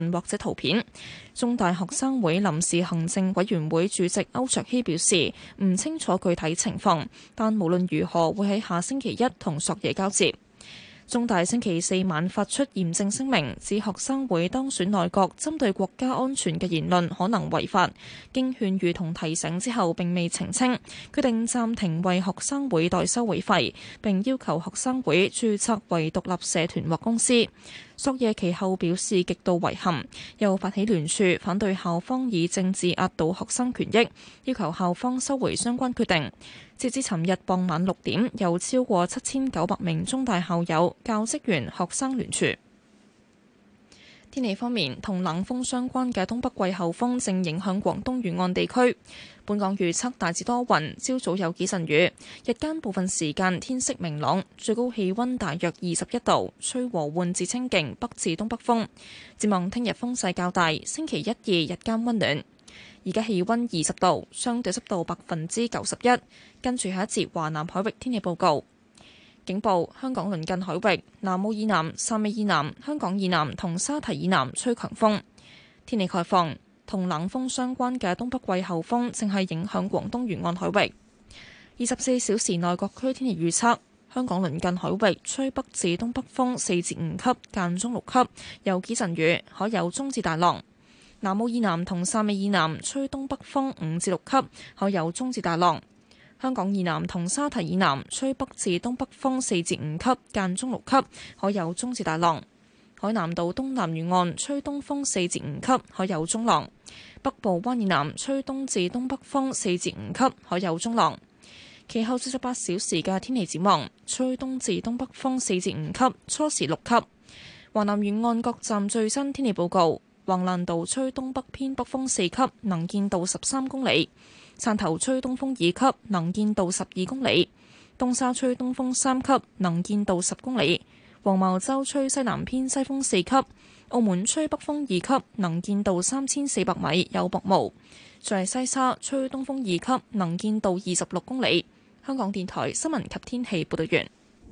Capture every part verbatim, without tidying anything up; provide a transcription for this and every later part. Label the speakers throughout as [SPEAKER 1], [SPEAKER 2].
[SPEAKER 1] 或者圖片。中大學生會臨時行政委員會主席歐卓希表示，唔清楚具體情況，但無論如何會喺下星期一同索耶交接。中大星期四晚發出嚴正聲明，指學生會當選內閣針對國家安全嘅言論可能違法，經勸喻同提醒之後並未澄清，決定暫停為學生會代收會費，並要求學生會註冊為獨立社團或公司。索耶其後表示極度遺憾，又發起聯署反對校方以政治壓倒學生權益，要求校方收回相關決定。截至尋日傍晚六點，有超過七千九百名中大校友、教職員、學生聯署。天氣方面，同冷風相關嘅東北季候風正影響廣東沿岸地區。本港預測大致多雲，朝早有幾陣雨，日間部分時間天色明朗，最高氣溫大約二十一度，吹和緩至清勁北至東北風。展望聽日風勢較大，星期一二日間溫暖。而家氣溫二十度，相對濕度百分之九十一。跟住下一節華南海域天氣報告。警報：香港鄰近海域、南澳以南、汕尾以南、香港以南同沙堤以南吹強風。天氣概況：同冷風相關嘅東北季候風正係影響廣東沿岸海域。二十四小時內各區天氣預測：香港鄰近海域吹北至東北風四至五級，間中六級，有幾陣雨，可有中至大浪。南澳以南同汕尾以南吹東北風五至六級，可有中至大浪。香港以南同沙堤以南吹北至東北風四至五級，間中六級，可有中至大浪。海南島東南沿岸吹東風四至五級，可有中浪。北部灣以南吹東至東北風四至五級，可有中浪。其後四十八小時嘅天氣展望，吹東至東北風四至五級，初時六級。華南沿岸各站最新天氣報告：橫瀾島吹東北偏北風四級，能見度十三公里。汕頭吹東風二級，能見度十二公里；東沙吹東風三級，能見度十公里；黃茅洲吹西南偏西風四級；澳門吹北風二級，能見度三千四百米，有薄霧；在西沙吹東風二級，能見度二十六公里。香港電台新聞及天氣報道完。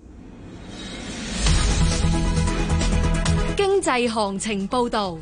[SPEAKER 2] 經濟行情報道。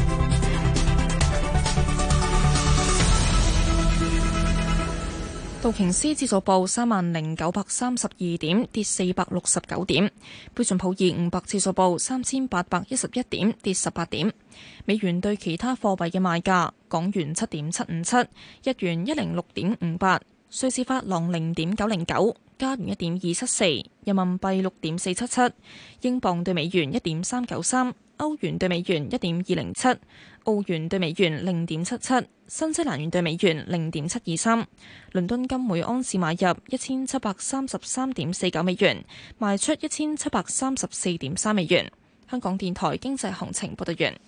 [SPEAKER 1] 道瓊斯指數報三萬零九百三十二點，跌四百六十九點。標準普爾五百指數報三千八百一十一點，跌十八點。美元對其他貨幣嘅賣價：港元七點七五七，日元一零六點五八，瑞士法郎零點九零九，加元一點二七四，人民幣六點四七七，英鎊對美元一點三九三，歐元對美元一點二零七，澳元對美元零點七七，新西蘭元對美元零點七二三。倫敦金每盎司買入一千七百三十三點四九美元，賣出一千七百三十四點三美元。香港電台經濟行情報道完。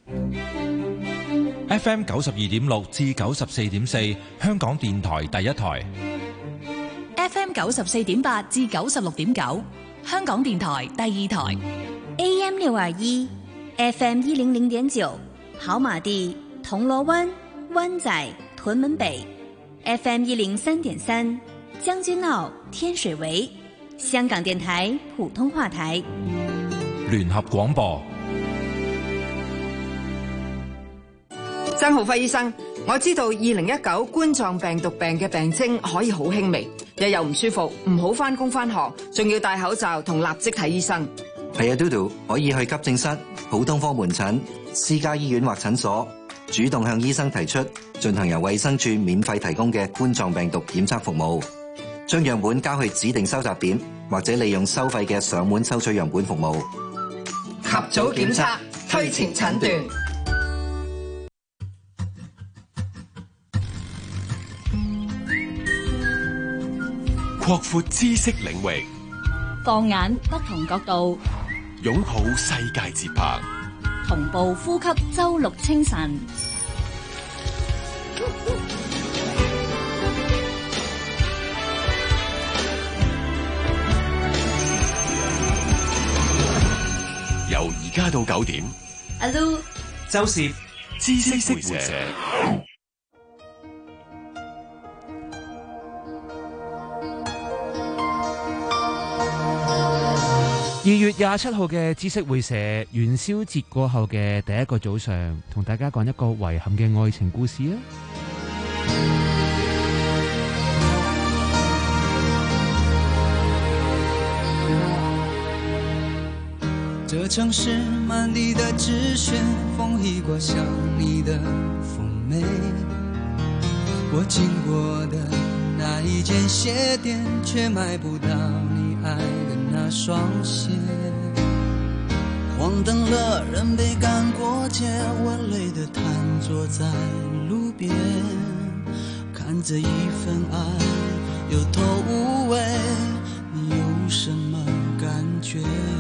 [SPEAKER 3] F M 九十二點六至九十四點四，香港電台第一台。
[SPEAKER 2] F M 九十四點八至九十六點九，香港電台第二台。
[SPEAKER 4] A M 六二一，F M 一零零點九，跑馬地、銅鑼灣、灣仔、屯門北 ，F M 一零三點三，將軍澳、天水圍，香港電台普通話台。
[SPEAKER 3] 聯合廣播。
[SPEAKER 5] 曾浩輝醫生，我知道二零一九冠狀病毒病嘅病徵可以好輕微，日又唔舒服，唔好返工返學，仲要戴口罩同立即睇醫生。
[SPEAKER 6] 係啊，嘟嘟可以去急症室、普通科門診、私家醫院或診所，主動向醫生提出進行由衛生署免費提供嘅冠狀病毒檢測服務，將樣本交去指定收集點，或者利用收費嘅上門收取樣本服務。
[SPEAKER 5] 及早檢測，推前診斷。
[SPEAKER 7] 擴闊知識領域，
[SPEAKER 2] 放眼不同角度，
[SPEAKER 7] 擁抱世界節拍，
[SPEAKER 2] 同步呼吸周六清晨。
[SPEAKER 7] 由而家到九點，
[SPEAKER 2] 阿 Lu、
[SPEAKER 7] 周攝知識會社。
[SPEAKER 8] 二月廿七號嘅知識會社元宵節過後嘅第一個早上，同大家講一個遺憾嘅愛情故事啊！
[SPEAKER 9] 這城市滿地的紙屑，風一過想你的嫵媚，我經過的那一間鞋店，卻買不到你愛的那雙鞋。黃燈了，人被趕過街，我累得癱坐在路邊，看着一份愛有頭無尾，你有什麼感覺？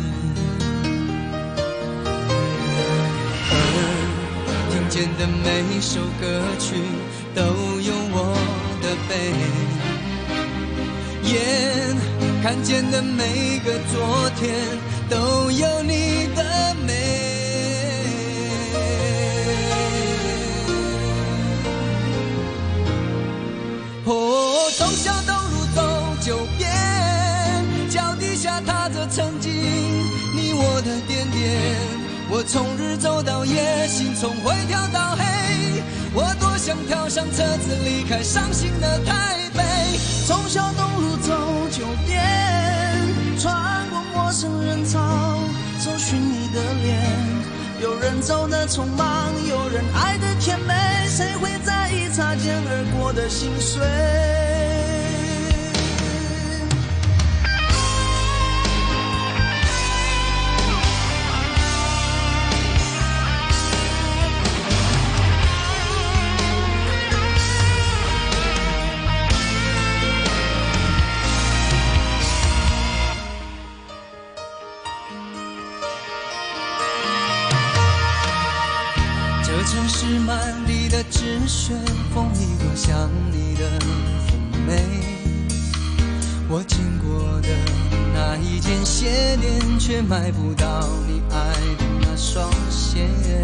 [SPEAKER 9] 聽見的每一首歌曲都有我的悲，眼看見的每個昨天都有你的美。哦，從小東路走九遍，腳底下踏着曾經你我的點點，我從日走到夜，心從灰跳到黑，我多想跳上車子離開傷心的台北。從小東路走九遍，穿過陌生人潮，搜尋你的臉，有人走得匆忙，有人愛得甜美，誰會在意擦肩而過的心碎？城市滿地的紙屑，風一過想你的嫵媚，我經過的那一間鞋店，卻買不到你愛的那雙鞋。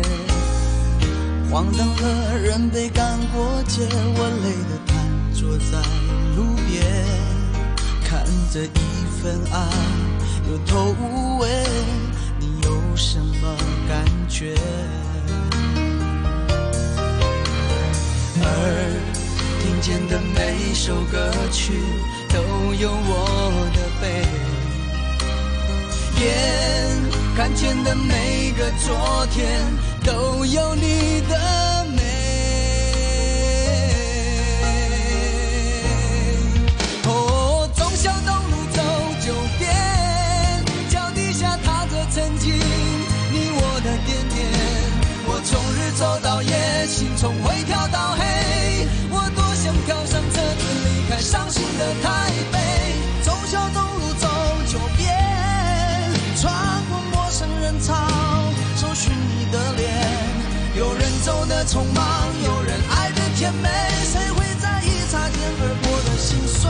[SPEAKER 9] 黃燈了，人被趕過街，我累得癱坐在路邊，看着一份愛有頭無尾，你有什麼感覺？而聽見的每一首歌曲都有我的悲，眼看見的每個昨天都有你的美。哦，從小東路走九遍，腳底下踏着曾經你我的點點，我從日走到夜，心從灰跳到黑，我多想跳上車子離開傷心的台北。從小東路走九遍，穿過陌生人潮，搜尋你的臉，有人走得匆忙，有人愛得甜美，誰會在意擦肩而過的心碎？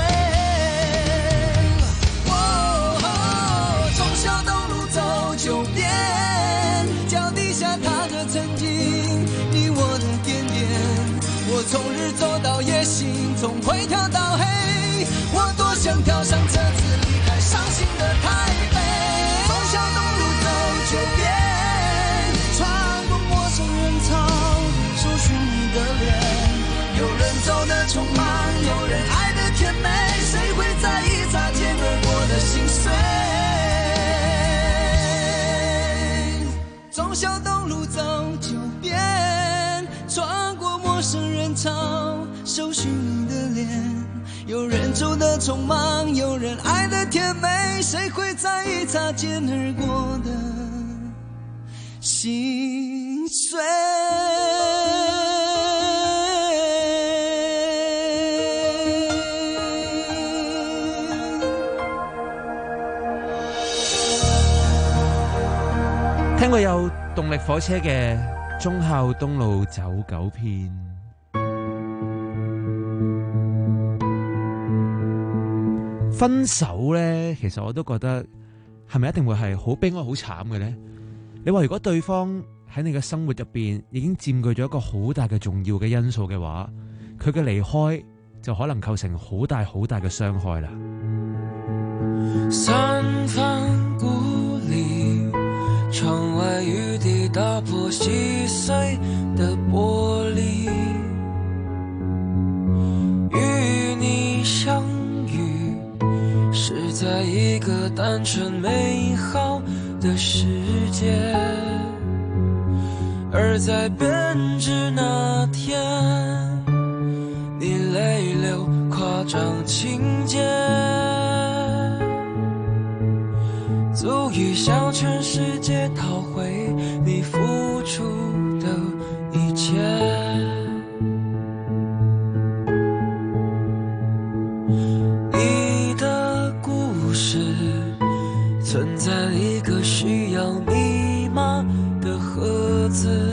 [SPEAKER 9] 哦，從小東路走九遍，腳底下踏着曾經你我的點點，我從日走到夜，心從灰跳到黑，我多想跳上車子離開傷心的台北。從小東路走九遍，穿過陌生人潮，搜尋你的臉，有人走得匆忙，有人愛得甜美，誰會在意擦肩而過的心碎？從小東路走九遍，穿過陌生人潮，搜尋你的臉，有人走得匆忙，有人愛得甜美，誰會在意擦肩而過的心碎？
[SPEAKER 8] 聽過有動力火車嘅忠孝東路走九遍。分手呢，其實我都覺得係咪一定會係好悲哀、好慘嘅呢？你話如果對方喺你嘅生活入邊已經佔據咗一個好大嘅重要嘅因素嘅話，佢嘅離開就可能構成好大好大嘅傷害啦。
[SPEAKER 9] 三番故窗外雨滴打破细碎的玻璃，与你相遇是在一个单纯美好的世界，而在编织那天，你泪流夸张情节，足以向全世界讨回你付出的一切。你的故事存在一个需要密码的盒子，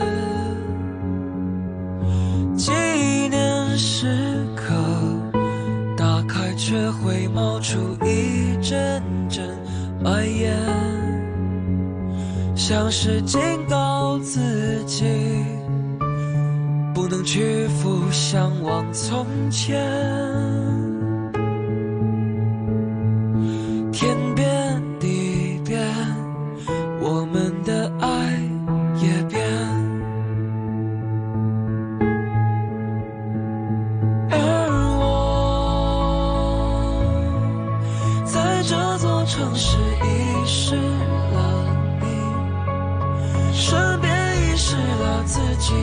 [SPEAKER 9] 纪念时刻打开却会冒出一阵阵白烟，像是警告自己不能屈服向往从前。天变地变，我们的爱也变，而我在这座城市遗失了你，顺便遗失了自己，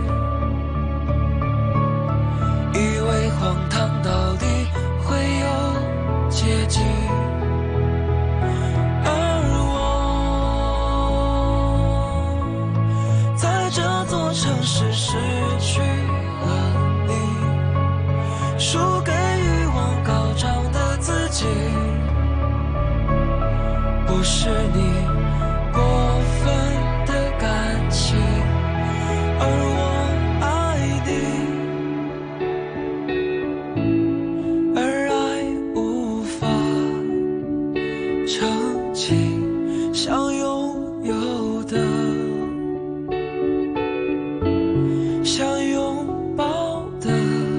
[SPEAKER 9] 以为荒唐到底会有结局，而我在这座城市失去了你，输给欲望高涨的自己，不是你过分的感情，而我爱你，而爱无法澄清想拥有的，想拥抱的，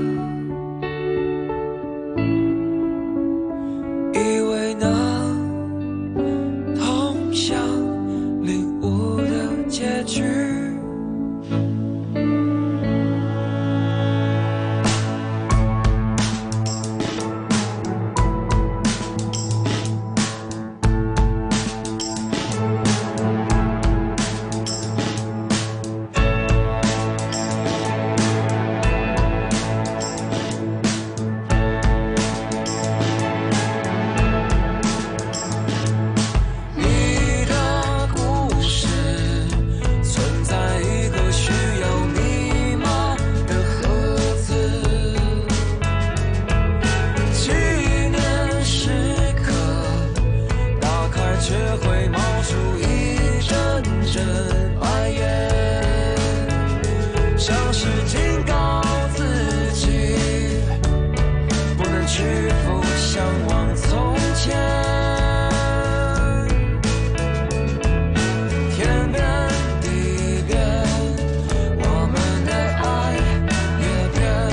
[SPEAKER 9] 以为能同享领悟的结局。你的故事存在一个需要密码的盒子，纪念时刻打开却会冒出一阵阵白烟，像是警告自己不能屈服向往从前。天变地变，我们的爱也变，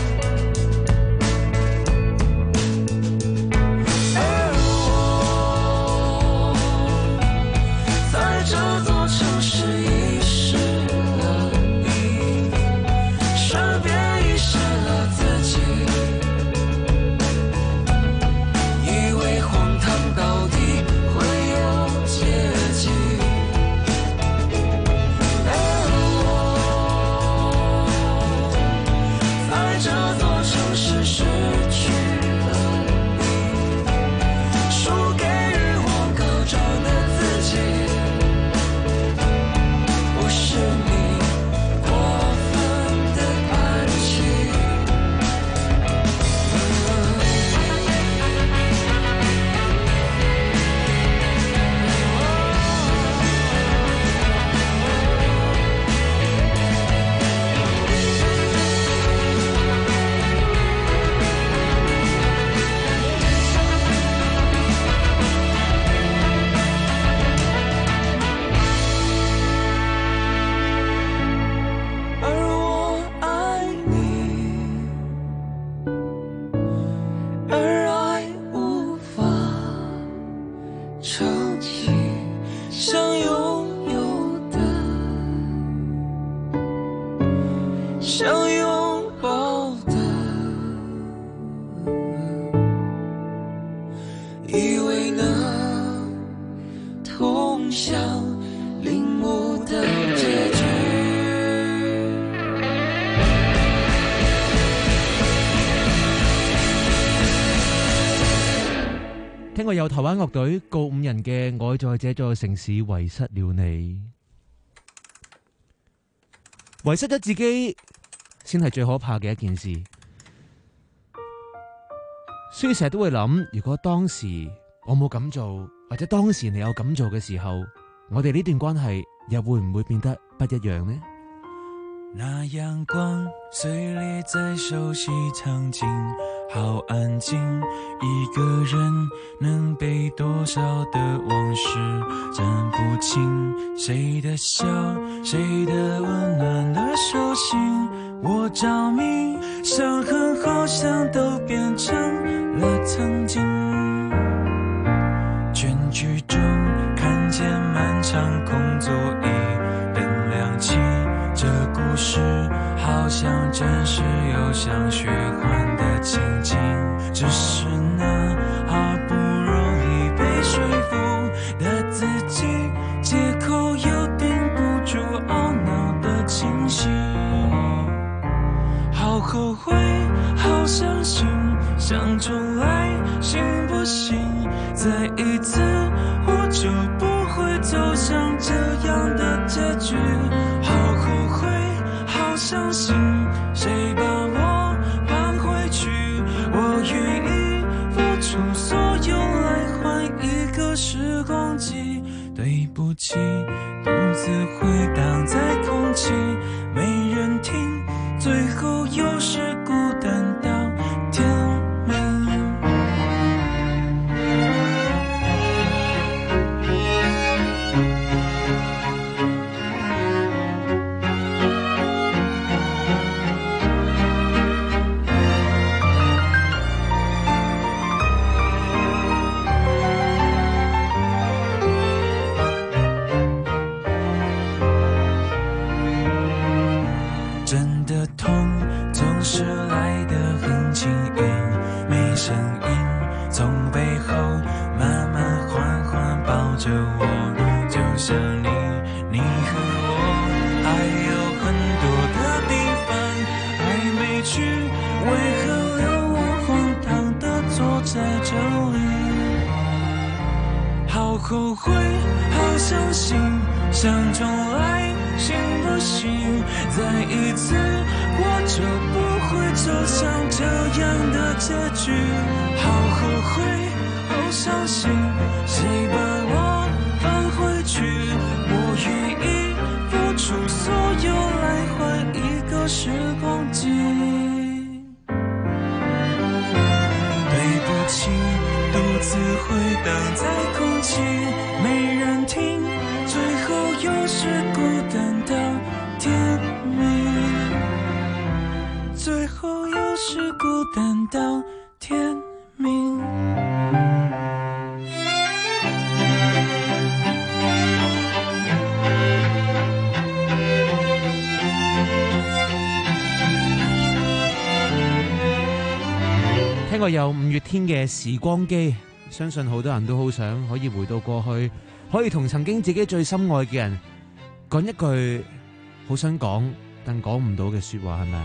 [SPEAKER 9] 而我在这座城市遗失了你，顺相拥抱的，以为能通向领悟的结局。
[SPEAKER 8] 聽過有台灣樂隊告五人嘅《愛在這座城市遺失了你》，遺失咗自己先係最可怕嘅一件事。所以成日都會諗，如果當時我冇咁做，或者當時你有咁做嘅時候，我哋呢段關係又會唔會變得不一樣呢？
[SPEAKER 9] 那陽光碎裂在熟悉場景，好安靜，一個人能被多少的往事佔不清，誰的笑，誰的溫暖的手心，我着迷，傷痕好像都變成了曾經，全劇中看見漫長空座椅燈亮起，這故事好像真實又像虛幻的情景，只是那好不容易被說服的自己，借口又頂不住懊惱的清醒，好後悔，好傷心，想重來行不行？再一次我就不會走向這樣的結局，好後悔，好傷心，誰把我放回去？我願意付出所有來換一個時光機，對不起，獨自回盪在空氣，沒人聽，最後又是孤單到天明。後悔，好傷心，想重來行不行？再一次我就不會走向這樣的結局，好後悔，好傷心，誰把我放回去？我願意付出所有來換一個時光機，對不起，獨自回盪在空氣，沒人聽，最後又是孤單到天明，最後又是孤單到天明。
[SPEAKER 8] 聽過有五月天嘅時光機，相信好多人都好想可以回到過去，可以同曾經自己最深愛嘅人講一句好想講但講唔到嘅說話，係咪啊？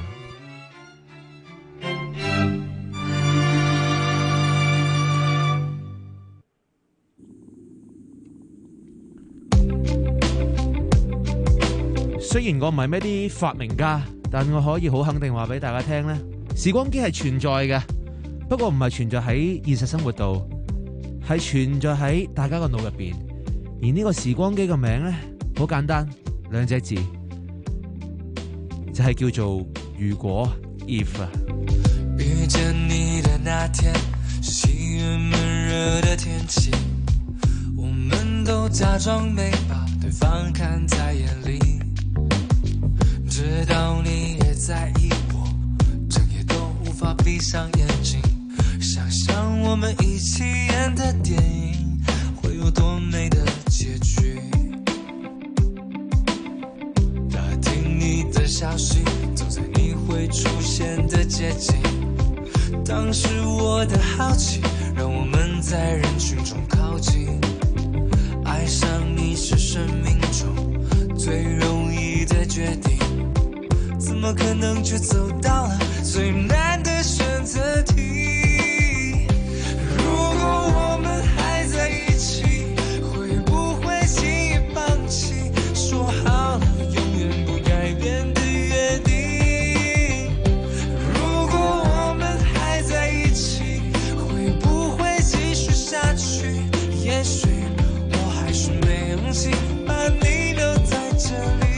[SPEAKER 8] 雖然我唔係咩啲發明家，但我可以好肯定話俾大家聽咧，時光機係存在嘅，不過唔係存在喺現實生活度，係存在喺大家個腦入邊。而呢個時光機嘅名咧，好簡單，兩隻字，就係叫做如果 if。
[SPEAKER 9] 遇見你的那天，是七月悶熱的天氣，我們都假裝沒把對方看在眼裡，知道你也在意我，整夜都無法閉上眼睛，想象我們一起演的電影會有多美的結局。打聽你的消息，走在你会出现的街景。当时我的好奇让我们在人群中靠近，爱上你是生命中最容易的决定，怎么可能却走到了最难的选择题？如果我们还在一起，会不会轻易放弃说好了永远不改变的约定？如果我们还在一起，会不会继续下去？也许我还是没勇气把你留在这里。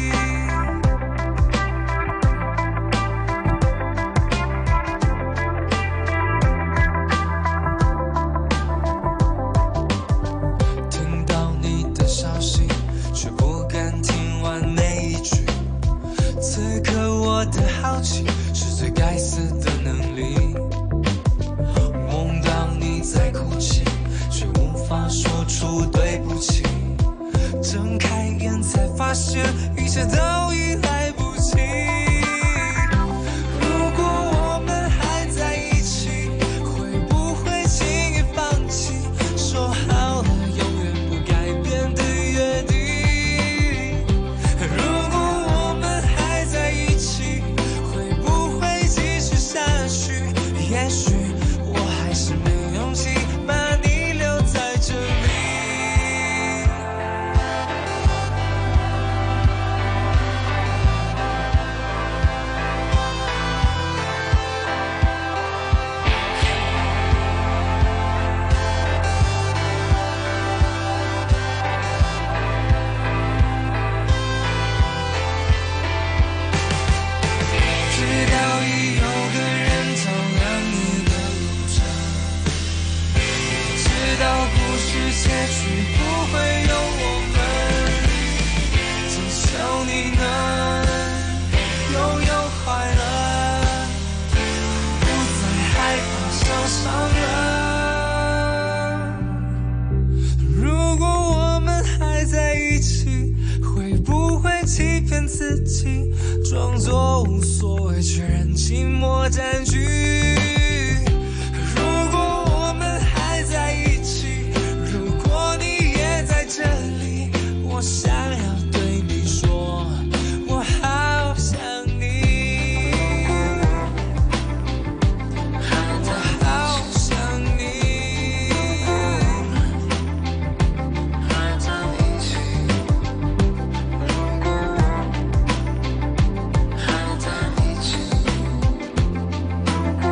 [SPEAKER 9] 我的好奇是最该死的能力，梦到你在哭泣，却无法说出对不起，睁开眼才发现一切都已来不及。如果我们还在一起，会不会轻易放弃说好了永远不改变的约定？如果我们还在一起，会不会继续下去？也许我还是没勇气把你留在这里。直到已有个人照亮你的路程，直到故事结局不会有我们，只求你能拥有快乐，不再害怕受伤了。如果我们还在一起，会不会欺骗自己，装作无所谓，却让寂寞占据？如果我们还在一起，如果你也在这里，我想要对你说，我好想你，我好想你，还在一起。如果还在一起，如果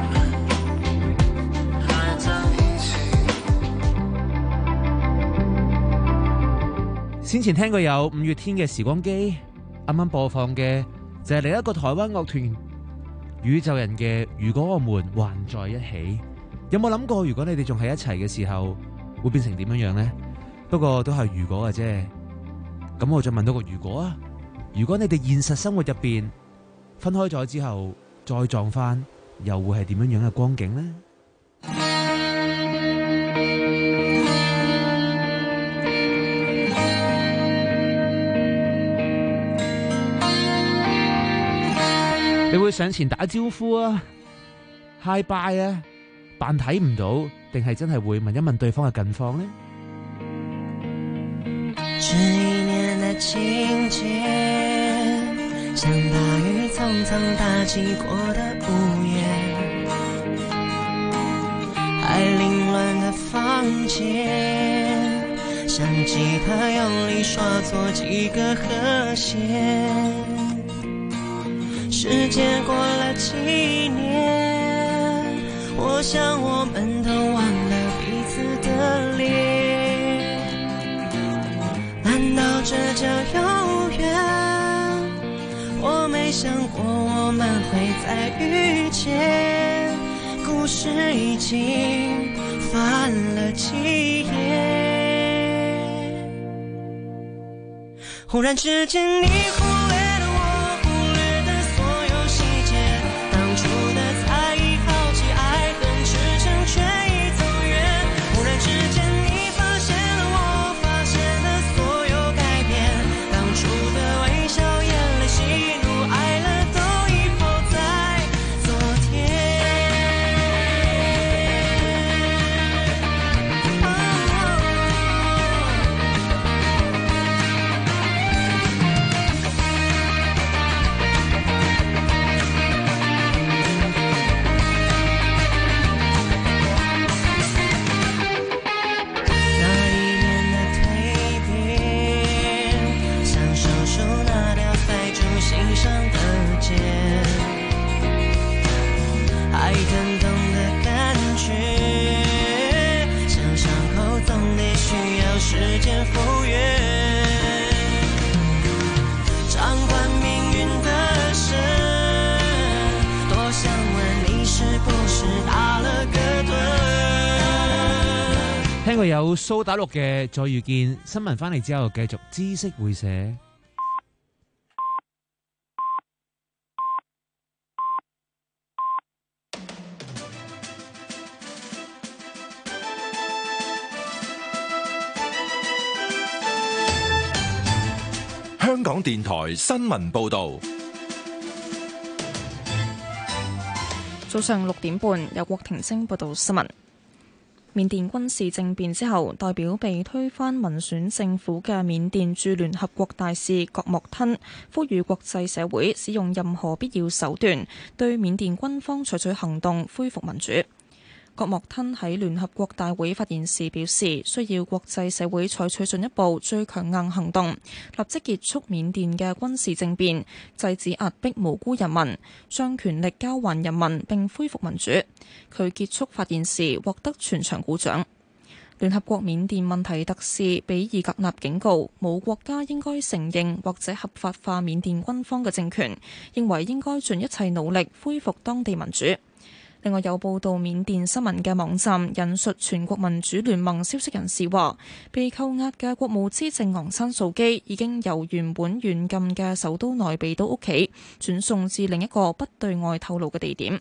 [SPEAKER 9] 还在一起。
[SPEAKER 8] 先前聽過有五月天嘅時光機，啱啱播放嘅就係另一個台灣樂團宇宙人嘅如果我們還在一起。有冇諗過如果你哋仲喺一齊嘅時候會變成點樣樣呢？不過都係如果嘅啫。咁我再問多個如果啊，如果你哋現實生活入邊分開咗之後再撞翻，又會係點樣樣嘅光景呢？你會上前打招呼啊 ，Hi bye 啊，扮睇唔到，定係真係會問一問對方嘅近況呢？
[SPEAKER 10] 這一年的情節，像大雨層層打擊過的屋檐，還凌亂的房間，像吉他用力刷錯幾個和弦。時間過了幾年，我想我們都忘了彼此的臉，難道這叫遙遠？我沒想過我們會再遇見，故事已經翻了幾頁，忽然之間你忽略了我忽略的所有細節，當初的猜疑好奇愛恨痴纏卻已走遠，忽然之間你發現了我發現的所有改變，當初的微笑眼淚喜怒哀樂都已
[SPEAKER 8] 聽過有蘇打綠嘅再遇見，新聞翻嚟之後繼續知識會社。
[SPEAKER 7] 香港電台新聞報道。
[SPEAKER 1] 早上六點半，由郭婷晶報道新聞。緬甸軍事政變之後，代表被推翻民選政府嘅緬甸駐聯合國大使郭莫吞呼籲國際社會使用任何必要手段，對緬甸軍方採取行動，恢復民主。郭莫吞喺聯合國大會發言時表示，需要國際社會採取進一步最強硬行動，立即結束緬甸嘅軍事政變，制止壓迫無辜人民，將權力交還人民並恢復民主。佢結束發言時獲得全場鼓掌。聯合國緬甸問題特使比爾格納警告，冇國家應該承認或者合法化緬甸軍方嘅政權，認為應該盡一切努力恢復當地民主。另外有報道緬甸新聞嘅網站引述全國民主聯盟消息人士話，被扣押嘅國務資政昂山素基已經由原本軟禁嘅首都內比都屋企轉送至另一個不對外透露嘅地點。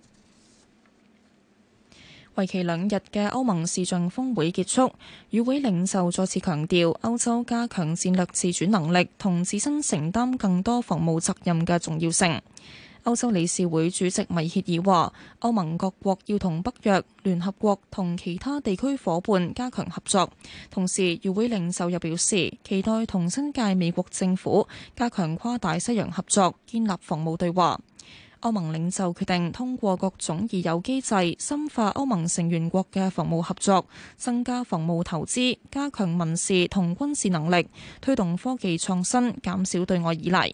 [SPEAKER 1] 為期兩日嘅歐盟視像峰會結束，與會領袖再次強調歐洲加強戰略自主能力同自身承擔更多防務責任嘅重要性。歐洲理事會主席米歇爾話，歐盟各國要同北約、聯合國同其他地區夥伴加強合作。同時，與會領袖又表示，期待同新屆美國政府加強跨大西洋合作，建立防務對話。歐盟領袖決定通過各種已有機制，深化歐盟成員國嘅防務合作，增加防務投資，加強民事同軍事能力，推動科技創新，減少對外依賴。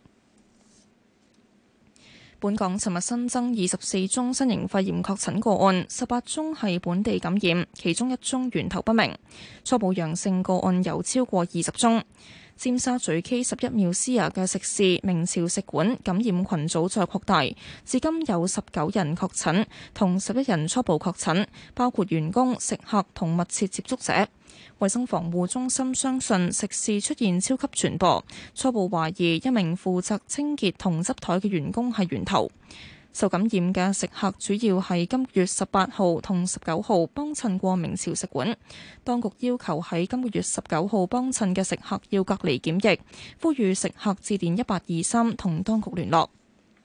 [SPEAKER 1] 本港尋日新增二十四宗新型肺炎確診個案，十八宗係本地感染，其中一宗源頭不明。初步陽性個案有超過二十宗。尖沙咀 K 十一繆斯亞嘅食肆明朝食館感染群組再擴大，至今有十九人確診，同十一人初步確診，包括員工、食客同密切接觸者。衛生防護中心相信食肆出現超級傳播，初步懷疑一名負責清潔同執枱嘅員工係源頭。受感染嘅食客主要係今個月十八號同十九號幫襯過明朝食館，當局要求喺今個月十九號幫襯嘅食客要隔離檢疫，呼籲食客致電一八二三同當局聯絡。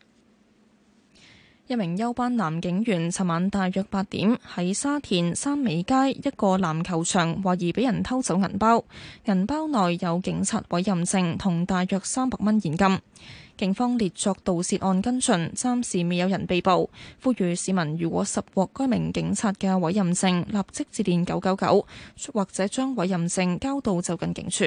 [SPEAKER 1] 一名休班男警員尋晚大約八點喺沙田三美街一個籃球場，懷疑俾人偷走銀包，銀包內有警察委任證同大約三百蚊現金。警方列作盜竊案跟進，暫時未有人被捕。呼籲市民如果拾獲該名警察嘅委任證，立即致電九九九，或者將委任證交到就近警署。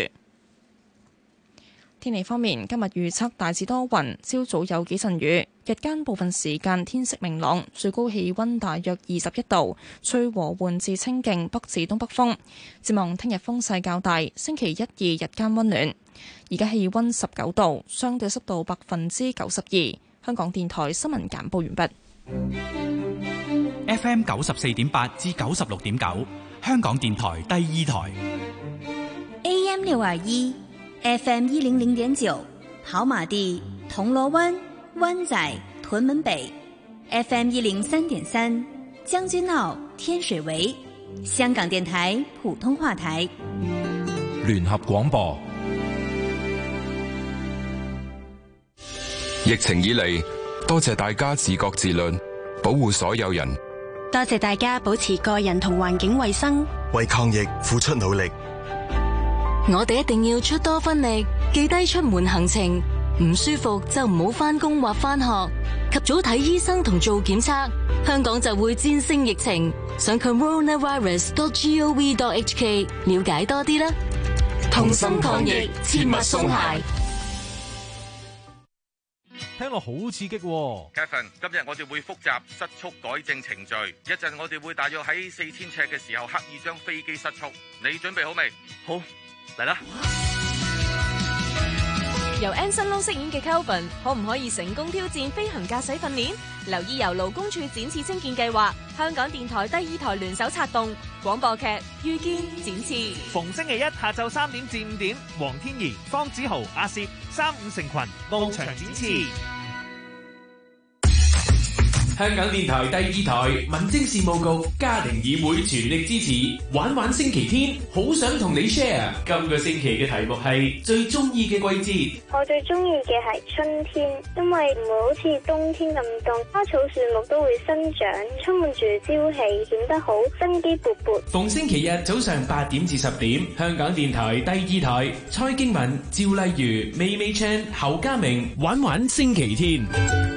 [SPEAKER 1] 天氣方面，今日預測大致多雲，朝早有幾陣雨，日間部分時間天色明朗，最高氣溫大約二十一度，吹和緩至清勁北至東北風。展望聽日風勢較大，星期一二日間溫暖。而家氣溫十九度，相對濕度百分之九十二。香港電台新聞簡報完畢。
[SPEAKER 11] F M 九十四點八至九十六點九，香港電台第二台。
[SPEAKER 4] A M 六二一。F M 一零零點九，跑馬地、銅鑼灣、灣仔、屯門北 ；F M 一零三點三，將軍澳、天水圍。香港電台普通話台。
[SPEAKER 3] 聯合廣播。
[SPEAKER 7] 疫情以嚟，多謝大家自覺自律，保護所有人。
[SPEAKER 12] 多謝大家保持個人同環境衛生，
[SPEAKER 13] 為抗疫付出努力。
[SPEAKER 12] 我哋一定要出多分力，記低出門行程，唔舒服就唔好返工或返學，及早睇醫生同做檢測，香港就會戰勝疫情。上 coronavirus dot gov dot hk 了解多啲啦。同心抗疫，切勿鬆懈。
[SPEAKER 8] 聽落好刺激喎
[SPEAKER 14] Kevin， 今日我哋會複習失速改正程序，一陣我哋會大約喺四千尺嘅時候刻意將飛機失速，你準備好未？
[SPEAKER 15] 好。嚟啦！ 由 Anson Lo 飾演嘅 Kelvin 可唔可以成功挑戰飛行駕駛訓練？留意由勞工處展翅青見計劃、香港電台第二台聯手策動廣播劇《遇見展翅》。
[SPEAKER 16] 逢星期一下晝三點至五點，黃天怡、方子豪、阿攝三五成群翱翔展翅。
[SPEAKER 17] 香港電台第二台民政事務局家庭議會全力支持玩玩星期天，好想同你 share。今個星期嘅題目係最中意嘅季節。
[SPEAKER 18] 我最中意嘅係春天，因為唔會好似冬天咁凍，花草樹木都會生長，充滿住朝氣，顯得好生機勃勃。
[SPEAKER 17] 逢星期日早上八點至十點，香港電台第二台，蔡經文、趙麗如、美美 Chan、侯家明玩玩星期天。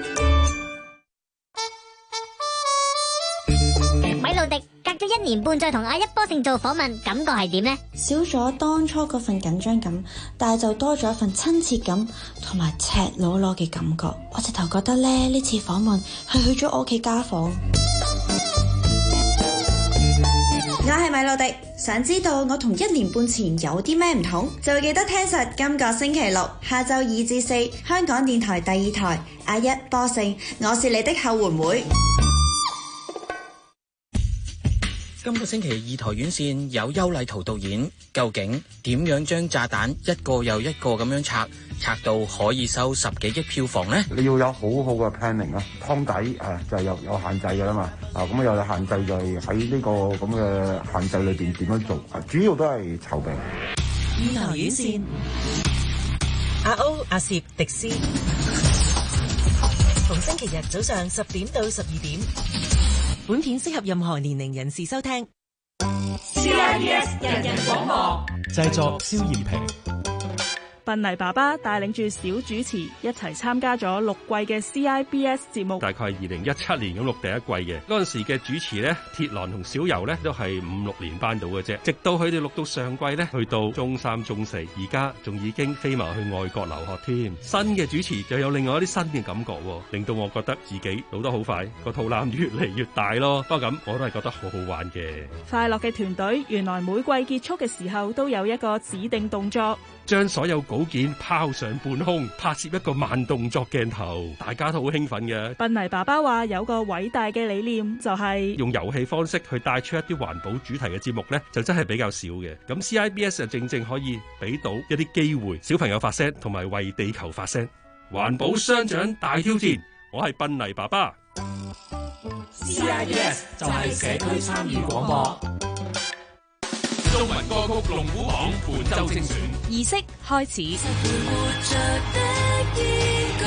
[SPEAKER 19] 一年半再同阿一波勝做訪問，感覺係點呢？
[SPEAKER 20] 少咗當初嗰份緊張感，但係就多咗一份親切感同埋赤裸裸嘅感覺。我直頭覺得咧，呢次訪問係去咗我屋企家訪。我係米露迪，想知道我同一年半前有啲咩唔同，就記得聽實今個星期六下晝二至四，香港電台第二台阿一波勝，我是你的後援會。
[SPEAKER 21] 今個星期二台院線有邱禮濤導演，究竟點樣將炸彈一個又一個咁樣拆，拆到可以收十幾億票房呢？
[SPEAKER 22] 你要有好好嘅 planning 啊，湯底啊就係有有限制嘅啦嘛，啊咁又有限制就係喺呢個咁嘅限制裏邊點樣做啊？主要都係籌備。
[SPEAKER 2] 二台院線，阿歐、阿攝、迪斯，逢星期日早上十點到十二點。本片適合任何年齡人士收聽。
[SPEAKER 23] C I B S 人人廣播，
[SPEAKER 24] 製作蕭艷平。
[SPEAKER 25] 笨泥爸爸帶領住小主持一齊參加咗六季嘅 C I B S 節目，
[SPEAKER 26] 大概係二零一七年咁錄第一季嘅。嗰陣時嘅主持咧，鐵男同小游咧都係五六年班到嘅啫。直到佢哋錄到上季咧，去到中三、中四，而家仲已經飛埋去外國留學添。新嘅主持就有另外一啲新嘅感覺，令到我覺得自己老得好快，個肚腩越嚟越大咯。不過咁，我都係覺得好好玩嘅。
[SPEAKER 25] 快樂嘅團隊原來每季結束嘅時候都有一個指定動作。
[SPEAKER 26] 將所有稿件拋上半空，拍攝一個慢動作鏡頭，大家都好興奮嘅。
[SPEAKER 25] 笨泥爸爸話有個偉大嘅理念，就係、是、
[SPEAKER 26] 用遊戲方式去帶出一啲環保主題嘅節目呢，就真係比較少嘅。咁 C I B S 就正正可以俾到一啲機會小朋友發聲，同埋為地球發聲。環保雙掌大挑戰，我係笨泥爸爸。
[SPEAKER 23] C I B S 就係社區參與廣播。
[SPEAKER 17] 中文歌曲龍虎榜本周精選
[SPEAKER 15] 儀式開始。
[SPEAKER 9] 活着的依據，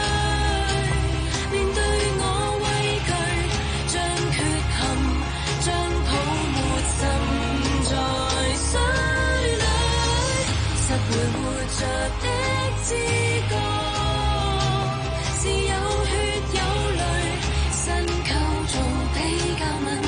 [SPEAKER 9] 面對我畏懼，將缺陷，將泡沫滲在水裏，拾回活着的知覺，是有血有淚，新構造比較敏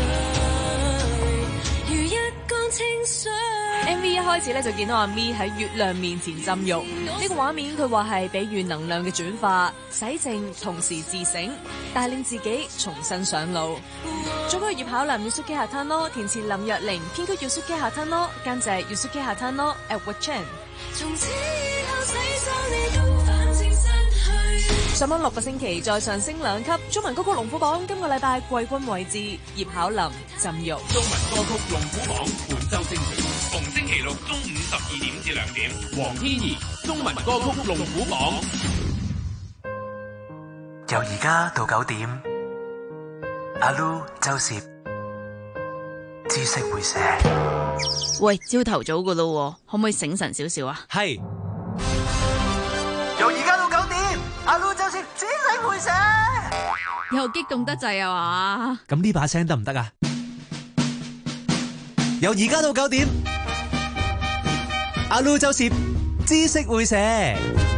[SPEAKER 15] M V 一開始咧就見到阿咪喺月亮面前浸浴，呢個畫面佢話係比喻能量嘅轉化、洗淨，同時自省，帶領自己重新上路。作曲葉巧琳、Yusuke Hatano，填詞林若寧，編曲 Yusuke Hatano，監製 Yusuke Hatano，Edward Chen。從此以後洗手你都反正失去。上網六個星期，再上升兩級。中文歌曲龍虎榜今個禮拜季軍位置，葉巧琳浸浴。
[SPEAKER 17] 中文歌曲龍虎榜本周精選，逢星期六中午十二點至兩點。黃天怡中文歌曲龍虎榜。
[SPEAKER 27] 由而家到九點，阿 Lu 周攝知識會寫。
[SPEAKER 28] 喂，朝頭早噶咯，可唔可以醒神少少啊？
[SPEAKER 27] 係。由而家到九點，阿 Lu 周攝知識會寫。
[SPEAKER 28] 又激動得滯啊嘛？
[SPEAKER 8] 咁呢把聲得唔得啊？由而家到九點，阿 Lu 周攝知識會寫。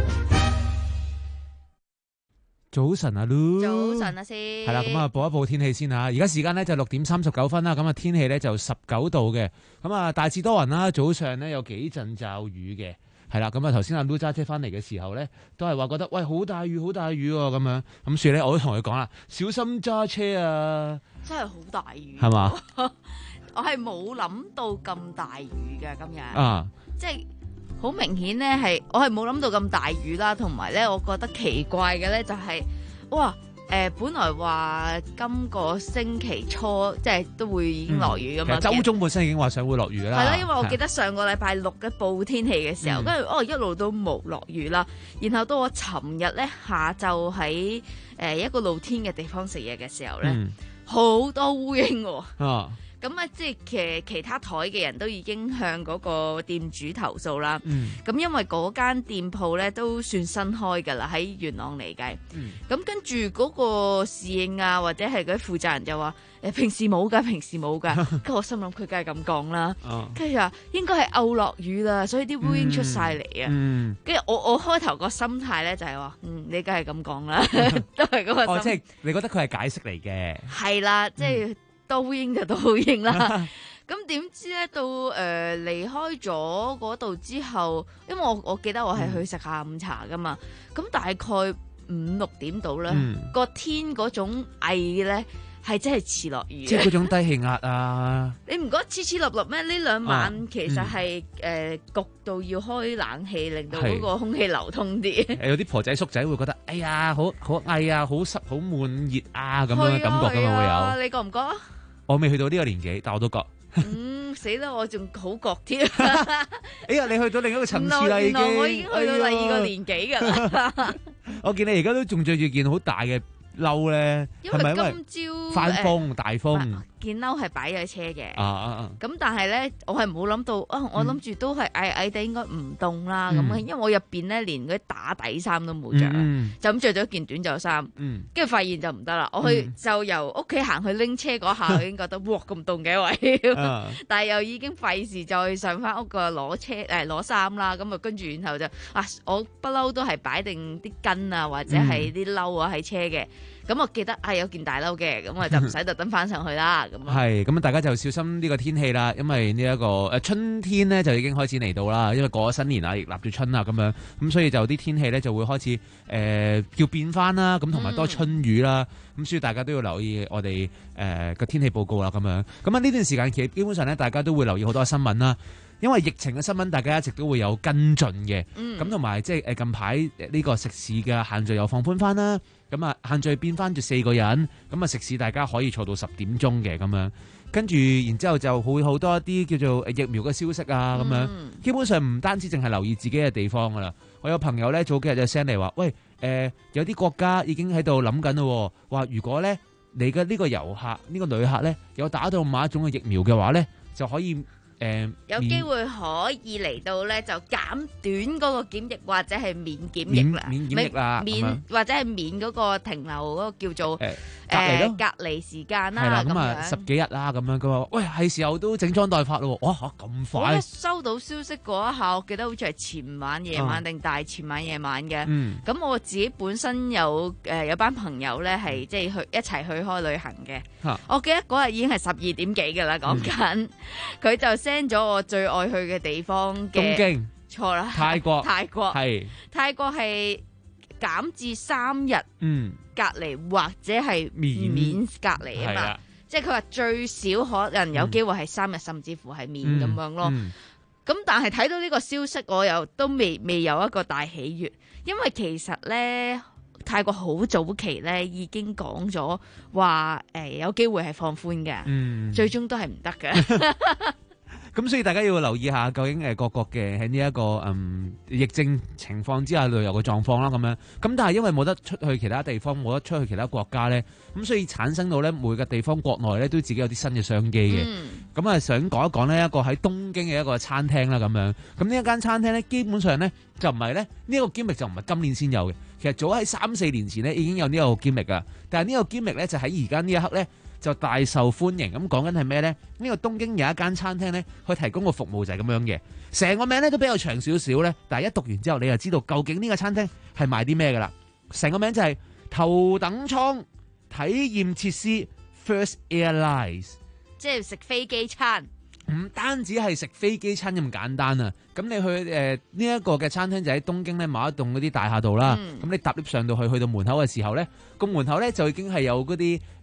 [SPEAKER 8] 早晨啊 Lu，
[SPEAKER 28] 早晨啊先，
[SPEAKER 8] 係啦，咁啊報一報天氣先吓，而家時間咧就六點三十九分啦，咁啊天氣咧就十九度嘅，咁啊大致多雲啦，早上咧有幾陣驟雨嘅，係啦，咁啊頭先阿 Lu 揸車翻嚟嘅時候咧，都係話覺得喂好大雨好大雨咁樣，咁所以咧我都同佢講啦，小心揸車啊，
[SPEAKER 28] 真係好大雨，
[SPEAKER 8] 係嘛？
[SPEAKER 28] 我係冇諗到咁大雨嘅今日，
[SPEAKER 8] 啊，
[SPEAKER 28] 即係好明顯咧係我係冇諗到咁大雨啦，同埋咧我覺得奇怪嘅咧就係、是、哇誒、呃，本來話今個星期初即係都會已經落雨㗎嘛，
[SPEAKER 8] 周、嗯、中本身已經話想會落雨啦。
[SPEAKER 28] 係啦，因為我記得上個禮拜六嘅報天氣嘅時候，跟住、嗯、哦一路都冇落雨啦。然後到我尋日咧下晝喺誒一個露天嘅地方食嘢嘅時候咧，好、嗯、多烏蠅喎。啊咁啊，即係其其他台嘅人都已經向嗰個店主投訴啦。咁、嗯、因為嗰間店鋪咧都算新開㗎啦，喺元朗嚟計。咁、嗯、跟住嗰個侍應啊，或者係嗰啲負責人就話：誒平時冇㗎，平時冇㗎。跟住我心諗佢梗係咁講啦。跟住話應該係偶落雨啦，所以啲烏蠅出晒嚟啊。跟、嗯、住我我開頭個心態咧就係話：嗯，你梗係咁講啦，都係嗰個心。哦，即係你覺得佢係解釋嚟嘅。係啦，即係。嗯多烏蠅就多烏蠅啦，咁點知咧到誒離開咗嗰度之後，因為我我記得我係去食下午茶噶嘛，咁、嗯、大概五六點到咧，個、嗯、天嗰種翳咧係真係似落雨，即係嗰種低氣壓啊！你唔覺得黐黐立立咩？呢兩晚其實係誒焗到要開冷氣，令到嗰個空氣流通啲。誒有啲婆仔叔仔會覺得，哎呀，好好翳啊，好濕好悶熱啊咁樣嘅感覺噶嘛會有。你覺唔覺啊？我未去到呢個年紀，但我都覺。嗯，死啦！我仲好覺添。哎呀，你去到另一個層次啦，已經。我已經去到第二個年紀㗎啦。我見你而家都仲着住件好大嘅褸咧，係咪因為今朝翻風大風？件褸係擺咗喺車嘅，咁、啊啊、但係咧，我係冇諗到啊！我諗住都係矮矮地應該唔凍啦，咁、嗯、因為我入邊咧連嗰啲打底衫都冇着、嗯，就咁着咗件短袖衫，跟、嗯、住發現就唔得啦。我去、嗯、就由屋企行去拎車嗰下，我已經覺得哇咁凍嘅位，啊、但係又已經費事再上翻屋個攞車誒攞衫啦。咁啊跟住然後就啊，我不嬲都係擺定啲巾啊或者係啲褸啊喺車嘅。咁我記得係有件大褸嘅，咁我就唔使特登翻上去啦。咁係咁大家就小心呢個天氣啦，因為呢、這、一個誒春天咧就已經開始嚟到啦，因為過咗新年啦，亦立住春啦咁樣，咁所以就啲天氣咧就會開始誒、呃、叫變翻啦，咁同埋多春雨啦，咁、嗯、所以大家都要留意我哋誒個天氣報告啦，咁樣。咁啊呢段時間其實基本上咧，大家都會留意好多新聞啦。因為疫情嘅新聞，大家一直都會有跟進嘅，咁同埋即係誒近排呢個食肆嘅限聚又放寬翻啦，咁啊限聚變翻住四個人，咁啊食肆大家可以坐到十點鐘嘅咁樣，跟住然之後就會好多一啲叫做疫苗嘅消息啊咁樣，基本上唔單止淨係留意自己嘅地方噶啦，我有朋友咧早幾日就 send 嚟話，喂誒、呃、有啲國家已經喺度諗緊咯，話如果咧你嘅呢個遊客呢、呢個旅客咧有打到某一種嘅疫苗嘅話咧，就可以。誒有機會可以嚟到咧，就減短嗰個檢疫或者係免檢疫啦，免檢疫啦，免或者係免嗰個停留嗰個叫做誒誒隔離時間啦。係啦，咁啊十幾日啦咁樣。佢話：喂，係時候都整裝待發咯。哇嚇咁快！我一收到消息嗰一下，我記得好似係前晚夜晚定大前晚夜晚嘅。嗯。咁我自己本身有誒有班朋友咧係即係去一齊去開旅行嘅。嚇！我記得嗰日已經係十二點幾㗎啦，講緊佢就send咗我最愛去嘅地方嘅東京，錯啦，泰國，泰國係泰國係減至三日隔離、嗯、或者係免免隔離啊嘛，即係佢話最少可能有機會係三日、嗯，甚至乎係免咁、嗯、樣咯。咁、嗯、但係睇到呢個消息，我又都未未有一個大喜悅，因為其實咧泰國好早期咧已經講咗話誒有機會係放寬嘅、嗯，最終都係唔得嘅。咁所以大家要留意下，究竟誒各國嘅喺呢一個嗯疫症情況之下旅遊嘅狀況啦，咁樣。咁但係因為冇得出去其他地方，冇得出去其他國家咧，咁所以產生到咧每個地方國內咧都自己有啲新嘅商機嘅。咁、嗯、啊想講一講呢一個喺東京嘅一個餐廳啦，咁樣。咁呢一間餐廳咧，基本上咧就唔係咧呢一個 gimmick 就唔係今年先有嘅，其實早喺三四年前咧已經有呢個 gimmick 噶。但係呢個 gimmick 咧就喺而家呢一刻咧，就大受歡迎。咁講緊係咩呢？呢、呢個東京有一間餐廳呢，佢提供個服務就係咁樣嘅。成個名呢都比較長少少呢，但係一讀完之後，你就知道究竟呢個餐廳係賣啲咩噶啦。成個名就係頭等艙體驗設施 First Airlines， 即係食飛機餐。唔單止係食飛機餐咁簡單啊！咁你去誒呢一個嘅餐廳就喺東京咧某一棟嗰啲大廈度啦。咁、嗯、你搭 lift 上到去，去到門口嘅時候咧，個門口咧就已經係有嗰啲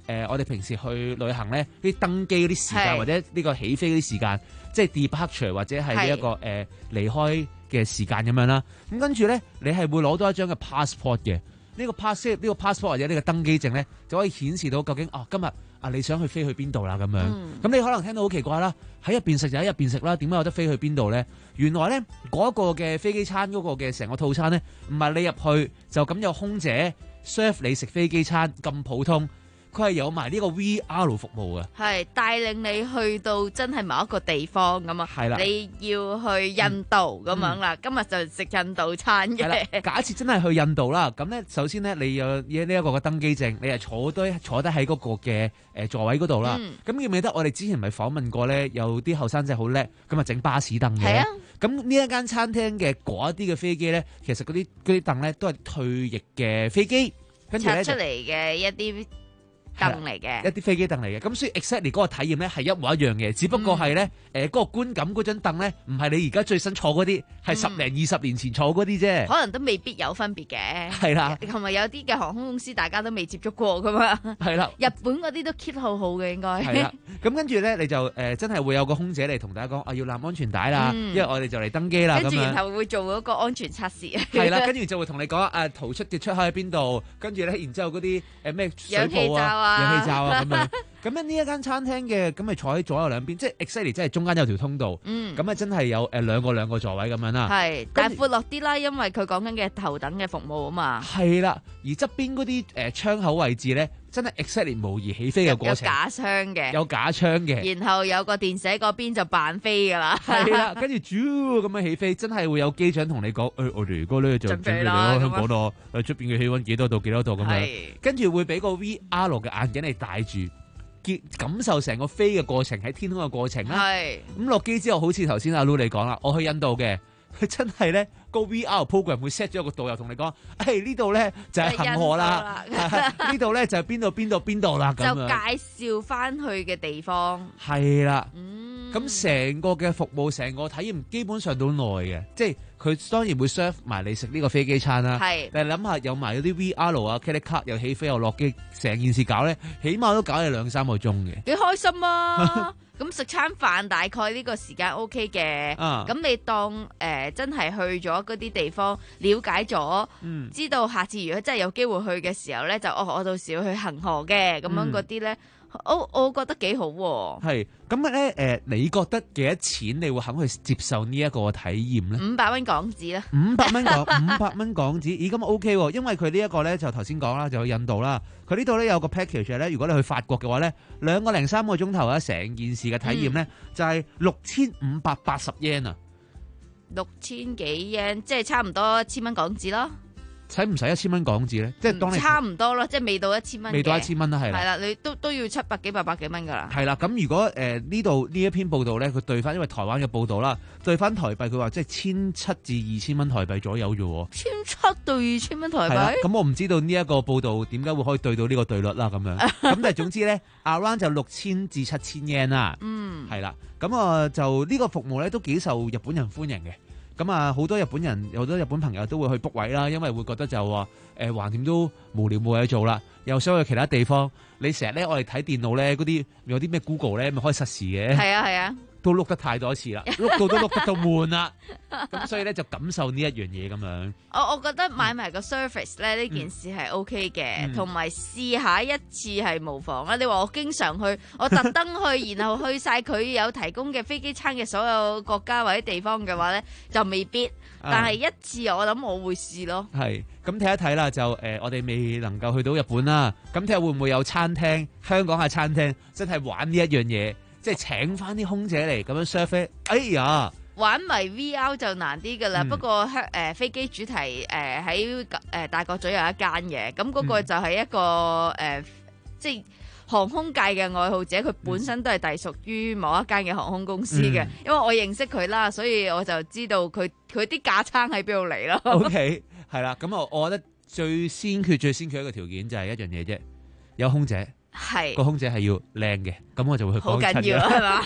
[SPEAKER 8] 呃、我哋平時去旅行咧，啲登機嗰啲時間或者呢個起飛嗰啲時間，即係 departure 或者係呢一個誒、呃、離開嘅時間咁樣啦。咁跟住咧，你係會攞到一張嘅 passport 嘅。呢、這個 pass 呢個 passport 或者呢個登機證咧，就可以顯示到究竟哦、啊、今日啊你想去飛去邊度啦咁樣。咁、嗯、你可能聽到好奇怪啦，喺入邊食就喺入邊食啦，點解有得飛去邊度咧？原來咧嗰、那個嘅飛機餐嗰個嘅成個套餐咧，唔係你入去就咁有空姐 serve 你食飛機餐咁普通。佢係有埋呢個 V R 服務嘅，係
[SPEAKER 28] 帶領你去到真係某一個地方咁啊！係啦，你要去印度咁樣啦，嗯、今日就食印度餐嘅。
[SPEAKER 8] 假設真係去印度啦，咁咧首先咧你有呢一個嘅登機證，你係坐低坐低喺嗰個嘅誒座位嗰度啦。咁、嗯、記唔記得我哋之前咪訪問過咧？有啲後生仔好叻，咁啊整巴士凳嘅。係啊，咁呢一間餐廳嘅嗰一啲嘅飛機咧，其實嗰啲嗰啲凳咧都係退役嘅飛機，跟住咧
[SPEAKER 28] 出嚟嘅一啲凳嚟嘅，一
[SPEAKER 8] 啲飛機凳嚟嘅，咁所以 exactly 嗰個體驗咧係一模一樣嘅，只不過係咧誒嗰個觀感嗰張凳咧唔係你而家最新坐嗰啲，係十零二十年前坐嗰啲啫，
[SPEAKER 28] 可能都未必有分別嘅。
[SPEAKER 8] 係啦，
[SPEAKER 28] 同埋有啲嘅航空公司大家都未接觸過噶嘛。係啦，日本嗰啲都 keep 好好嘅應該。係啦，咁跟住咧你就誒、呃、真係會有個空姐嚟同大家講啊要攬安全帶啦、嗯，因為我哋就嚟登機啦。 跟住然後會做嗰個安全測試。
[SPEAKER 8] 係啦，跟住就會同你講啊逃出嘅出口喺邊度，跟住咧然之後嗰啲誒咩水泡啊。氧氣罩啊咁樣，咁樣呢一間餐廳嘅咁咪坐喺左右兩邊，即係 exactly 即係中間有條通道，嗯，咁啊真係有誒兩個兩個座位咁樣啦，係，但係闊落啲啦，因為佢講緊嘅頭等嘅服務啊嘛，係啦，而側邊嗰啲誒窗口位置咧，真係 exactly 模擬起飛嘅過程，有假槍嘅，有假槍嘅，然後有個電寫嗰邊就扮飛噶啦，係啦，跟住啾咁樣起飛，真係會有機長同你講，誒、哎、我哋而家咧就準備嚟咯，香港度誒出邊嘅氣溫幾多度幾多度咁樣，跟住會俾個 V R 嘅眼鏡你戴住。感受成個飛嘅過程，喺天空嘅過程啦。係咁落機之後，好似頭先阿 Lu 你講啦，我去印度嘅，佢真係咧個 V R program 會 set 咗個導遊同你講，誒呢度咧就係恒河啦，呢度咧就係邊度邊度邊度啦，咁樣就介紹翻去嘅地方。係啦，咁成個嘅服務，成個體驗基本上都耐嘅，即係佢當然會 serve 埋你食呢個飛機餐啦。係，但係諗下有埋嗰啲 V R 啊 credit card 又起飛又落機，成件事搞咧，起碼都搞你兩三個鐘嘅。幾開心啊！咁食餐飯大概呢個時間 OK 嘅，咁、啊、你當誒、呃、真係去咗嗰啲地方，了解咗、嗯，知道下次如果真係有機會去嘅時候咧，就哦我到時要去恒河嘅，咁樣嗰啲咧。我我覺得幾好喎。係咁咧，誒、呃，你覺得幾多錢你會肯去接受呢一個體驗咧？五百蚊港紙啦，五百蚊港五百蚊港紙，咦咁 OK 喎，因為佢呢一個咧就頭先講啦，就去印度啦。佢呢度咧有個 package 咧，如果你去法國嘅話咧，兩個零三個鐘頭啊，成件事嘅體驗咧、嗯、就係六千五百八十 yen 啊，六千幾 yen，即係差唔多一千蚊港紙咯。使唔使一千蚊港紙咧？即係當你差唔多咯，即係未到一千蚊。未到一千蚊啦，係啦。係啦，你都都要七百幾、八百幾蚊噶啦。係啦，咁如果誒呢度呢一篇報道咧，佢對翻，因為台灣嘅報道啦，對翻台幣，佢話即係千七至二千蚊台幣左右啫喎。千七到二千蚊台幣。咁我唔知道呢一個報道點解會可以對到呢個對率啦咁樣。咁但係總之咧，around 就六千至七千 yen 啦。嗯。係啦，咁啊就呢個服務咧都幾受日本人歡迎嘅。咁啊，好多日本人，好多日本朋友都會去 book 位啦，因為會覺得就話誒橫掂都無聊冇嘢做啦，又想去其他地方。你成日咧，我哋睇電腦咧，嗰啲有啲咩 Google 咧，咪可以實時嘅。係啊係啊。都碌得太多次啦，碌到都碌得到悶啦，咁所以咧就感受呢一樣嘢咁樣。我我覺得買埋個 service 咧呢、嗯、件事係 OK 嘅，同埋試下一次係無妨啦。你話我經常去，我特登去，然後去晒佢有提供嘅飛機餐嘅所有國家或者地方嘅話咧，就未必。但係一次我諗我會試咯。係，咁睇一睇啦，就誒、呃、我哋未能夠去到日本啦，咁睇下會唔會有餐廳，香港嘅餐廳真係玩呢一樣嘢。即係請翻啲空姐嚟咁樣 serve， 哎呀，玩埋 V R 就難啲噶啦。不過香誒、呃、飛機主題誒喺誒大角咀有一間嘅，咁嗰個就係一個誒、呃、即係航空界嘅愛好者，佢本身都係隸屬於某一間嘅航空公司嘅、嗯。因為我認識佢啦，所以我就知道佢佢啲架撐喺邊度嚟咯。OK， 係啦，咁我我覺得最先決最先決一個條件就係一樣嘢啫，有空姐。係個空姐係要靚嘅，咁我就會去幫襯嘅。好緊要係嘛？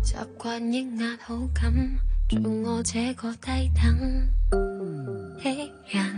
[SPEAKER 1] 習慣抑壓好感，做我這個低等的人。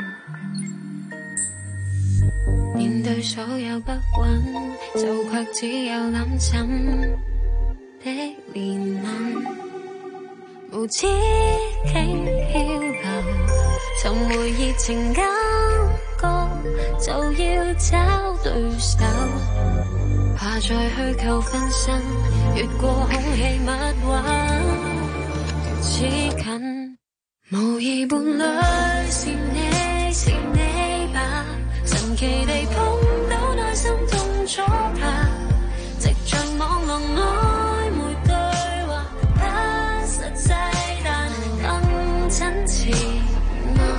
[SPEAKER 1] 面對所有不穩，就卻只有諗枕的憐憫。無止境漂流，尋回熱情感覺，就要找對手。怕再虛構分身，越過空氣密雲，似近。無疑伴侶是你，是你吧？神奇地碰到內心痛楚吧，藉着網絡曖昧對話，不實際但更真切嗎？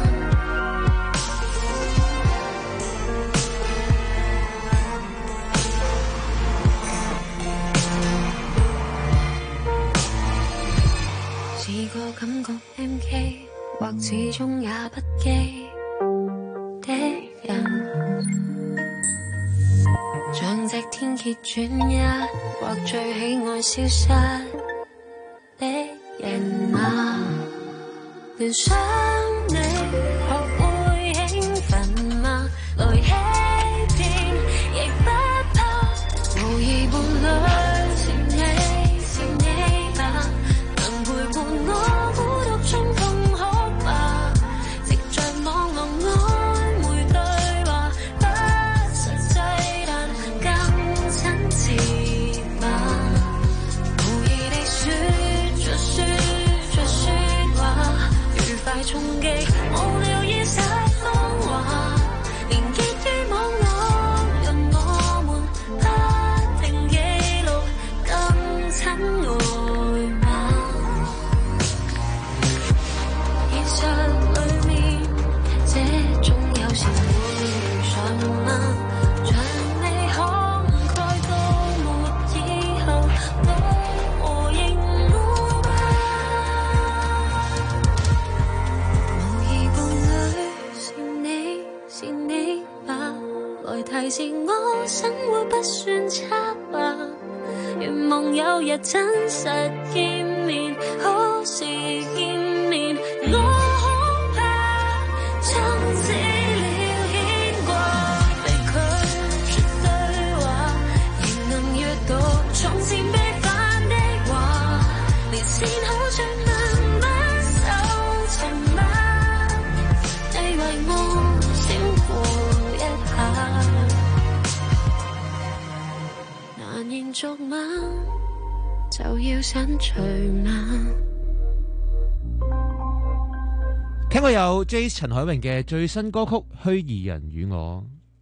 [SPEAKER 1] 試過感覺 M K， 或始終也不羈的人，像隻天蠍轉一，或最喜愛消失的人馬。聯想你學會興奮嗎？來欺騙亦不怕，無疑伴侶是你，是你吧？能陪伴我孤獨中痛哭吧，藉着網絡曖昧對話，不實際但更親切吧。無意地說着說着說話，愉快衝擊無聊現實謊話，連結於網絡，讓我們不停記錄更親愛嗎？現實裏面，這種有時會遇上嗎？像你慷慨到沒以後，都和應我吧。無疑伴侶是你，是你吧？來提示我生活不算差吧。願望有日真實見面，可是見面我恐怕終止了牽掛，被拒絕對話，仍能閱讀從前被犯的話，連線好像能不受沉默，你為我閃過一下，難言俗語就要刪除嗎？
[SPEAKER 8] 聽過有 J 陳海榮嘅最新歌曲《虛擬人與我》。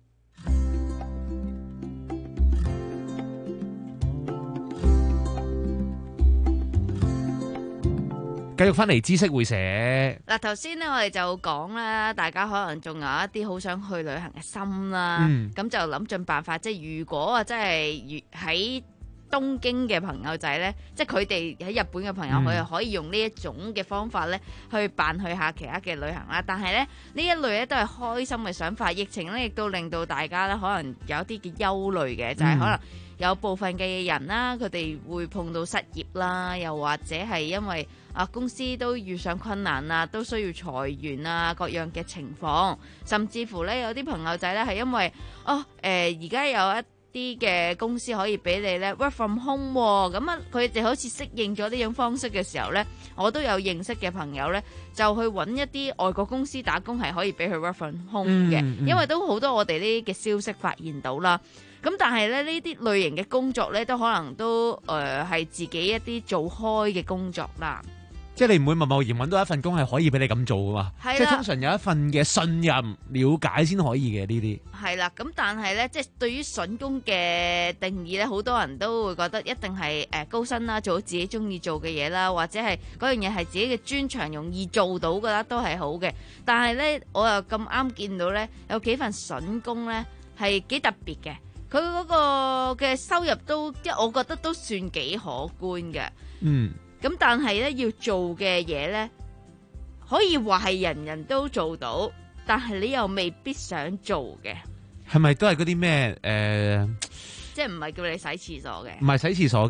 [SPEAKER 8] 繼續翻嚟知識會社。
[SPEAKER 28] 嗱，頭先咧我哋就講啦，大家可能仲有一啲好想去旅行嘅心啦，咁、嗯、就諗盡辦法，即係如果啊，真係喺東京嘅朋友仔呢，即係佢哋喺日本嘅朋友，佢、嗯、又可以用呢一種嘅方法呢去辦去下其他嘅旅行啦。但係呢，呢一類咧都係開心嘅想法，疫情呢亦都令到大家呢可能有啲嘅憂慮嘅，就係、是、可能有部分嘅人啦，佢哋會碰到失業啦，又或者係因為啊公司都遇上困難啊，都需要裁員啊，各樣嘅情況，甚至乎呢，有啲朋友仔呢係因為哦誒而家有一啲嘅公司可以俾你咧 work from home 喎，咁啊佢哋好似適應咗呢種方式嘅時候咧，我都有認識嘅朋友咧，就去揾一啲外國公司打工係可以俾佢 work from home 嘅、嗯嗯，因為都好多我哋呢啲嘅消息發現到啦。咁但係咧呢啲類型嘅工作咧，都可能都誒係、呃、自己一啲做開嘅工作啦。
[SPEAKER 8] 即係你唔會貿貿然揾到一份工係可以俾你咁做噶嘛？即係通常有一份嘅信任、了解先可以嘅呢啲。係啦，咁但係咧，即係對於筍工嘅定義咧，好多人都會覺得一定係誒高薪啦，做到自己中意做嘅嘢啦，或者係嗰樣嘢係自己嘅專長，容易做到噶啦，都係好嘅。但係咧，我又咁啱見到咧，有幾份筍工咧係幾特別嘅，佢嗰個嘅收入都即係我覺得都算幾可觀嘅。嗯。咁但係咧要做嘅嘢咧，可以話係人人都做到，但係你又未必想做嘅。係咪都係嗰啲咩誒？即係唔係叫你洗廁所嘅？唔係洗廁所嘅，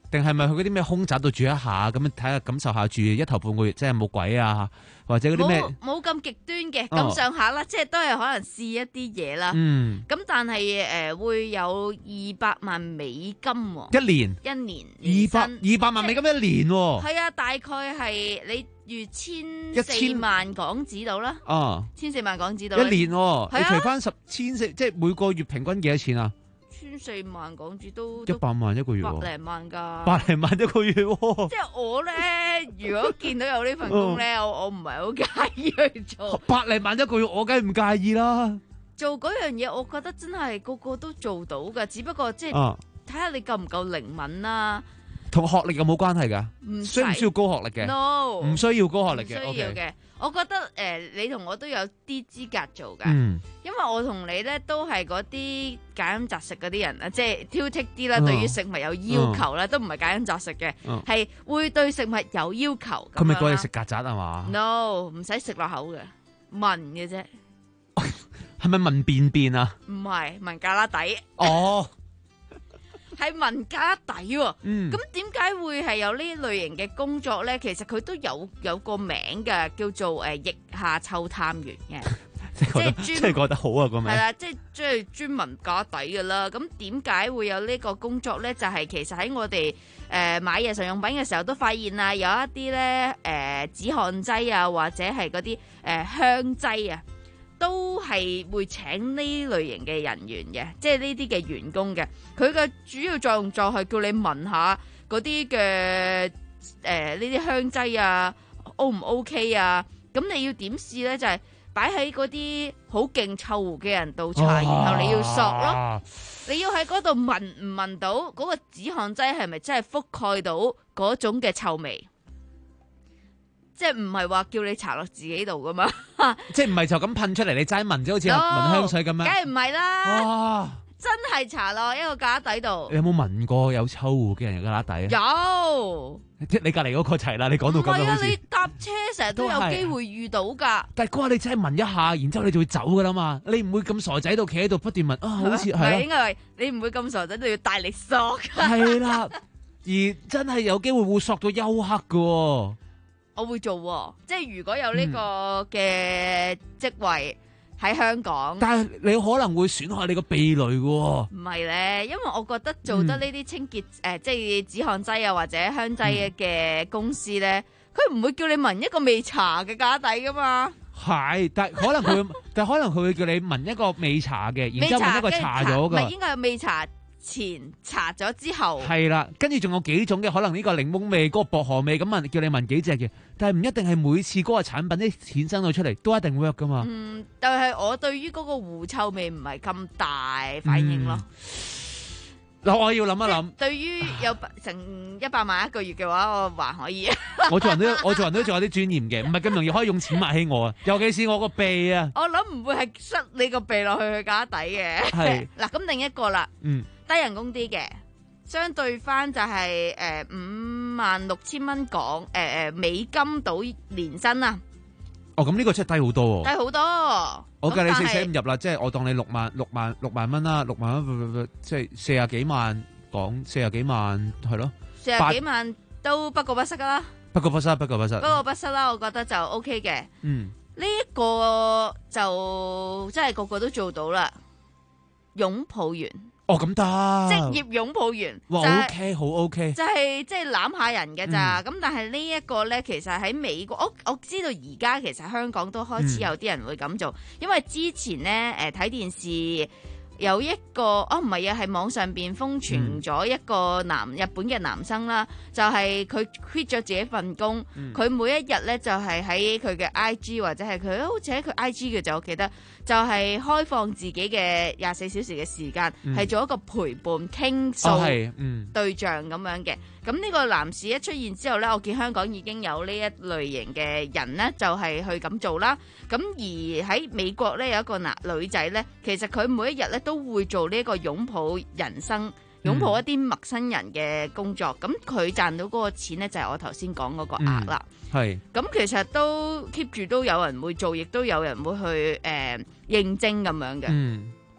[SPEAKER 8] 定係咪去嗰啲咩空宅度住一下咁樣睇下感受下住一頭半個月，即係冇鬼啊，或者嗰啲咩
[SPEAKER 28] 冇咁極端嘅
[SPEAKER 8] 哦
[SPEAKER 28] 咁上下啦，即係都係可能試一啲嘢啦。
[SPEAKER 8] 嗯
[SPEAKER 28] 咁但係誒、呃、會有二百萬美金喎，
[SPEAKER 8] 一年
[SPEAKER 28] 一年
[SPEAKER 8] 二百二百萬美金一年喎。
[SPEAKER 28] 係啊，大概係你月千
[SPEAKER 8] 一
[SPEAKER 28] 四
[SPEAKER 8] 千
[SPEAKER 28] 萬港紙到啦，
[SPEAKER 8] 啊，
[SPEAKER 28] 千四萬港紙到
[SPEAKER 8] 一年喎，
[SPEAKER 28] 係啊
[SPEAKER 8] 你除翻十千四，即係每個月平均幾多錢啊？
[SPEAKER 28] 千四萬港紙都
[SPEAKER 8] 一百萬一個月
[SPEAKER 28] 百
[SPEAKER 8] 喎，
[SPEAKER 28] 零萬㗎，
[SPEAKER 8] 百零萬一個月喎，
[SPEAKER 28] 即係我咧，如果見到有呢份工咧，我我唔係好介意去做。
[SPEAKER 8] 百零萬一個月，我梗係唔介意啦。
[SPEAKER 28] 做嗰樣嘢，我覺得真係個個都做到㗎，只不過即係
[SPEAKER 8] 啊
[SPEAKER 28] 睇下你夠唔夠靈敏啦。
[SPEAKER 8] 同學歷有冇關係㗎？
[SPEAKER 28] 唔
[SPEAKER 8] 需唔需要高學歷嘅
[SPEAKER 28] No，
[SPEAKER 8] 唔需要高學歷嘅。
[SPEAKER 28] 唔需要嘅。我覺得誒、呃，你同我都有啲資格做㗎，
[SPEAKER 8] 嗯
[SPEAKER 28] 因為我同你咧都係嗰啲揀飲擇食嗰啲人啊，即係挑剔啲啦，
[SPEAKER 8] 嗯
[SPEAKER 28] 對於食物有要求啦，都唔係揀飲擇食嘅，
[SPEAKER 8] 嗯
[SPEAKER 28] 係會對食物有要求。
[SPEAKER 8] 佢咪
[SPEAKER 28] 咁樣啦
[SPEAKER 8] 過嚟食曱甴係嘛？
[SPEAKER 28] No，唔使食落口嘅，聞嘅啫，
[SPEAKER 8] 係咪聞便便啊？
[SPEAKER 28] 唔係聞旮旯底。
[SPEAKER 8] 哦，
[SPEAKER 28] 係聞旮旯底喎。
[SPEAKER 8] 嗯
[SPEAKER 28] 咁點解會係有呢類型嘅工作咧？其實佢都有有個名嘅，叫做誒腋下嗅探員嘅。
[SPEAKER 8] 即係覺得
[SPEAKER 28] 即係專
[SPEAKER 8] 即係覺得好啊個名
[SPEAKER 28] 係。啦，即係即係專聞旮旯底㗎啦。咁點解會有呢個工作咧？就係、其實喺我哋誒、呃、買日常用品嘅時候都發現啊，有一啲咧誒止汗劑啊，或者係嗰啲誒香劑啊，都係會請呢類型嘅人員嘅，即係呢啲嘅員工嘅。佢嘅主要作用就係叫你聞下嗰啲嘅誒呢啲香劑啊 O 唔 OK 啊？咁你要點試咧？就係、擺喺嗰啲好勁臭狐嘅人度搽，然後你要索咯。你要喺嗰度聞唔聞到嗰個止汗劑係咪真係覆蓋到嗰種嘅臭味？即係唔係話叫你搽落自己度噶嘛？
[SPEAKER 8] 即係唔係就咁噴出嚟，你齋聞就好似聞香水咁樣。
[SPEAKER 28] 梗係唔係啦！
[SPEAKER 8] 哇！
[SPEAKER 28] 真係搽落一個架底度
[SPEAKER 8] 你。有冇聞過有臭狐嘅人嘅旮旯底啊？
[SPEAKER 28] 有。
[SPEAKER 8] 即係你隔離嗰個齊啦，你講到
[SPEAKER 28] 唔係啊！
[SPEAKER 8] 咁樣好似
[SPEAKER 28] 你。搭車成日都有機會遇到㗎。
[SPEAKER 8] 但係嗰下你真係聞一下，然之後你就會走㗎啦嘛。你唔會咁傻仔喺度企喺度不斷聞啊，好似
[SPEAKER 28] 唔係
[SPEAKER 8] 係咯，
[SPEAKER 28] 應該係你唔會咁傻仔，都要大力索。
[SPEAKER 8] 係啦。而真係有機會會索到休克㗎喎。
[SPEAKER 28] 我會做喎，即係如果有呢個嘅職位喺香港，
[SPEAKER 8] 但係你可能會損害你個鼻雷嘅喎。
[SPEAKER 28] 唔係咧，因為我覺得做得呢啲清潔誒、
[SPEAKER 8] 嗯
[SPEAKER 28] 呃，即係止汗劑啊或者香劑嘅公司咧，佢唔、會叫你聞一個未搽嘅架底噶嘛。
[SPEAKER 8] 係，但係可能佢，但係可能佢會叫你聞一個未搽嘅，然之後聞一個搽咗
[SPEAKER 28] 唔係
[SPEAKER 8] 嘅。
[SPEAKER 28] 應該係未搽前搽咗之後。
[SPEAKER 8] 係啦，跟住仲有幾種嘅，可能呢個檸檬味、嗰、個薄荷味咁問，叫你聞幾隻嘅，但係唔一定係每次嗰個產品啲衍生到出嚟都一定 work 噶嘛。
[SPEAKER 28] 嗯，但係我對於嗰個狐臭味唔係咁大反應咯。
[SPEAKER 8] 嗱、我要諗一諗。
[SPEAKER 28] 對於有成一百萬一個月嘅話，我還可以。
[SPEAKER 8] 我做人都我做人都仲有啲尊嚴嘅，唔係咁容易可以用錢抹起我啊！尤其是我個鼻啊。
[SPEAKER 28] 我諗唔會係塞你個鼻落去佢架底嘅。
[SPEAKER 8] 係
[SPEAKER 28] 嗱，咁另一個啦，
[SPEAKER 8] 嗯，
[SPEAKER 28] 低人工啲嘅，相對翻就係誒五萬六千蚊港誒誒美金到年薪啊，
[SPEAKER 8] 哦，咁呢個真係低好多喎。
[SPEAKER 28] 低好多。
[SPEAKER 8] 我計你四
[SPEAKER 28] 咁但係
[SPEAKER 8] 捨五入啦，即係我當你六萬六萬六萬蚊啦，六萬蚊即係四十幾萬港，四十幾萬係咯，
[SPEAKER 28] 四十幾萬都不過不失啦，
[SPEAKER 8] 不過不失，不過不失。
[SPEAKER 28] 不過不失啦，我覺得就 O K 嘅。
[SPEAKER 8] 嗯，
[SPEAKER 28] 呢一個就真係個個都做到啦，擁抱員。
[SPEAKER 8] 哦，咁得。
[SPEAKER 28] 職業擁抱員，
[SPEAKER 8] 哇
[SPEAKER 28] 就係
[SPEAKER 8] ，OK，好 OK。
[SPEAKER 28] 就係即係攬下人嘅咋，咁、
[SPEAKER 8] 嗯
[SPEAKER 28] 但係呢一個呢，其實喺美國，我我知道而家其實香港都開始有啲人會咁做，
[SPEAKER 8] 嗯、
[SPEAKER 28] 因為之前呢，誒、呃、睇電視有一個，哦唔係啊，係網上邊瘋傳咗一個男、嗯、日本嘅男生啦，就係、是、佢 quit 咗自己份工，佢、嗯、每一日呢，就係喺佢嘅 I G 或者係佢好似喺佢 I G 嘅就我記得。就係開放自己嘅廿四小時嘅時間，係、嗯、做一個陪伴傾訴對象咁樣嘅。咁呢、嗯、個男士一出現之後呢，我見香港已經有呢一類型嘅人呢，就係、是、去咁做啦。咁而喺美國呢，有一個男女仔呢，其實佢每一日呢都會做呢一個擁抱人生、擁抱一啲陌生人嘅工作。咁佢賺到嗰個錢呢，就係我頭先講嗰個額啦。
[SPEAKER 8] 係
[SPEAKER 28] 咁，其實都 keep 住都有人會做，亦都有人會去誒、呃、應徵咁樣嘅。
[SPEAKER 8] 嗯，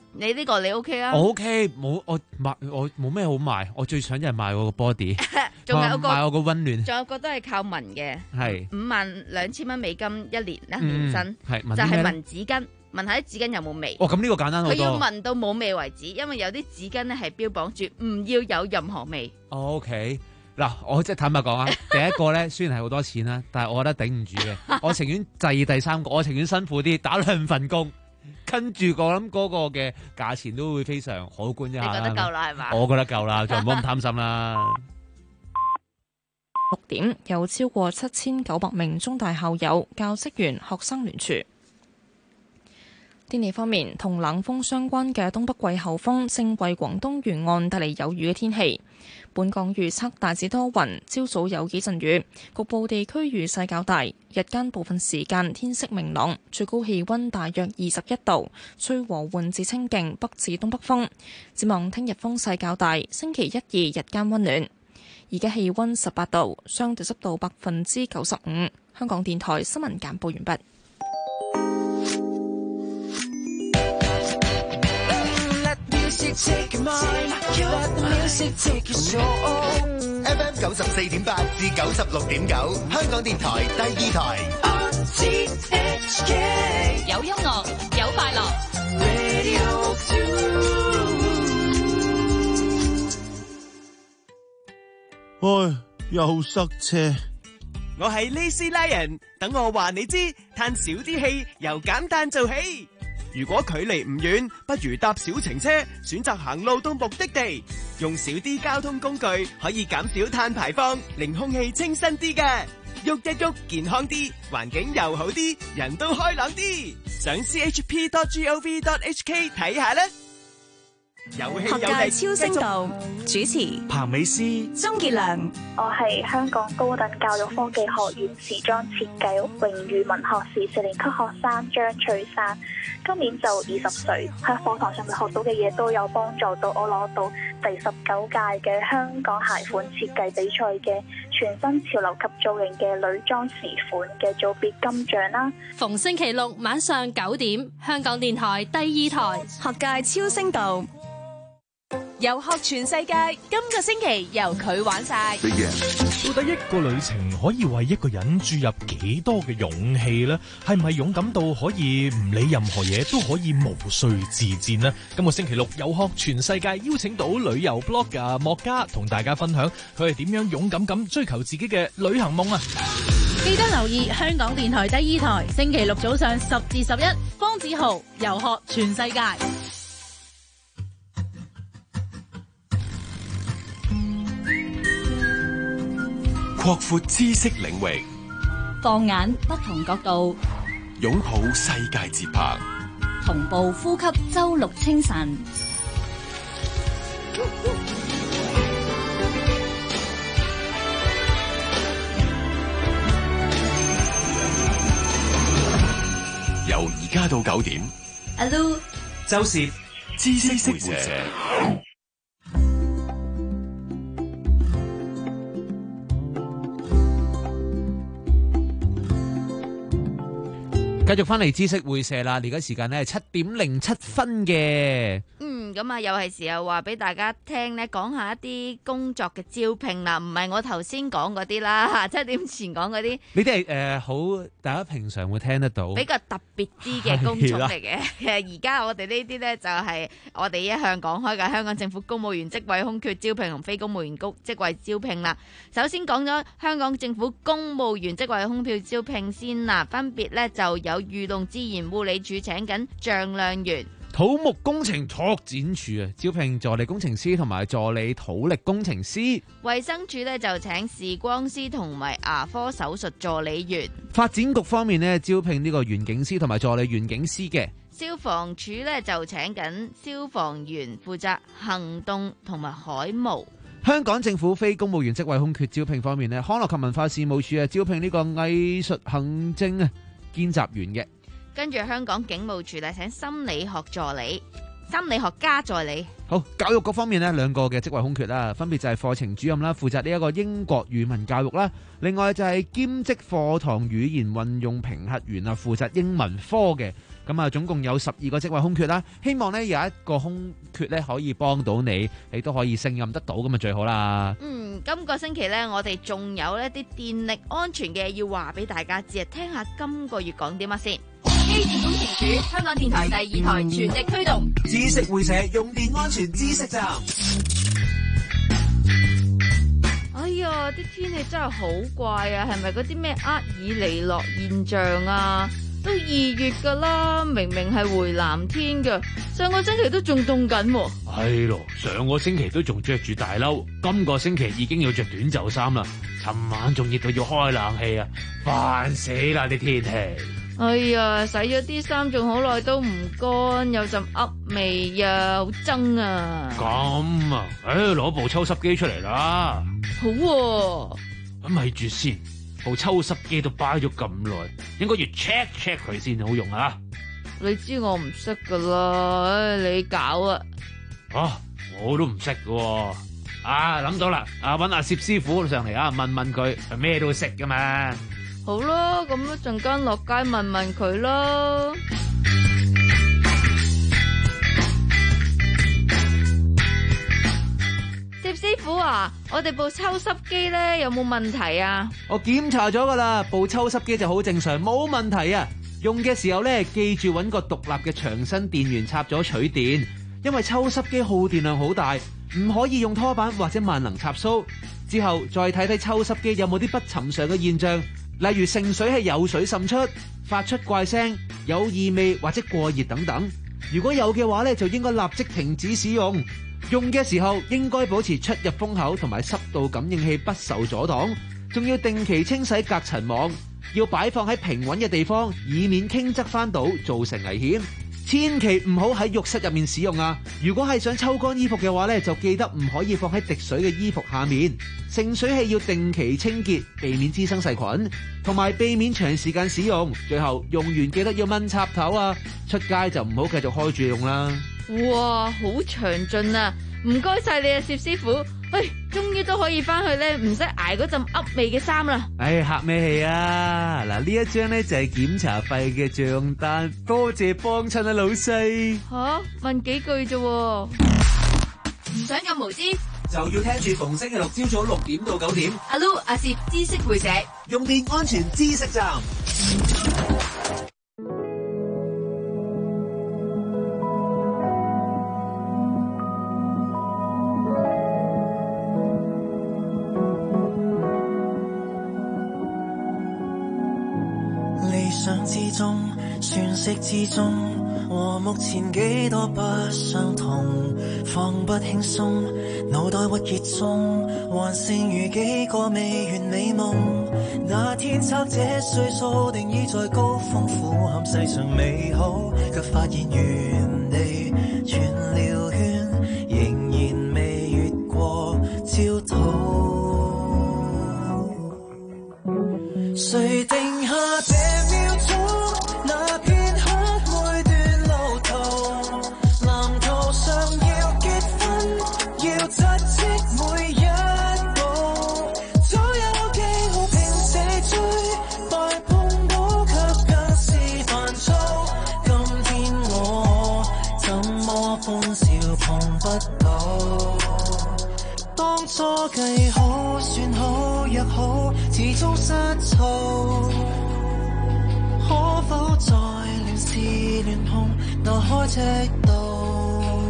[SPEAKER 28] 你呢個你 OK 啊？
[SPEAKER 8] 我 OK， 冇我賣我冇咩好賣，我最想就係賣我個 body，
[SPEAKER 28] 仲有個
[SPEAKER 8] 賣我個溫暖，
[SPEAKER 28] 仲有個都係靠紋嘅，
[SPEAKER 8] 係
[SPEAKER 28] 五萬兩千蚊美金一年一年薪，
[SPEAKER 8] 係
[SPEAKER 28] 就係紋紙巾，問下啲紙巾有冇味。
[SPEAKER 8] 哦，咁呢個簡單好多。
[SPEAKER 28] 佢要紋到冇味為止，因為有啲紙巾咧係標榜住唔要有任何味。
[SPEAKER 8] 哦 OK。嗱，我即係坦白講啊，第一個咧雖然係好多錢啦，但係我覺得頂唔住嘅，我情願制第三個，我情願辛苦啲打兩份工，跟住我諗嗰個嘅價錢都會非常可觀一下。
[SPEAKER 28] 你覺得夠啦係嘛？
[SPEAKER 8] 我覺得夠啦，就唔好咁貪心啦。
[SPEAKER 3] 六點有超過七千九百名中大校友、教職員、學生聯署。天氣方面，同冷鋒相關嘅東北季候風正為廣東沿岸帶嚟有雨嘅天氣。本港預測大致多雲，朝早有幾陣雨，局部地區雨勢較大。日間部分時間天色明朗，最高氣溫大約二十一度，吹和緩至清勁北至東北風。展望聽日風勢較大，星期一二日間溫暖。而家氣溫十八度，相對濕度百分之九十五。香港電台新聞簡報完畢。
[SPEAKER 13] F M 九十四點八至九十六點九，香港電台第二台。
[SPEAKER 2] 有音樂，有快樂。
[SPEAKER 4] 唉，又塞車。
[SPEAKER 5] 我係 Lazy Lion， 等我話你知，嘆少啲氣，由減碳做起。如果距離唔遠，不如搭小程車，選擇行路到目的地，用少啲交通工具，可以減少碳排放，令空氣清新啲嘅。喐一喐，健康啲，環境又好啲，人都開朗啲。上 c h p dot gov dot h k 睇下啦。有氣有力，
[SPEAKER 15] 學界超聲道主持
[SPEAKER 5] 彭美詩、
[SPEAKER 15] 鍾傑良。
[SPEAKER 18] 我係香港高等教育科技學院時裝設計榮譽文學士四年級學生張翠珊，今年就二十歲，喺課堂上面學到嘅嘢都有幫助到我攞到第十九屆嘅香港鞋款設計比賽嘅全新潮流及造型嘅女裝時款嘅組別金獎啦。
[SPEAKER 6] 逢星期六晚上九點，香港電台第二台
[SPEAKER 15] 學界超聲道。遊學全世界，今個星期由佢玩晒。
[SPEAKER 7] 到底一個旅程可以為一個人注入幾多嘅勇氣呢？係唔係勇敢到可以唔理任何嘢都可以無須自薦呢？今個星期六遊學全世界，邀請到旅遊 blogger 莫嘉同大家分享佢係點樣勇敢咁追求自己嘅旅行夢啊！
[SPEAKER 6] 記得留意香港電台第二台，星期六早上十至十一，方子豪遊學全世界。
[SPEAKER 10] 擴闊知識領域，
[SPEAKER 6] 放眼不同角度，
[SPEAKER 10] 擁抱世界節拍，
[SPEAKER 6] 同步呼吸周六清晨。
[SPEAKER 10] 由而家到九點，
[SPEAKER 6] 阿 Lu、
[SPEAKER 10] 周攝知識會社。
[SPEAKER 8] 繼續翻嚟知識會社啦，而家時間咧係七點零七分嘅。
[SPEAKER 28] 嗯，咁啊，又係時候話俾大家聽咧，講下一啲工作嘅招聘啦，唔係我頭先講嗰啲啦，七點前講嗰啲。
[SPEAKER 8] 呢啲係誒好，大家平常會聽得到，
[SPEAKER 28] 比較特別啲嘅工種嚟嘅。其實而家我哋呢啲咧就係我哋一向講開嘅香港政府公務員職位空缺招聘同非公務員工職位招聘啦。首先講咗香港政府公務員職位空缺招聘先啦，分別咧就有漁農自然護理署請緊丈量員。
[SPEAKER 8] 土木工程拓展署啊，招聘助理工程師同埋助理土力工程師。衛生署咧就請視光師同埋牙科手術助理員。發展局方面咧招聘呢個園景師同埋助理園景師嘅。消防處咧就請緊消防員負責行動同埋海務。香港政府非公務員職位空缺招聘方面咧，康樂及文化事務署啊招聘呢個藝術行政啊見習員嘅。跟住香港警務處咧請心理學助理。
[SPEAKER 28] 心理學家助理。
[SPEAKER 8] 好，教育局方面呢，兩個嘅職位空缺啦，分別就係課程主任啦，負責呢一個英國語文教育啦，另外就係兼職課堂語言運用評核員啊，負責英文科嘅。咁啊，總共有十二個職位空缺啦，希望呢有一個空缺呢可以幫到你，你都可以勝任得到，咁啊最好啦。
[SPEAKER 28] 嗯，今個星期呢，我哋仲有一啲電力安全嘅要話俾大家知啊，聽下今個月講啲乜先。機電工程署，香港電台第二台全力推動
[SPEAKER 9] 知識會社用電安全知識站。
[SPEAKER 28] 哎呀，啲天氣真係好怪啊！係咪嗰啲咩厄爾尼諾現象啊？都二月噶啦，明明係回南天嘅，上個星期都仲凍緊。
[SPEAKER 11] 係咯，上個星期都仲着住大褸，今個星期已經要着短袖衫啦。尋晚仲熱到要開冷氣啊，煩死啦啲天氣。
[SPEAKER 28] 哎呀，洗咗啲衫仲好耐都唔乾，有陣噏味啊，好憎啊！
[SPEAKER 11] 咁啊，誒，攞部抽濕機出嚟啦。
[SPEAKER 28] 好喎，
[SPEAKER 11] 咁咪住先，部抽濕機都擺咗咁耐，應該要 check check 佢先好用啊！
[SPEAKER 28] 你知我唔識噶啦，唉，你搞啊！
[SPEAKER 11] 啊，我都唔識噶。啊，諗到啦，啊，搵阿薛師傅上嚟啊，問問佢，係咩都識噶嘛。
[SPEAKER 28] 好啦，咁一陣間落街問問佢啦。薛師傅啊，我哋部抽濕機咧有冇問題啊？
[SPEAKER 8] 我檢查咗噶啦，部抽濕機就好正常，冇問題啊。用嘅時候咧，記住搵個獨立嘅長身電源插咗取電，因為抽濕機耗電量好大，唔可以用拖板或者萬能插蘇。之後再睇睇抽濕機有冇啲不尋常嘅現象。例如盛水係有水滲出、發出怪聲、有異味或者過熱等等，如果有嘅話咧，就應該立即停止使用。用嘅時候應該保持出入風口同埋濕度感應器不受阻擋，仲要定期清洗隔塵網，要擺放喺平穩嘅地方，以免傾側翻倒造成危險。千祈唔好喺浴室入面使用啊！如果係想抽乾衣服嘅話咧，就記得唔可以放喺滴水嘅衣服下面。盛水器要定期清潔，避免滋生細菌，同埋避免長時間使用。最後用完記得要掹插頭啊！出街就唔好繼續開住用啦。
[SPEAKER 28] 哇，好詳盡啊！唔該晒你啊，薛師傅。唉，終於都可以翻去咧，唔使挨嗰陣噏味嘅衫啦。
[SPEAKER 8] 唉，客咩氣啊？嗱，呢一張咧就係檢查費嘅賬單，多謝幫襯啊，老細。
[SPEAKER 28] 吓，問幾句啫？唔想咁無知，
[SPEAKER 9] 就要聽住逢星期六朝早六點到九點，
[SPEAKER 28] 阿 Lu 阿薛知識會社
[SPEAKER 9] 用電安全知識站。
[SPEAKER 12] 理想之中，詮釋之中，和目前幾多不相同，放不輕鬆，腦袋鬱結中，還剩餘幾個未完美夢。那天測這歲數，定已在高峰俯瞰世上美好，卻發現原地轉了圈，仍然未越過焦土。誰定下這秒鐘，那片刻每段路途，藍圖上要結婚，要扎積每一步，早有記號拼死追，快碰到卻更是煩躁。今天我怎麼歡笑碰不到？當初計好算好約好，始終失措。可否再亂試亂碰，打開赤道，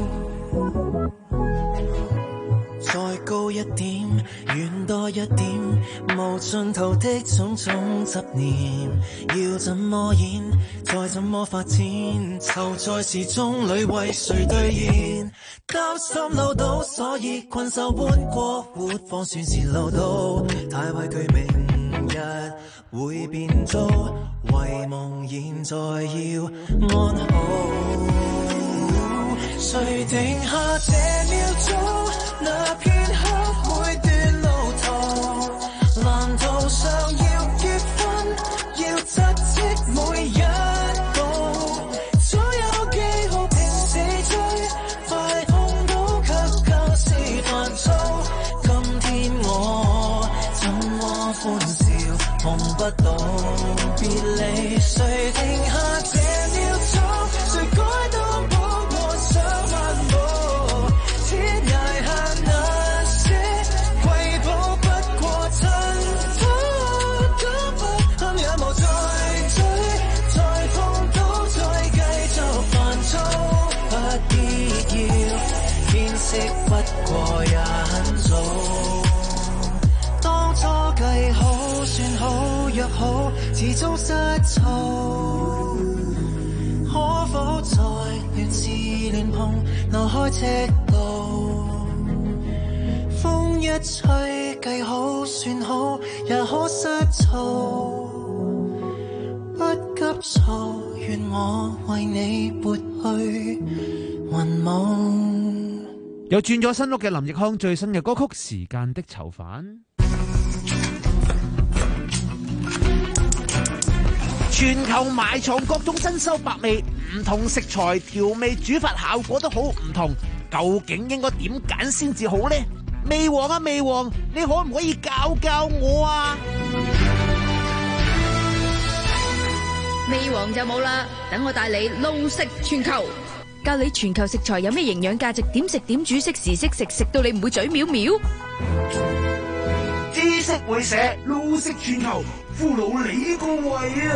[SPEAKER 12] 再高一點，遠多一點，無盡頭的種種執念，要怎麼演，再怎麼發展，囚在時鐘裏為誰兌現？擔心漏到，所以困獸般過活，方算是漏到，太畏懼明日會變糟，遺夢現在要安好。誰定下這秒鐘，那片刻每段路途，藍圖上要結婚，要扎積每一步，早有記號拼死追。 歡笑，夢不到別離。誰停下這秒鐘？誰改到步我想漫步？天涯下那些瑰寶不過塵土，今不堪也無再追，再痛都再繼續煩躁，不必要見識不過也很早。當初計好算好約好，始終失措，可否在亂試亂碰留開赤道？風一吹計好算好也可失措，不急躁願我為你撥去雲霧。
[SPEAKER 8] 有轉咗新屋嘅林奕匡最新嘅歌曲《時間的囚犯》。
[SPEAKER 14] 全球埋藏各種珍饈百味，唔同食材調味煮法效果都好唔同，究竟應該點揀先至好呢？味王啊味王，你可唔可以教教我啊？
[SPEAKER 28] 味王就冇啦，等我帶你路食全球，教你全球食材有咩營養價值，點食點煮，適時適食，食到你唔會嘴藐藐。
[SPEAKER 14] 知識會社路食全球，俘虜你個胃啊！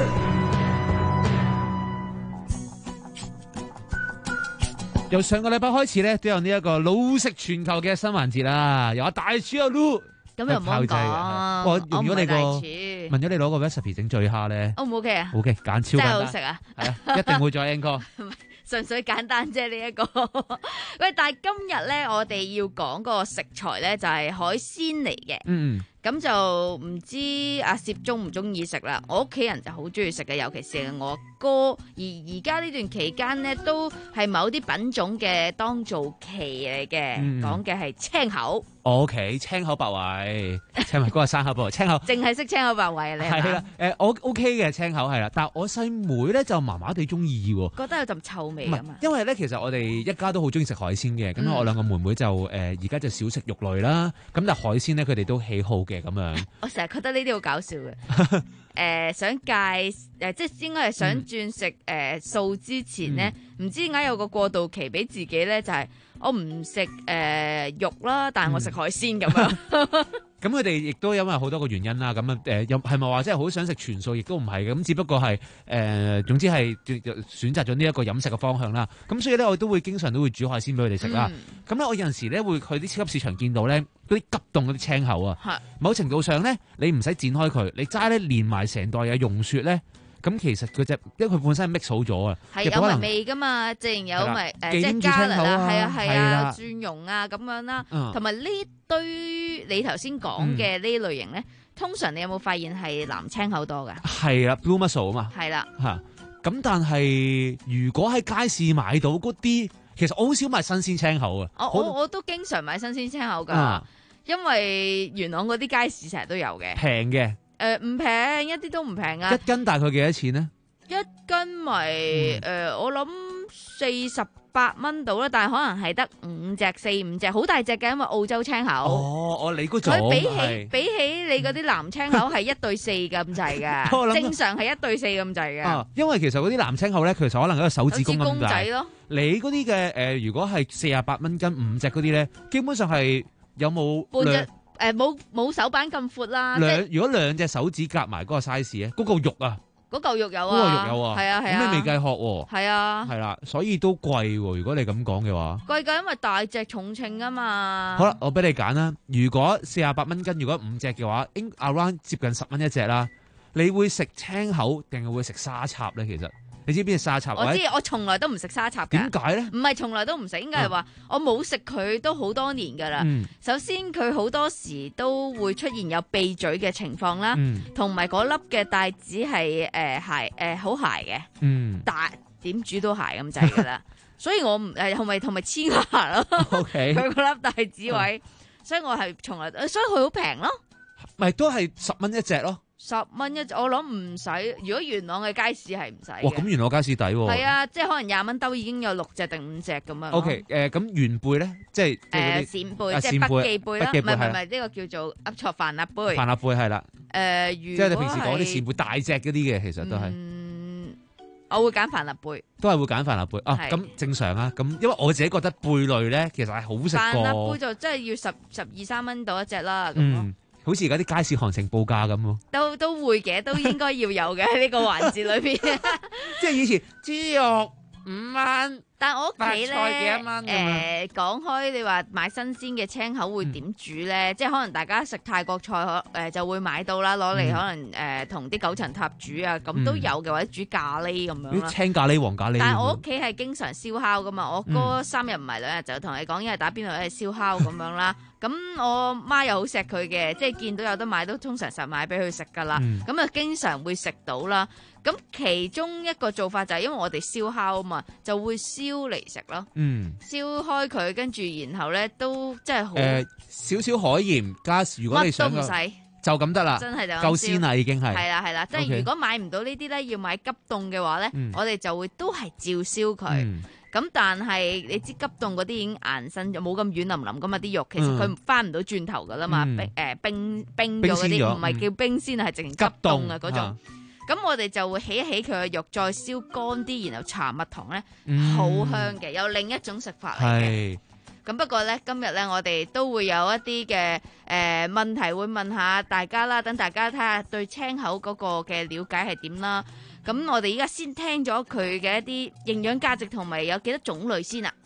[SPEAKER 8] 由上個禮拜開始咧，都有呢一個路食全球嘅新環節啦，有大廚阿 Lu。
[SPEAKER 28] 咁又唔好講，
[SPEAKER 8] 我用咗你個，
[SPEAKER 28] 問
[SPEAKER 8] 咗你攞個 recipe 整醉蝦咧
[SPEAKER 28] ，O 唔 OK 啊
[SPEAKER 8] ？OK，揀超簡單，
[SPEAKER 28] 真係好食啊！
[SPEAKER 8] 係啊，一定會再 encore。
[SPEAKER 28] 純粹簡單啫呢一個，喂！但係今日咧，我哋要講個食材咧，就係海鮮嚟嘅。
[SPEAKER 8] 嗯。
[SPEAKER 28] 咁就唔知阿攝中唔中意食啦，我屋企人就好中意食嘅，尤其是我哥。而而家呢段期間呢，都係某啲品種嘅當造期嚟嘅，
[SPEAKER 8] 嗯、
[SPEAKER 28] 講嘅係青口。
[SPEAKER 8] O、okay, K， 青口白胃，青口嗰個生口白胃，青口
[SPEAKER 28] 淨係識青口白胃啊！你
[SPEAKER 8] 係啦，誒，我 O K 嘅青口係啦，但係我細妹咧就麻麻地中意喎，
[SPEAKER 28] 覺得有陣臭味啊嘛。
[SPEAKER 8] 因為咧，其實我哋一家都好中意食海鮮嘅，咁、嗯、我兩個妹妹就誒而家就少食肉類啦，咁但係海鮮咧佢哋都喜好嘅咁樣。
[SPEAKER 28] 我成日覺得呢啲好搞笑嘅，誒、呃、想戒誒、呃，即係應該係想轉食誒素之前咧，唔、嗯、知點解有個過渡期俾自己咧，就係、是、我唔食誒肉啦，但係我食海鮮咁樣。
[SPEAKER 8] 咁佢哋亦都因為好多個原因啦，咁啊誒又係咪話真係好想食全素，亦都唔係嘅，咁只不過係誒、呃、總之係選擇咗呢一個飲食嘅方向啦。咁所以咧，我都會經常都會煮海鮮俾佢哋食啦。咁、嗯、咧，我有陣時咧會去啲超級市場見到咧嗰啲急凍嗰啲青口啊，某程度上咧你唔使剪開佢，你齋咧連埋成袋嘅溶雪咧。咁其實佢隻，因為佢本身係 mix 好咗啊，
[SPEAKER 28] 係有埋味噶嘛，自然有埋誒即係加啦，係啊係啊，蒜蓉啊咁樣啦，同埋呢堆你頭先講嘅呢類型咧、嗯，通常你有冇發現係藍青口多噶？係
[SPEAKER 8] 啦 ，blue mussel 啊嘛，
[SPEAKER 28] 係啦
[SPEAKER 8] 嚇。咁但係如果喺街市買到嗰啲，其實我好少買新鮮青口啊。
[SPEAKER 28] 我我我都經常買新鮮青口噶、嗯，因為元朗嗰啲街市成日都有嘅，
[SPEAKER 8] 平嘅。
[SPEAKER 28] 誒唔平，一啲都唔平啊！
[SPEAKER 8] 一斤大概幾多錢呢？
[SPEAKER 28] 一斤咪誒、嗯呃，我諗四十八蚊到啦，但係可能係得五隻、四五隻，好大隻嘅，因為澳洲青口。
[SPEAKER 8] 哦，我你嗰種
[SPEAKER 28] 佢比起比起你嗰啲藍青口係一對四咁滯嘅，正常係一對四咁滯嘅。
[SPEAKER 8] 啊，因為其實嗰啲藍青口咧，其實可能一個手指公咁大。
[SPEAKER 28] 仔咯。
[SPEAKER 8] 你嗰啲嘅誒，如果係四十八蚊斤五隻嗰啲咧，基本上係有冇
[SPEAKER 28] 半隻？誒，冇冇手板咁闊啦。
[SPEAKER 8] 兩如果兩隻手指夾埋嗰個 size 咧，嗰嚿肉啊，
[SPEAKER 28] 嗰嚿肉有啊，
[SPEAKER 8] 嗰個肉有啊，
[SPEAKER 28] 係啊係啊。
[SPEAKER 8] 咁你未計殼喎。
[SPEAKER 28] 係啊。係
[SPEAKER 8] 啦，所以都貴喎。如果你咁講嘅話，
[SPEAKER 28] 貴㗎，因為大隻重稱啊嘛。
[SPEAKER 8] 好啦，我俾你揀啦。如果四十八蚊斤，如果五隻嘅話，應 around 接近十蚊一隻啦。你會食青口定係會食沙插咧？其實？你知邊隻沙插？
[SPEAKER 28] 我知，我從來都唔食沙插嘅。
[SPEAKER 8] 點解咧？
[SPEAKER 28] 唔係從來都唔食，應該係話我冇食佢都好多年噶啦、嗯。首先佢好多時都會出現有閉嘴嘅情況啦，同埋嗰粒嘅帶子係誒鞋誒好鞋嘅，大點煮都鞋咁滯噶啦。所以我唔誒係咪同埋黐牙咯？佢嗰粒帶子位，嗯、所以我係從來，所以佢好平咯。
[SPEAKER 8] 咪都係十蚊一隻咯。
[SPEAKER 28] 十蚊一隻，我諗唔使。如果元朗嘅街市係唔使。
[SPEAKER 8] 哇，咁元朗街市抵喎。
[SPEAKER 28] 係啊，即係可能廿蚊兜已經有六隻定五隻咁樣。
[SPEAKER 8] O K， 誒咁元貝咧，即係
[SPEAKER 28] 誒扇貝，即係北記貝啦，唔係唔係唔係呢個叫做噏錯飯粒貝。
[SPEAKER 8] 飯粒貝係啦。
[SPEAKER 28] 誒，
[SPEAKER 8] 即係你平時講啲扇貝大隻嗰啲嘅，其實都係。
[SPEAKER 28] 嗯，我會揀飯粒貝。都
[SPEAKER 8] 係會揀飯粒貝啊，咁正常啊。咁因為我自己覺得貝類咧，其實係好食過。
[SPEAKER 28] 飯粒貝就真係要十十二三蚊到一隻啦。
[SPEAKER 8] 嗯。好似而家啲街市行情報價咁喎，
[SPEAKER 28] 都都會嘅，都應該要有嘅喺呢個環節裏邊。
[SPEAKER 8] 即係以前豬肉五蚊，
[SPEAKER 28] 但我屋企咧，
[SPEAKER 8] 誒講、
[SPEAKER 28] 呃、開你話買新鮮嘅青口會點煮咧？嗯、即係可能大家食泰國菜可誒、呃、就會買到啦，攞嚟可能誒同啲九層塔煮啊，咁都有嘅，或者煮咖喱咁樣啦。
[SPEAKER 8] 青咖喱、黃咖喱。
[SPEAKER 28] 但係我屋企係經常燒烤噶嘛，我哥三日唔係兩日就同你講，一係打邊爐，一係燒烤咁樣啦。咁我媽又好錫佢嘅，即係見到有得買都通常實買俾佢食噶啦。咁啊、嗯、經常會食到啦。咁其中一個做法就係因為我哋燒烤啊嘛，就會燒嚟食咯。嗯，燒開佢，跟住然後咧都即係好誒
[SPEAKER 8] 少少海鹽加，如果你想
[SPEAKER 28] 乜都唔使
[SPEAKER 8] 就咁得啦，
[SPEAKER 28] 真係就
[SPEAKER 8] 夠鮮啦已經係。係
[SPEAKER 28] 啦係啦，即係
[SPEAKER 8] Okay.
[SPEAKER 28] 如果買唔到呢啲咧，要買急凍嘅話咧，嗯、我哋就會都係照燒佢。嗯咁但係你知急凍嗰啲已經硬身，就冇咁軟腍腍噶嘛啲肉，其實佢翻唔到轉頭噶啦嘛，冰誒冰冰咗嗰啲唔係叫冰鮮啊，係淨急凍啊嗰種。咁我哋就會起一起佢嘅肉，再燒乾啲，然後搽蜜糖咧，好香嘅，有另一種食法嚟嘅。咁不過咧，今日咧我哋都會有一啲嘅誒問題會問下大家啦，等大家睇下對青口嗰個嘅了解係點啦。咁我哋依家先聽咗佢嘅一啲營養價值同埋有幾多種類先啊！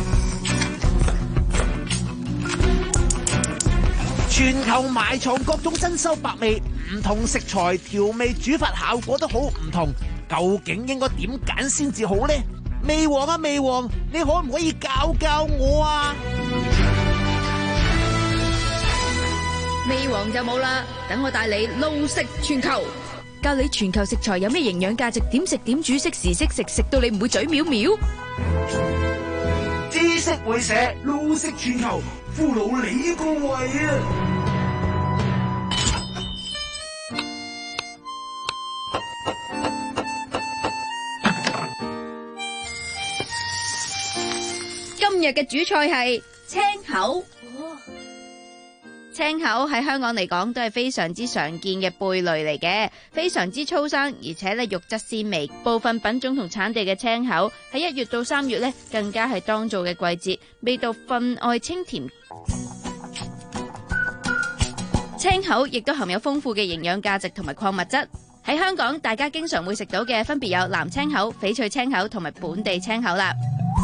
[SPEAKER 14] 全球埋藏各種珍饈百味，唔同食材調味煮法效果都好唔同，究竟應該點揀先至好呢？味王啊味王，你可唔可以教教我啊？
[SPEAKER 6] 味王就冇啦，等我帶你路食全球。教你全球食材有咩營養價值，點食點煮，識時識食，食到你唔會嘴藐藐。
[SPEAKER 14] 知識會社，路食全球，俘虜你個胃啊！
[SPEAKER 6] 今日嘅主菜係青口。
[SPEAKER 28] 青口喺香港嚟講都係非常之常見嘅貝類嚟嘅，非常之粗生，而且咧肉質鮮味。部分品種同產地嘅青口喺一月到三月咧，更加係當造嘅季節，味道分外清甜。青口亦都含有豐富嘅營養價值同埋礦物質。喺香港，大家經常會食到嘅分別有藍青口、翡翠青口同埋本地青口啦。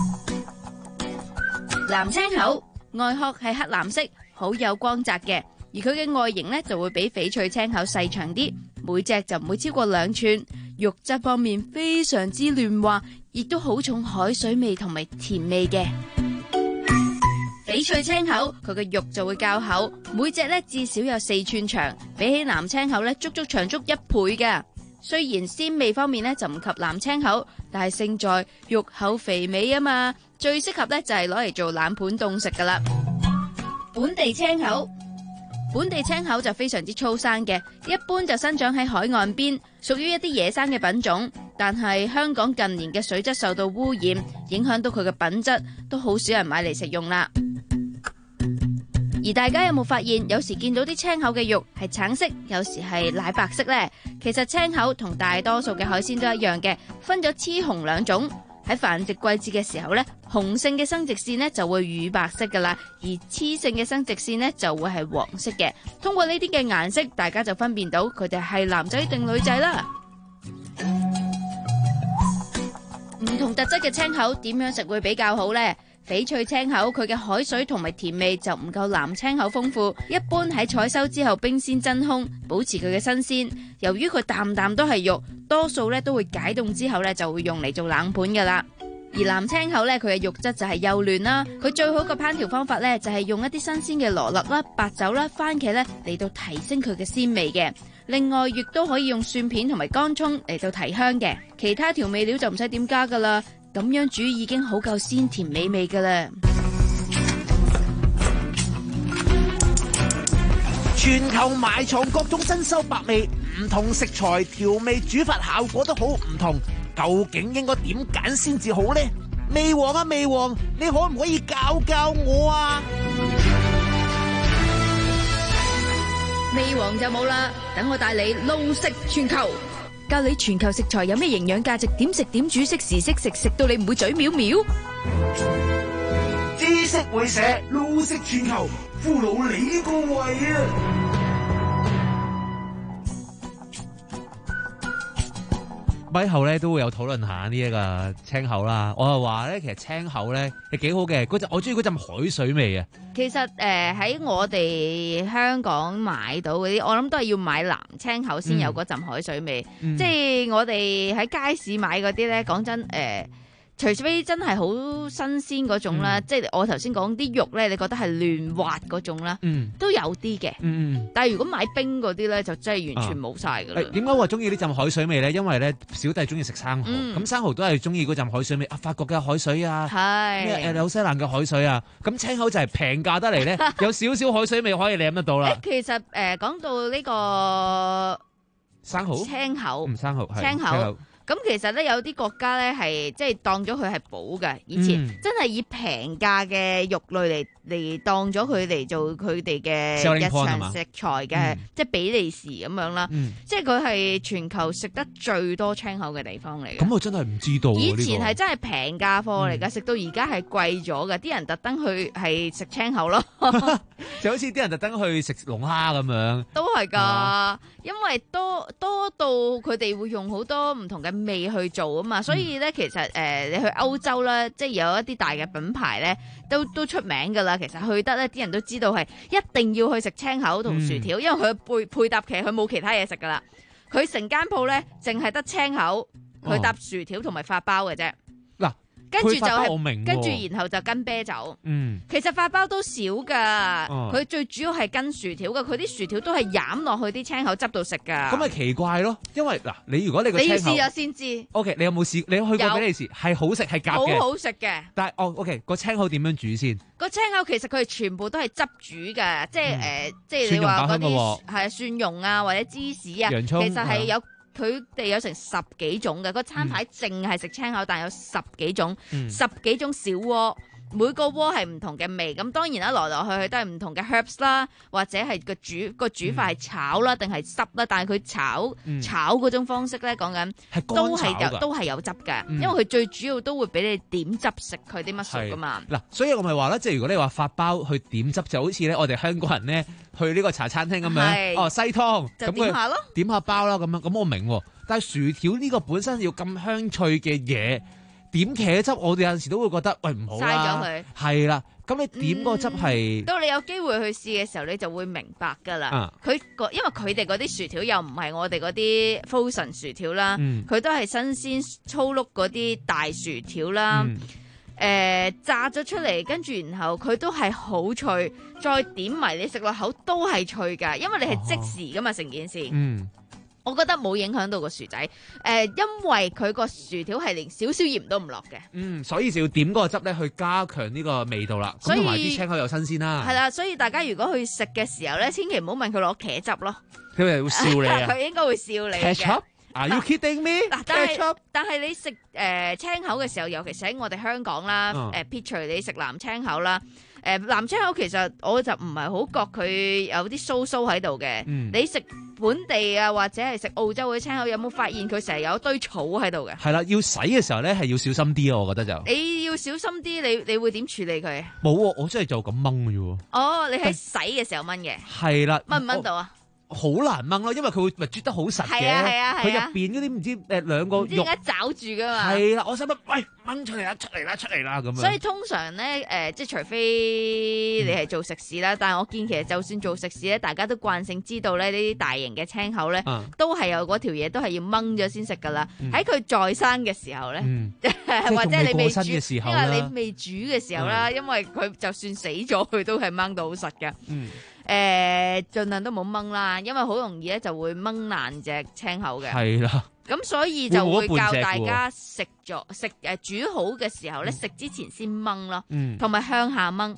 [SPEAKER 28] 藍青口外殼係黑藍色，好有光澤嘅，而佢嘅外形呢就會比翡翠青口細長啲，每隻就唔會超過兩寸。肉質方面非常之嫩滑，亦都好重海水味同埋甜味嘅。翡翠青口佢嘅肉就會較厚，每隻呢至少有四寸長，比起藍青口呢足足長足一倍嘅。雖然鮮味方面呢就唔及藍青口，但係勝在肉厚肥美啊嘛，最適合呢就係攞嚟做冷盤凍食噶啦。本地青口，本地青口就非常之粗生嘅，一般就生長喺海岸邊，屬於一啲野生嘅品種。但係香港近年嘅水質受到污染，影響到佢嘅品質，都好少人買嚟食用啦。而大家有冇發現，有時見到啲青口嘅肉係橙色，有時係奶白色呢？其實青口同大多數嘅海鮮都一樣嘅，分咗雌雄兩種。喺繁殖季節嘅時候呢，雄性嘅生殖腺呢就會乳白色噶啦，而雌性嘅生殖腺呢就會係黃色嘅。通過呢啲嘅顏色，大家就分辨到佢哋係男仔定女仔啦。唔同特質嘅青口點樣食會比較好呢？翡翠青口佢嘅海水同埋甜味就唔夠藍青口豐富，一般喺採收之後冰鮮真空，保持佢嘅新鮮。由於佢啖啖都係肉，多數咧都會解凍之後咧就會用嚟做冷盤噶啦。而藍青口咧佢嘅肉質就係幼嫩啦，佢最好嘅烹調方法咧就係用一啲新鮮嘅羅勒啦、白酒啦、番茄咧嚟到提升佢嘅鮮味嘅。另外亦都可以用蒜片同埋乾蔥嚟到提香嘅，其他調味料就唔使點加噶啦。咁樣煮已經好夠鮮甜美味噶啦。
[SPEAKER 14] 全球埋藏各種珍饈百味，唔同食材調味煮法效果都好唔同，究竟應該點揀先至好呢？味王啊味王，你可唔可以教教我啊？
[SPEAKER 6] 味王就冇啦，等我帶你路食全球，教你全球食材有咩營養價值，點食點煮，識時識食，食到你唔會嘴藐藐。
[SPEAKER 14] 知識會社路食全球，俘虜你個胃啊！
[SPEAKER 8] 咪後咧都會有討論下呢一個青口啦。我係話咧，其實青口咧係幾好嘅，嗰陣我中意嗰陣海水味啊。
[SPEAKER 28] 其實誒喺、呃、我哋香港買到嗰啲，我諗都係要買藍青口先有嗰陣海水味。嗯、即係我哋喺街市買嗰啲咧，講真誒。呃除非真係好新鮮嗰種啦，嗯、即係我頭先講啲肉咧，你覺得係嫩滑嗰種啦，嗯、都有啲嘅。嗯嗯、但係如果買冰嗰啲咧，就真係完全冇晒噶啦。
[SPEAKER 8] 點解話中意呢陣海水味咧？因為咧小弟中意食生蠔，咁、嗯、生蠔都係中意嗰陣海水味。啊，法國嘅海水啊，咩誒紐西蘭嘅海水啊，咁青口就係平價得嚟咧，有少少海水味可以你飲得到啦。
[SPEAKER 28] 其實誒、呃、講到呢個
[SPEAKER 8] 生蠔
[SPEAKER 28] 青口，
[SPEAKER 8] 唔生蠔，
[SPEAKER 28] 青口。咁其實咧有啲國家咧係即係當咗佢係寶嘅，以前、嗯、真係以平價嘅肉類嚟嚟當咗佢嚟做佢哋嘅日常食材嘅，嗯、即係比利時咁樣啦。嗯、即係佢係全球食得最多青口嘅地方嚟嘅。
[SPEAKER 8] 咁我真係唔知道。
[SPEAKER 28] 以前係真係平價貨嚟噶，食、嗯、到而家係貴咗嘅，啲人特登去係食青口咯。
[SPEAKER 8] 就好似啲人特登去食龍蝦咁樣。
[SPEAKER 28] 都係噶，
[SPEAKER 8] 啊、
[SPEAKER 28] 因為多多到佢哋會用好多唔同嘅味去做啊嘛，所以咧其實誒、呃、你去歐洲咧，即係有一啲大嘅品牌咧，都都出名噶啦。其實去得咧，啲人都知道係一定要去食青口同薯條，嗯、因為佢配配搭其實佢冇其他嘢食噶啦。佢成間鋪咧，淨係得青口，佢搭薯條同埋發包嘅啫。嗱、哦，跟住就係、是、跟住然後就跟啤酒。嗯，其實發包都少噶，佢、哦、最主要係跟薯條噶，佢啲薯條都係飲落去啲青口汁度食噶。
[SPEAKER 8] 咁咪奇怪咯，因為嗱，你如果你個青口，
[SPEAKER 28] 你要試下先知。O、
[SPEAKER 8] okay, K， 你有冇試？你有去過比利時？係好食係夾嘅，
[SPEAKER 28] 好好食嘅。
[SPEAKER 8] 但係哦，O K，個青口點樣煮先？
[SPEAKER 28] 個青口其實佢係全部都係汁煮嘅，即係誒、嗯呃，即係你話嗰啲係蒜蓉啊或者芝士啊，
[SPEAKER 8] 洋蔥
[SPEAKER 28] 其實係有。佢哋有成十幾種嘅，個餐牌淨係食青口，但有十幾種，嗯、十幾種小鍋，每個鍋係唔同嘅味。咁當然啦，來來去去都係唔同嘅 herbs 啦，或者係個煮個煮法係炒啦，定係濕啦。但係佢炒、嗯、炒嗰種方式咧，講緊都係有都係有汁嘅，嗯、因為佢最主要都會俾你點汁食佢啲乜餸噶嘛。
[SPEAKER 8] 嗱，所以我咪話咧，即係如果你話發包去點汁，就好似咧我哋香港人咧去呢個茶餐廳咁樣，哦西湯
[SPEAKER 28] 就點下咯，
[SPEAKER 8] 點下包啦咁樣，咁我明。但係薯條呢個本身要咁香脆嘅嘢，點茄汁我哋有陣時都會覺得喂唔好啦，嘥咗佢。係啦，咁你點個汁係、嗯？到
[SPEAKER 28] 你有機會去試嘅時候，你就會明白噶啦。佢個、啊、因為佢哋嗰啲薯條又唔係我哋嗰啲 frozen 薯條啦，佢、嗯、都係新鮮粗碌嗰啲大薯條啦。嗯誒、呃，炸咗出嚟，跟住然後佢都係好脆，再點埋你食落口都係脆噶，因為你係即時噶嘛成、哦、件事。嗯，我覺得冇影響到個薯仔，誒、呃，因為佢個薯條係連少少鹽都唔落嘅。嗯，
[SPEAKER 8] 所以就要點嗰個汁咧去加強呢個味道啦。咁同埋啲青口又新鮮啦。
[SPEAKER 28] 係啦，所以大家如果去食嘅時候咧，千祈唔好問佢攞茄汁咯。
[SPEAKER 8] 佢哋會笑你啊！
[SPEAKER 28] 佢應該會笑你嘅。
[SPEAKER 8] Are you kidding me？
[SPEAKER 28] 嗱，但係但係你食誒、呃、青口嘅時候，尤其是喺我哋香港啦，誒撇除你食藍青口啦，誒、呃、藍青口其實我就唔係好覺佢有啲酥酥喺度嘅。嗯、你食本地啊或者係食澳洲嘅青口，有冇發現佢成日有一堆草喺度嘅？係
[SPEAKER 8] 啦，要洗嘅時候咧係要小心啲啊，我覺得就
[SPEAKER 28] 你要小心啲，你你會點處理佢？
[SPEAKER 8] 冇，我真係就咁掹嘅啫。
[SPEAKER 28] 哦，你喺洗嘅時候掹嘅？
[SPEAKER 8] 係啦，
[SPEAKER 28] 掹唔掹到啊？
[SPEAKER 8] 好難掹咯，因為佢會咪啜得好實嘅，佢入邊嗰啲唔知誒兩個肉
[SPEAKER 28] 點解抓住噶嘛？
[SPEAKER 8] 係啦，我使乜喂掹出嚟啦，出嚟啦，出嚟啦咁樣。
[SPEAKER 28] 所以通常咧誒、呃，即係除非你係做食肆啦，嗯、但係我見其實就算做食肆咧，大家都慣性知道咧呢啲大型嘅青口咧，嗯、都係有嗰條嘢都係要掹咗先食噶啦。喺佢、嗯、在生嘅時候咧，嗯、或者你未煮嘅時候，因為你未煮嘅時候啦，嗯、因為佢就算死咗，佢都係掹到好實嘅。嗯誒，盡、呃、量都冇掹啦，因為好容易咧就會掹爛隻青口嘅。係啦，咁所以就會教大家食咗食誒煮好嘅時候咧，食、嗯、之前先掹咯，同埋、嗯、向下掹，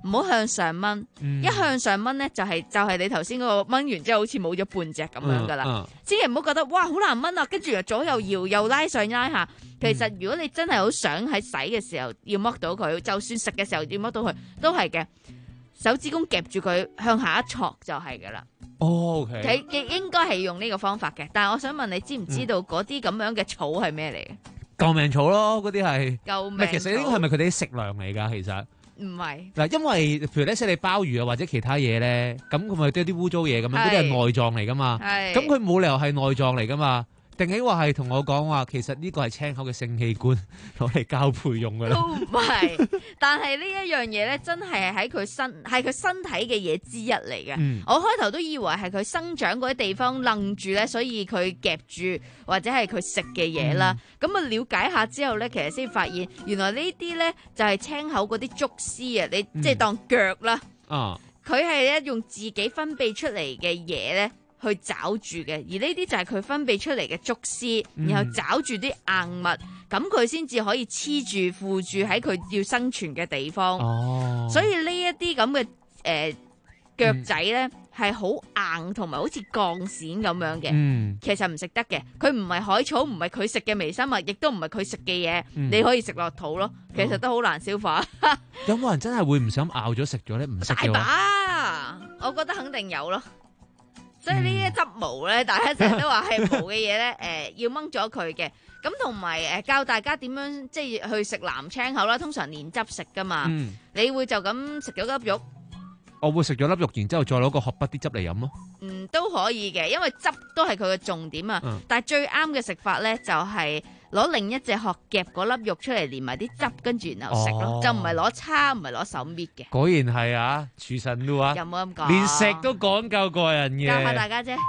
[SPEAKER 28] 唔好向上掹，
[SPEAKER 8] 嗯
[SPEAKER 28] 一向上掹咧就係、就係、你頭先嗰個掹完之後好似冇咗半隻咁樣噶啦。
[SPEAKER 8] 嗯嗯
[SPEAKER 28] 千祈唔好覺得哇好難掹啊，跟住又左右搖又拉上拉下。其實如果你真係好想喺洗嘅時候要剝到佢，就算食嘅時候要剝到佢，都係嘅。手指公夾住佢向下一戳就係噶啦。
[SPEAKER 8] 哦，OK。
[SPEAKER 28] 佢嘅應該係用呢個方法嘅，但係我想問你知唔知道嗰啲咁樣嘅草係咩嚟嘅？
[SPEAKER 8] 救命草咯，嗰啲係。
[SPEAKER 28] 救命草。
[SPEAKER 8] 唔係，其實呢個係咪佢哋啲食糧嚟㗎？其實。
[SPEAKER 28] 唔係。
[SPEAKER 8] 嗱，因為譬如咧，即係你鮑魚啊或者其他嘢咧，咁佢咪都有啲污糟嘢咁樣，嗰啲係內臟嚟㗎嘛。
[SPEAKER 28] 係。
[SPEAKER 8] 咁佢冇理由係內臟嚟㗎嘛。定係話係同我講話，其實呢個係青口嘅性器官攞嚟交配用㗎啦。
[SPEAKER 28] 都唔係，但係呢一樣嘢咧，真係喺佢身係佢身體嘅嘢之一嚟嘅。
[SPEAKER 8] 嗯、
[SPEAKER 28] 我開頭都以為係佢生長嗰啲地方愣住咧，所以佢夾住或者係佢食嘅嘢啦。咁啊、嗯、了解下之後咧，其實先發現原來呢啲咧就係青口嗰啲竹絲啊，你即係當腳啦。
[SPEAKER 8] 啊、嗯，
[SPEAKER 28] 佢係咧用自己分泌出嚟嘅嘢咧。去找住嘅，而呢啲就係佢分泌出嚟嘅竹絲，然後找住啲硬物，咁佢先至可以黐住附住喺佢要生存嘅地方。
[SPEAKER 8] 哦，
[SPEAKER 28] 所以呢一啲咁嘅誒腳仔咧係好硬，同埋好似鋼線咁樣嘅。
[SPEAKER 8] 嗯，
[SPEAKER 28] 其實唔食得嘅，佢唔係海草，唔係佢食嘅微生物，亦都唔係佢食嘅嘢，
[SPEAKER 8] 嗯、
[SPEAKER 28] 你可以食落肚咯。其實都好難消化。
[SPEAKER 8] 哦、有冇人真係會唔想咬咗食咗咧？唔食嘅話，
[SPEAKER 28] 大把，我覺得肯定有咯。所以呢一執毛咧，大家成日都話係毛嘅嘢咧，誒、呃、要掹咗佢嘅。咁同埋誒教大家點樣即係去食藍青口啦。通常連汁食噶嘛，
[SPEAKER 8] 嗯、
[SPEAKER 28] 你會就咁食咗粒肉。
[SPEAKER 8] 我會食咗粒肉，然之後再攞個殼筆啲汁嚟飲咯。
[SPEAKER 28] 嗯，都可以嘅，因為汁都係佢嘅重點啊。嗯、但係最啱嘅食法咧，就係、是、攞另一隻殼夾嗰粒肉出嚟，連埋啲汁，跟住然後食咯，哦、就唔係攞叉，唔係攞手搣嘅。
[SPEAKER 8] 果然係啊，廚神都話，
[SPEAKER 28] 有冇咁講？
[SPEAKER 8] 連食都講究個人嘅。
[SPEAKER 28] 教下大家啫。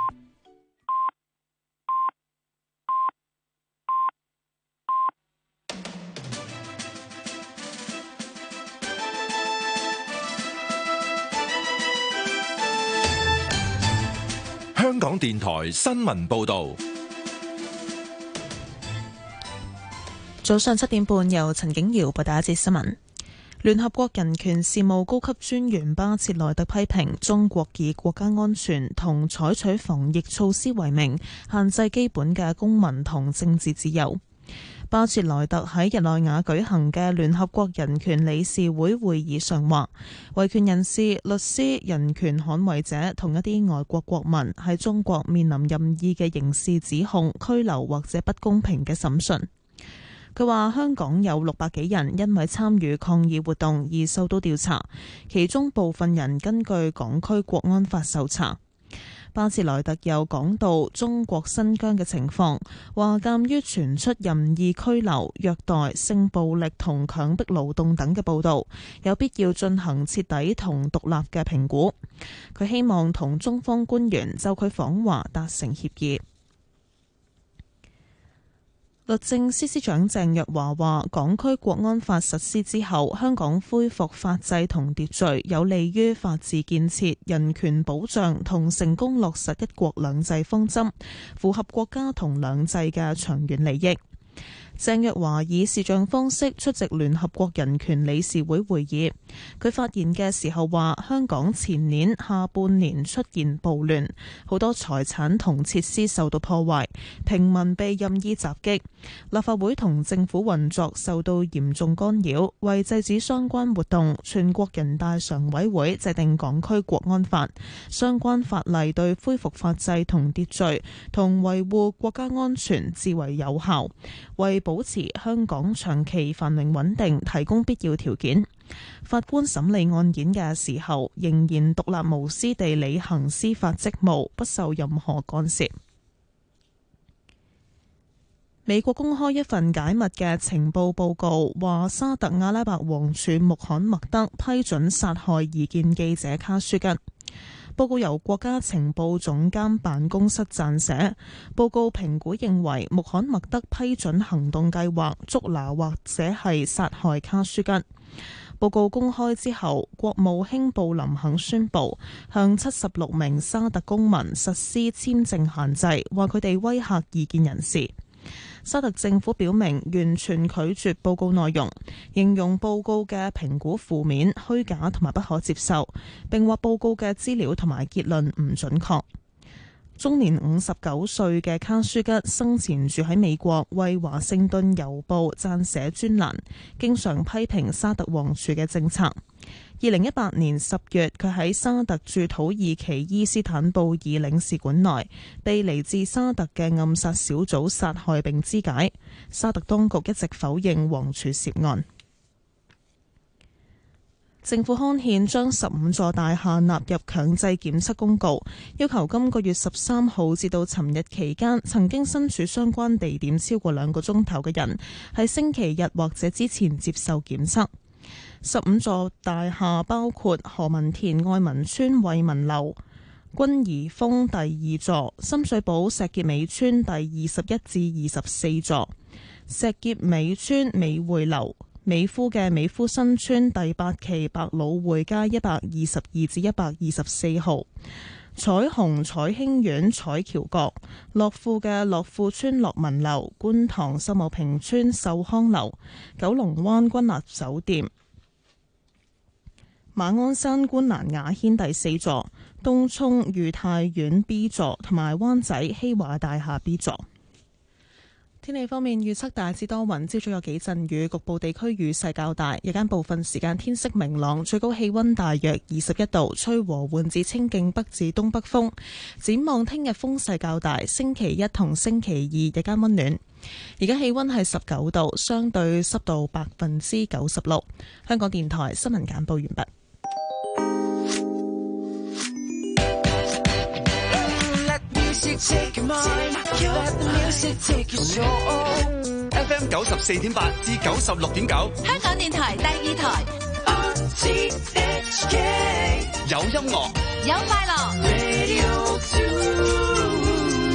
[SPEAKER 16] 香港電台新聞報道，
[SPEAKER 19] 早上七點半由陳景瑤報道一節新聞。聯合國人權事務高級專員巴切萊特批評中國以國家安全同採取防疫措施為名，限制基本嘅公民同政治自由。巴切萊特喺日內瓦舉行嘅聯合國人權理事會會議上話，維權人士、律師、人權捍衛者同一啲外國國民喺中國面臨任意嘅刑事指控、拘留或者不公平嘅審訊。佢話香港有六百幾人因為參與抗議活動而受到調查，其中部分人根據港區國安法受查。巴切萊特又講到中國新疆嘅情況，話鑑於傳出任意拘留、虐待、性暴力同強迫勞動等嘅報導，有必要進行徹底同獨立嘅評估。佢希望同中方官員就佢訪華達成協議。律政司司長鄭若驊話，港區國安法實施之後，香港恢復法制同秩序，有利於法治建設、人權保障同成功落實一國兩制方針，符合國家同兩制嘅長遠利益。鄭若驊以視像方式出席聯合國人權理事會會議。佢發言嘅時候話，香港前年下半年出現暴亂，好多財產同設施受到破壞，平民被任意襲擊，立法會同政府運作受到嚴重干擾。為制止相關活動，全國人大常委會制定港區國安法，相關法例對恢復法制同秩序同維護國家安全至為有效，為保持香港長期繁榮穩定提供必要條件。法官審理案件嘅時候，仍然獨立無私地履行司法職務，不受任何干涉。美國公開一份解密嘅情報報告，話沙特阿拉伯王儲穆罕默德批准殺害異見記者卡舒吉。報告由國家情報總監辦公室撰寫。報告評估認為，穆罕默德批准行動計劃，捉拿或者係殺害卡舒吉。報告公開之後，國務卿布林肯宣布向七十六名沙特公民實施簽證限制，話佢哋威嚇異見人士。 沙特政府表明完全拒絕報告內容，形容報告嘅評估負面、虛假同埋不可接受，並話報告嘅資料同埋結論唔準確。終年五十九歲嘅卡舒吉生前住喺美國，為華盛頓郵報撰寫專欄，經常批評沙特王儲嘅政策。二零一八年十月，佢喺沙特駐土耳其伊斯坦布爾領事館內被嚟自沙特嘅暗殺小組殺害並肢解。沙特當局一直否認王儲涉案。政府刊憲將十五座大廈納入強制檢測公告，要求今個月十三號至到尋日期間曾經身處相關地點超過兩個鐘頭嘅人，喺星期日或者之前接受檢測。十五座大廈包括何文田愛民村惠民樓、君怡峰第二座、深水埗石硤尾村第二十一至二十四座、石硤尾村美匯樓、美孚嘅美孚新村第八期百老匯街一百二十二至一百二十四號、彩虹彩興苑彩橋角、樂富嘅樂富村樂民樓、觀塘秀茂坪村秀康樓、九龍灣君立酒店、馬鞍山觀瀾雅軒第四座、東涌裕泰苑 B 座同埋灣仔希華大廈 B 座。天氣方面，預測大致多雲，朝早有幾陣雨，局部地區雨勢較大，日間部分時間天色明朗，最高氣溫大約二十一度，吹和緩至清勁北至東北風。展望聽日風勢較大，星期一同星期二日間溫暖。而家氣溫係十九度，相對濕度百分之九十六。香港電台新聞簡報完畢。
[SPEAKER 12] Take your mind, let the music take your soul.
[SPEAKER 10] F M 九十四點八至九十六點九，
[SPEAKER 2] 香港電台第二台。
[SPEAKER 12] R T H K
[SPEAKER 10] 有音樂，
[SPEAKER 2] 有快樂。
[SPEAKER 12] Radio two。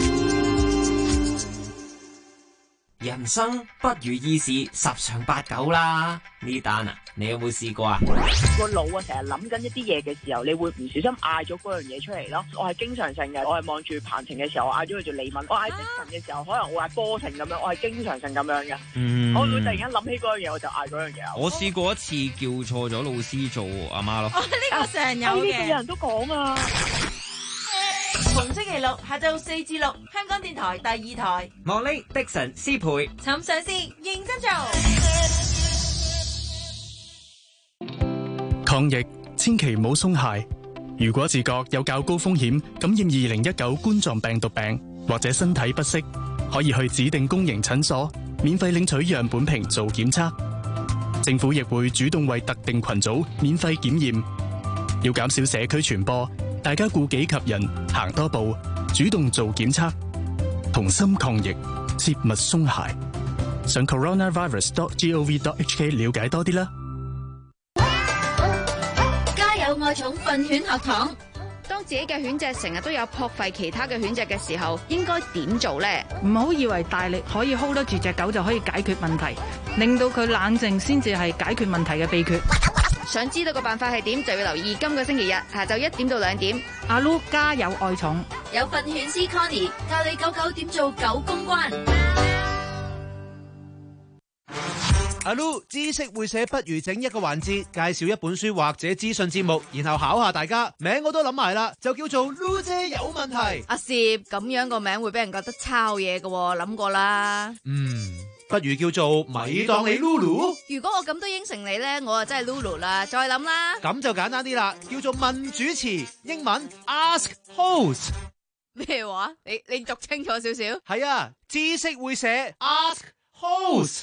[SPEAKER 17] 人生不如意事十常八九啦，呢單啊，你有冇試過啊？
[SPEAKER 20] 個腦啊，成日諗緊一啲嘢嘅時候，你會唔小心嗌咗嗰樣嘢出嚟咯。我係經常性嘅，我係望住彭程嘅時候，我嗌咗佢做李敏；我嗌的神嘅時候，可能我嗌波程咁樣，我係經常性咁樣嘅。
[SPEAKER 21] 嗯，
[SPEAKER 20] 我會突然間諗起嗰樣嘢，我就嗌嗰樣嘢。
[SPEAKER 21] 我試過一次叫錯咗老師做阿媽咯。
[SPEAKER 28] 哦，呢個成日有嘅，
[SPEAKER 20] 呢個有人都講啊。
[SPEAKER 28] 逢星期六下晝四至六，香港電台第二台。
[SPEAKER 17] 莫呢的神師培，
[SPEAKER 28] 尋嘗試認真做。
[SPEAKER 22] 抗疫千祈唔好鬆懈。如果自覺有較高風險感染二零一九冠狀病毒病，或者身體不適，可以去指定公營診所免費領取樣本瓶做檢測。政府亦會主動為特定群組免費檢驗。要減少社區傳播，大家顧己及人，行多步，主動做檢測，同心抗疫，切勿鬆懈。上 coronavirus dot gov dot hk 了解多啲啦。
[SPEAKER 6] 家有愛寵訓犬學堂，當自己嘅犬隻成日都有撲吠其他嘅犬隻嘅時候，應該點做呢？
[SPEAKER 23] 唔好以為大力可以 hold 得住隻狗就可以解決問題，令到佢冷靜先至係解決問題嘅秘訣。
[SPEAKER 6] 想知道個辦法係點，就要留意今個星期日下晝一點到兩點。
[SPEAKER 23] 阿 Lu 家有愛寵，
[SPEAKER 6] 有訓犬師 Connie 教你狗狗點做狗公關。
[SPEAKER 14] 阿 Lu 知識會寫，不如整一個環節，介紹一本書或者資訊節目，然後考下大家。名我都諗埋啦，就叫做 Lu 姐有問題。
[SPEAKER 28] 阿攝咁樣個名會俾人覺得抄嘢嘅，諗過啦。
[SPEAKER 14] 嗯。不如叫做咪當你 Lulu。
[SPEAKER 28] 如果我咁都應承你呢，我啊真係 Lulu 啦。再諗啦，
[SPEAKER 14] 咁就簡單啲啦，叫做問主持，英文 Ask Host。
[SPEAKER 28] 咩話？你你讀清楚少少。
[SPEAKER 14] 係啊，知識會寫 Ask Host。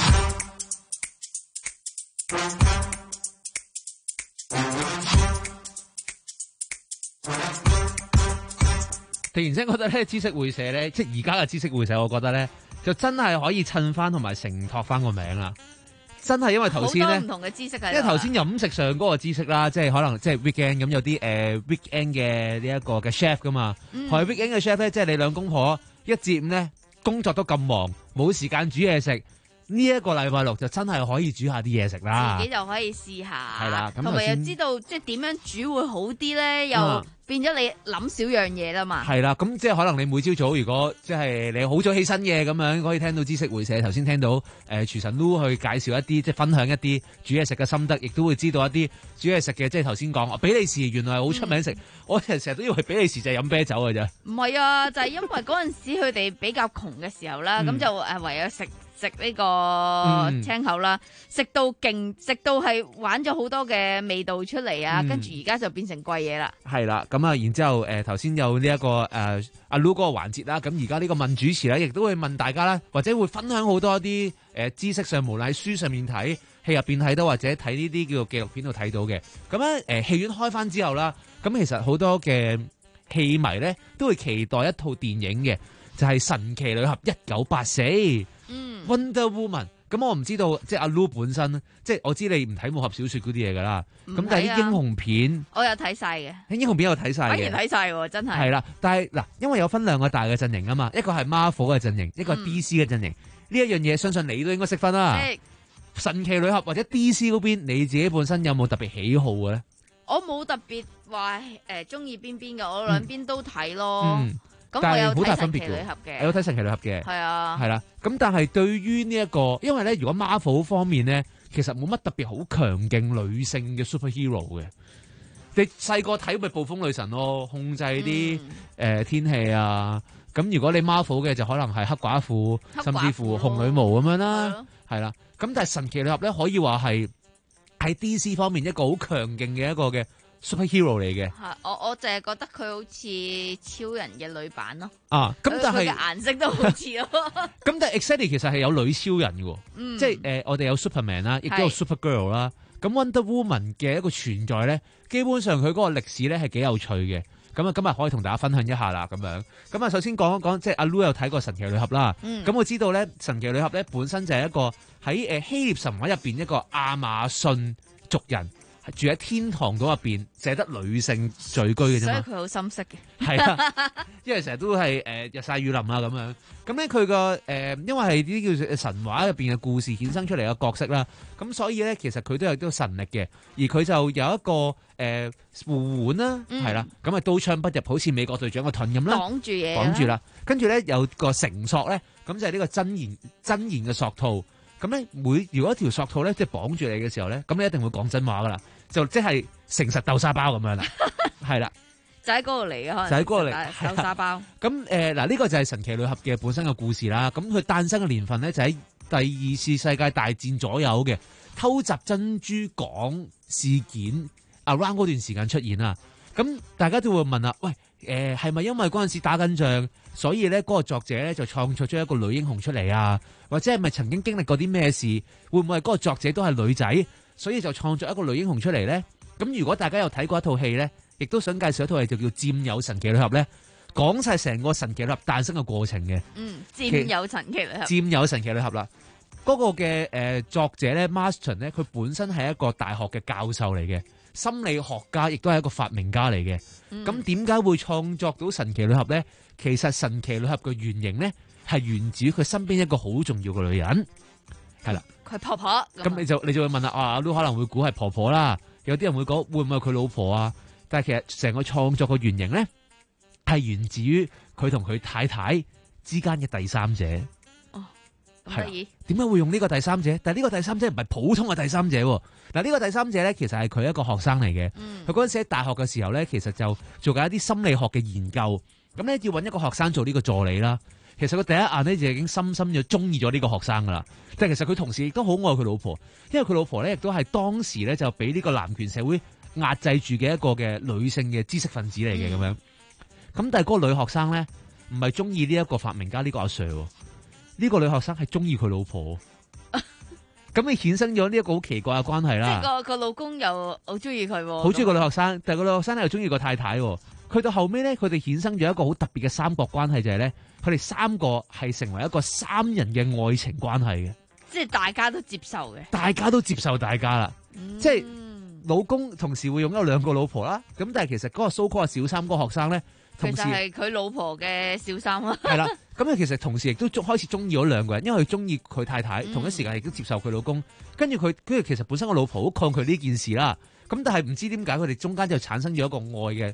[SPEAKER 14] 突然間覺得咧，知識會寫咧，即係而家嘅知識會寫，我覺得咧。就真係可以襯翻同埋承托翻個名啦，真係因為頭先咧，
[SPEAKER 28] 好多唔同嘅知識係，
[SPEAKER 14] 因為頭先飲食上嗰個知識啦，即係可能即係 weekend 咁有啲誒、呃、weekend 嘅呢一個嘅 chef 噶嘛，係 weekend 嘅 chef 咧，即係你兩公婆一至五咧工作都咁忙，冇時間煮嘢食，呢、這、一個禮拜六就真係可以煮下啲嘢食啦，
[SPEAKER 28] 自己就可以試下，
[SPEAKER 14] 係啦，
[SPEAKER 28] 同埋又知道即係點樣煮會好啲咧，又變咗你諗少樣嘢啦嘛。
[SPEAKER 8] 係啦，咁即係可能你每朝早如果即係你好早起身嘅咁樣，可以聽到知識會社頭先聽到誒廚神 Lu 去介紹一啲即係分享一啲煮嘢食嘅心得，亦都會知道一啲煮嘢食嘅，即係頭先講比利時原來係好出名食，嗯、我成日都以為比利時就係飲啤酒嘅啫。唔
[SPEAKER 28] 係啊，就係、是、因為嗰陣時佢哋比較窮嘅時候啦，咁、嗯、就誒唯有食。食呢個青口啦，食、嗯、到勁，食到係玩咗好多嘅味道出嚟啊！跟住而家就變成貴嘢啦。係啦，咁啊，然之後誒頭先有呢、這、一個誒阿 Lu 嗰個環節啦，咁而家呢個問主持咧，亦都會問大家啦，或者會分享好多啲誒、呃、知識上，無論喺書上面睇、戲入邊睇到，或者睇呢啲叫做紀錄片度睇到嘅。咁咧誒戲院開翻之後啦，咁其實好多嘅戲迷咧都會期待一套電影嘅，就係、是《神奇女俠一九八四》。嗯 Wonder Woman， 咁我唔知道，即係阿 Lu 本身，即係我知你唔睇武俠小說嗰啲嘢噶啦，咁、啊、但係啲英雄片，我有睇晒嘅，英雄片有睇晒嘅，反而睇晒喎，真係。係啦，但係嗱，因為有分兩個大嘅陣營啊嘛，一個係 Marvel 嘅陣營，一個係 D C 嘅陣營，呢、嗯、一樣嘢相信你都應該識分啦。神奇女俠或者 D C 嗰邊，你自己本身有冇特別喜好嘅咧？我冇特別話誒中意邊邊嘅，我兩邊都睇咯。嗯嗯但係好大分別嘅，有睇神奇女俠嘅，係啊，係啦。咁但係對於呢一個，因為咧，如果 Marvel 方面咧，其實冇乜特別好強勁女性嘅 superhero 嘅。你細個睇咪暴風女神咯，控制啲誒、嗯呃、天氣啊。咁如果你 Marvel 嘅就可能係黑寡婦，甚至乎紅女巫咁樣啦，係啦。咁但係神奇女俠咧可以話係喺 D C 方面一個好強勁嘅一個嘅。superhero 嚟嘅，係我我淨係覺得佢好似超人嘅女版咯。啊，咁但係佢嘅顏色都好似咯。咁但係 exactly 其實係有女超人嘅，嗯、即係誒、呃、我哋有 Superman 啦，亦都有 Supergirl 啦。咁 Wonder Woman 嘅一個存在咧，基本上佢嗰個歷史咧係幾有趣嘅。咁啊，今日可以同大家分享一下啦，咁樣。咁啊，首先講一講，即係阿 Lu 有睇過神奇女俠啦。咁、嗯、我知道咧，神奇女俠咧本身就係一個喺誒希臘神話入邊一個亞馬遜族人。住喺天堂島入邊，淨係得女性聚居嘅啫嘛。所以佢好深色嘅。係啊，因為成日都係誒、呃、日曬雨淋啊咁樣。咁咧佢個誒，因為係啲叫做神話入邊嘅故事衍生出嚟嘅角色啦。咁所以咧，其實佢都有啲神力嘅。而佢就有一個誒護腕啦，係、呃、啦。咁、嗯、啊刀槍不入，好似美國隊長個盾咁啦。綁住嘢。綁住啦。跟住咧有個繩索咧，咁就係呢個真言真言嘅索套。咁咧每如果一條索套咧即係綁住你嘅時候咧，咁你一定會講真話噶啦。就即係誠實豆沙包咁樣啦，係啦，就喺嗰度嚟嘅，可能就喺嗰度嚟豆沙包。咁誒嗱，呢個就係神奇女俠嘅本身嘅故事啦。咁佢誕生嘅年份咧就喺第二次世界大戰左右嘅偷襲珍珠港事件 around 嗰段時間出現啦。咁大家都會問啦，喂誒係咪因為嗰陣時打緊仗，所以咧嗰個作者咧就創作咗一個女英雄出嚟啊？或者係咪曾經經歷過啲咩事？會唔會係嗰個作者都係女仔？所以就創作一個女英雄出嚟咧。咁如果大家有睇過一套戲咧，亦都想介紹一套戲就叫《佔有神奇女俠》咧，講晒成個神奇女俠誕生嘅過程嘅。嗯，佔有神奇女俠。佔有神奇女俠啦，嗰、那個嘅誒、呃、作者咧 ，Marston 咧，佢本身係一個大學嘅教授嚟嘅，心理學家，亦都係一個發明家嚟嘅。咁點解會創作到神奇女俠咧？其實神奇女俠嘅原型咧係源自於佢身邊一個好重要嘅女人，係啦。佢婆婆，咁你就你就會問啦，啊，都可能會估係婆婆啦，有啲人會講會唔會係佢老婆啊？但係其實成個創作嘅原型咧，係源自於佢同佢太太之間嘅第三者。哦，咁得意。點解會用呢個第三者？但係呢個第三者唔係普通嘅第三者。嗱，呢個第三者咧，其實係佢一個學生嚟嘅。佢嗰陣時喺大學嘅時候咧，其實就做緊一啲心理學嘅研究。咁咧要揾一個學生做呢個助理啦。其實佢第一眼咧就已經深深就中意咗呢個學生噶啦，但係其實佢同時亦都好愛佢老婆，因為佢老婆咧亦都係當時咧就俾呢個男權社會壓制住嘅一個嘅女性嘅知識分子嚟嘅咁樣。咁但係嗰個女學生咧唔係中意呢一個發明家呢個阿 Sir， 呢個女學生係中意佢老婆，咁你衍生咗呢一個好奇怪嘅關係啦。即係個個老公又好中意佢，好中意個女學生，但係個女學生又中意個太太。佢到後尾咧，佢哋衍生咗一個好特別嘅三角關係，就係咧，佢哋三個係成為一個三人嘅愛情關係嘅，即係大家都接受嘅，大家都接受大家啦，嗯、即係老公同時會擁有兩個老婆啦。咁但係其實嗰個 so-called小三嗰個學生咧，同時係佢老婆嘅小三啦。係啦，咁啊其實同時亦都開始中意咗兩個人，因為佢中意佢太太，嗯、同一時間亦都接受佢老公。跟住佢，跟住其實本身個老婆好抗拒呢件事啦。咁但係唔知點解佢哋中間就產生咗一個愛嘅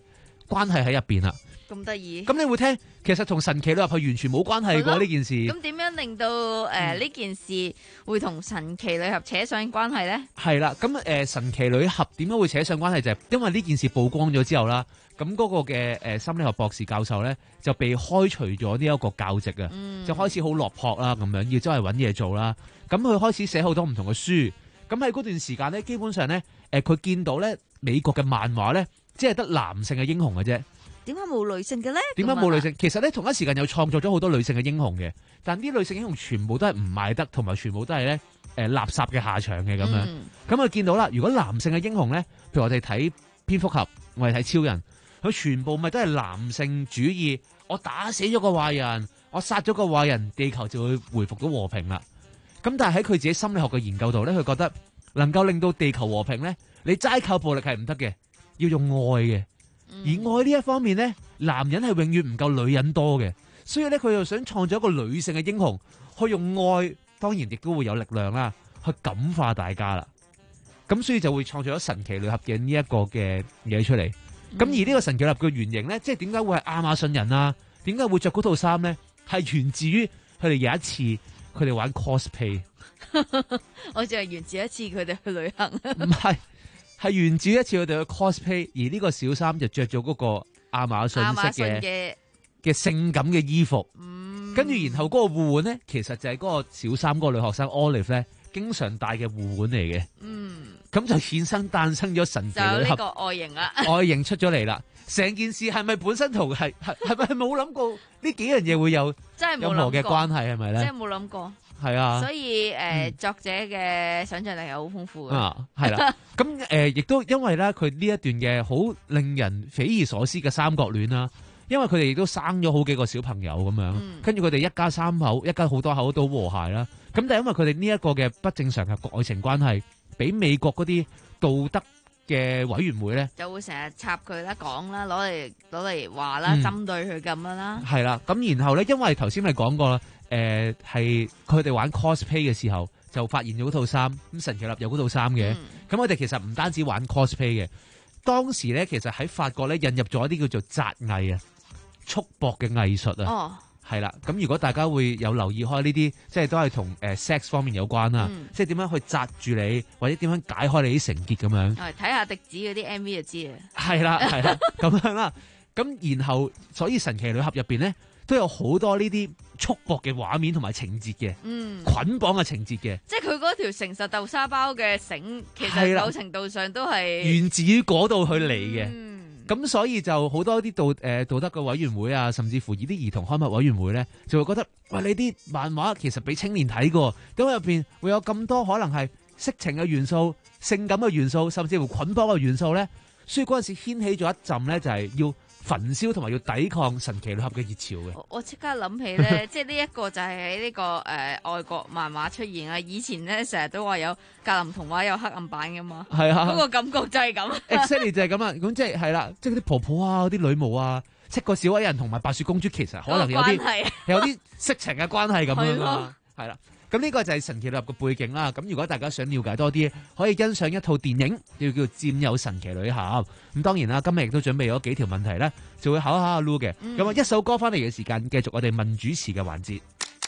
[SPEAKER 8] 關係喺入邊啦。
[SPEAKER 28] 咁得意。
[SPEAKER 8] 咁你會聽，其實同神奇女俠係完全冇關係㗎呢件事。
[SPEAKER 28] 咁點樣令到誒呢、呃嗯、件事會同神奇女俠扯上關係咧？
[SPEAKER 8] 係啦，咁誒、呃、神奇女俠點解會扯上關係？就係、是、因為呢件事曝光咗之後啦，咁嗰個嘅誒、呃、心理學博士教授咧就被開除咗呢一個教職啊，嗯、就開始好落魄啦，咁樣要周圍揾嘢做啦。咁佢開始寫好多唔同嘅書。咁喺嗰段時間咧，基本上咧誒佢見到咧美國嘅漫畫咧，只係得男性嘅英雄嘅啫。
[SPEAKER 28] 點解冇女性嘅咧？
[SPEAKER 8] 點解冇女性？其實咧同一時間有創作咗好多女性嘅英雄嘅，但啲女性英雄全部都係唔賣得，同埋全部都係咧誒垃圾嘅下場嘅咁樣。咁佢、嗯、見到啦，如果男性嘅英雄咧，譬如我哋睇蝙蝠俠，我哋睇超人，佢全部咪都係男性主義。我打死咗個壞人，我殺咗個壞人，地球就會回復到和平啦。咁但係喺佢自己心理學嘅研究度咧，佢覺得能夠令到地球和平咧，你齋靠暴力係唔得嘅，要用愛嘅。而愛呢一方面咧，男人係永遠唔夠女人多嘅，所以咧佢又想創造一個女性嘅英雄，去用愛，當然亦都會有力量啦，去感化大家啦。咁所以就會創造咗神奇女俠嘅呢一個嘅嘢出嚟。咁、嗯、而呢個神奇女俠嘅原型咧，即係點解會係亞馬遜人啊？點解會着嗰套衫咧？係源自於佢哋有一次佢哋玩 cosplay。
[SPEAKER 28] 我就係源自一次佢哋去旅行。
[SPEAKER 8] 唔係。係源自一次佢哋嘅 cosplay， 而呢個小三就着咗嗰個亞馬遜式嘅嘅性感嘅衣服，跟住、嗯、然後嗰個護腕咧，其實就係嗰個小三嗰個女學生 Olive 咧，經常戴嘅護腕嚟嘅。嗯，咁就衍生誕生咗神奇女俠，就呢
[SPEAKER 28] 個外形啦，
[SPEAKER 8] 外形出咗嚟啦。成件事係咪本身同係係係咪冇諗過呢幾樣嘢會有任何嘅關係係咪咧？
[SPEAKER 28] 真係冇諗過。
[SPEAKER 8] 係啊，
[SPEAKER 28] 所以誒、呃嗯、作者嘅想像力係好豐富嘅。啊，
[SPEAKER 8] 係啦，咁誒亦都因為咧佢呢一段嘅好令人匪夷所思嘅三角戀啦，因為佢哋亦都生咗好幾個小朋友咁樣，跟住佢哋一家三口，一家好多口都和諧啦。咁但係因為佢哋呢一個嘅不正常嘅愛情關係，俾美國嗰啲道德嘅委員會咧，
[SPEAKER 28] 就會成日插佢啦、講啦、攞嚟攞嚟話啦、針對佢咁樣啦。
[SPEAKER 8] 係啦，咁然後咧，因為頭先咪講過啦。誒係佢哋玩 cosplay 嘅時候，就發現咗嗰套衫，咁神奇女俠有嗰套衫嘅。咁我哋其實唔單止玩 cosplay 嘅，當時咧其實喺法國咧引入咗一啲叫做紮藝啊、束縛嘅藝術啊。哦，係啦。咁如果大家會有留意開呢啲，即係都係同誒 sex 方面有關啦，嗯、即係點樣去紮住你，或者點樣解開你啲繩結咁樣。
[SPEAKER 28] 係睇下笛子嗰啲 M V 就知啊。係
[SPEAKER 8] 啦，係啦，咁樣啦。咁然後，所以神奇女俠入邊咧，都有好多呢啲束縛嘅畫面同埋情節嘅，嗯、捆綁嘅情節嘅，
[SPEAKER 28] 即係佢嗰條誠實豆沙包嘅繩，其實某程度上都係
[SPEAKER 8] 源自於嗰度去嚟嘅。咁、嗯、所以就好多啲道誒、呃、道德嘅委員會啊，甚至乎呢啲兒童刊物委員會咧，就會覺得喂，你啲漫畫其實俾青年睇過，咁入邊會有咁多可能係色情嘅元素、性感嘅元素，甚至乎捆綁嘅元素咧，所以嗰陣時掀起咗一陣咧，就係要焚燒同埋要抵抗神奇女俠嘅熱潮嘅。
[SPEAKER 28] 我即刻諗起咧，即係呢一個就係喺呢個誒、呃、外國漫畫出現啊！以前咧成日都話有格林童話有黑暗版噶嘛，係啊，嗰個感覺就係咁。
[SPEAKER 8] Exactly 就係咁啊！咁即係係啦，即係嗰啲婆婆啊、嗰啲女巫啊、七個小矮人同埋白雪公主，其實可能有啲有啲色情嘅關係咁樣啊，係啦。咁呢個就係神奇女俠嘅背景啦。咁如果大家想了解多啲，可以欣賞一套電影，叫叫《佔有神奇女俠》。咁當然啦，今日亦都準備咗幾條問題咧，就會考下阿 Lu 嘅。咁啊、嗯，一首歌翻嚟嘅時間，繼續我哋問主持嘅環節。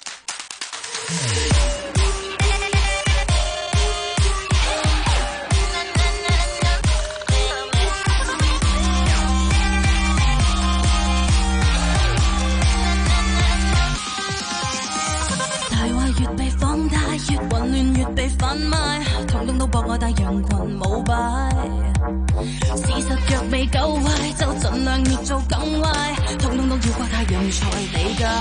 [SPEAKER 12] 越混亂越被販賣，統統都博我帶羊群舞擺。事實若未夠壞，就盡量越做更壞，統統都要怪太陽才理解。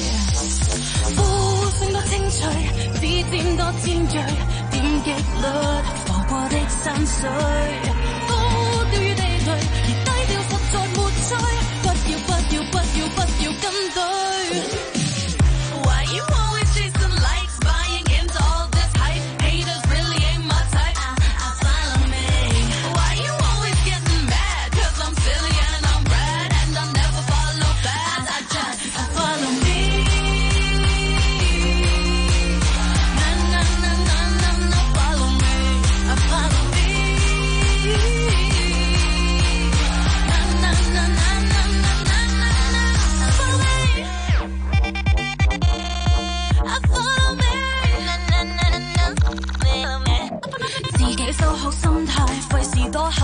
[SPEAKER 12] 呼聲多清脆，指尖多尖銳，點擊率浮過的山水，高調與地雷，而低調實在沒趣。不要不要不要不要跟隊。Why you always chase the likes, buying into all this hype? Haters really ain't my type. I, I follow me. Why you always getting mad? Cause I'm silly and I'm rad and I never follow fast. I just I follow me. Na na na na na na follow me. I follow me.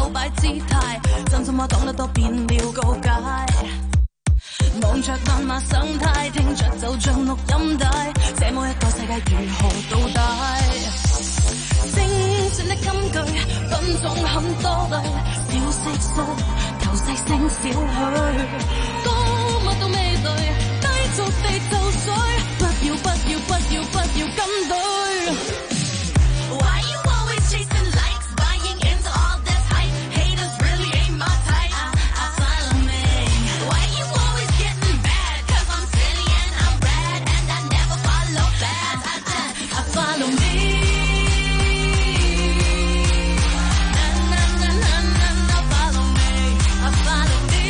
[SPEAKER 12] 又擺姿態，真心話講得多變了告解。望着萬馬生態，聽着就像錄音帶，這麼一個世界如何倒帶？精選的金句，品種很多類，小色素，求細聲少許，多麼都味蕾，低俗地就水，不要不要不要不要跟隊。Why you always chasing likes, buying into all this hype? Haters really ain't my type. I, I follow me. Why you always getting bad? Cause I'm silly and I'm rad and I never follow back. I, I, I follow me. Na na na na na na follow me. I follow me.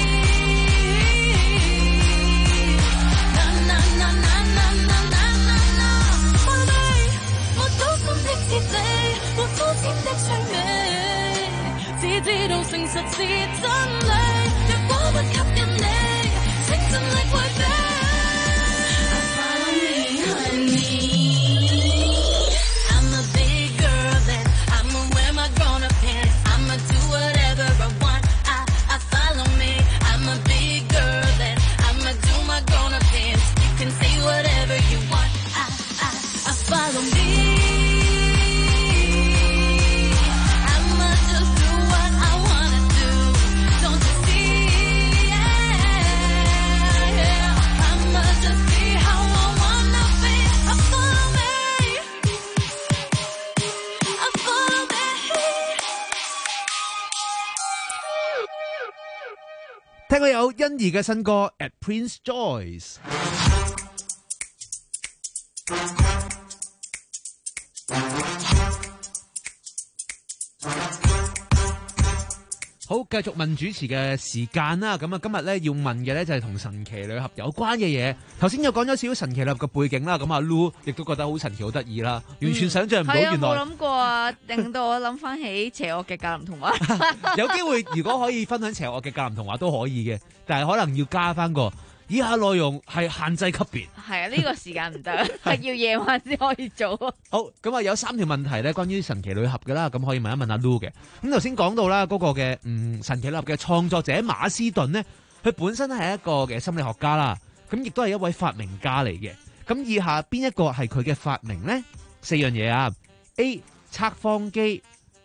[SPEAKER 12] Na na na na na na na na na follow me. 我都心的徹底，我膚淺的趣味，只知道誠實是真理。若果不吸引你，請盡力迴避。I follow me, honey. I'm a big girl and I'ma wear my grown-up pants. I'ma do whatever I want. I, I follow me. I'm a big girl and I'ma do my grown-up dance. You can say whatever you want. I, I, I follow me. I'ma just do what I wanna do. Don't you see? Yeah, yeah. I'ma just be how I wanna be. I follow me. I follow me.
[SPEAKER 8] 聽過有欣宜嘅新歌 At Prince Joyce。好，繼續問主持嘅時間啦。咁啊，今日咧要問嘅咧就係同神奇女俠有關嘅嘢。頭先又講咗少少神奇女俠嘅背景啦。咁阿 Lu 亦都覺得好神奇、好得意啦，完全想象唔到
[SPEAKER 28] 係啊，
[SPEAKER 8] 原來
[SPEAKER 28] 冇諗過啊，令到我諗翻起邪惡嘅格林童話。
[SPEAKER 8] 有機會，如果可以分享邪惡嘅格林童話都可以嘅，但係可能要加翻個以下內容係限制級別。
[SPEAKER 28] 係啊，呢個時間唔得，係要夜晚先可以做。
[SPEAKER 8] 好，咁啊有三條問題咧，關於神奇女俠嘅啦，咁可以問一問阿 Lu 嘅。咁頭先講到啦，嗰個嘅嗯神奇女俠嘅創作者馬斯頓呢，佢本身係一個嘅心理學家啦，咁亦都係一位發明家嚟嘅。咁以下邊一個係佢嘅發明呢？四樣嘢啊 ：A. 測謊機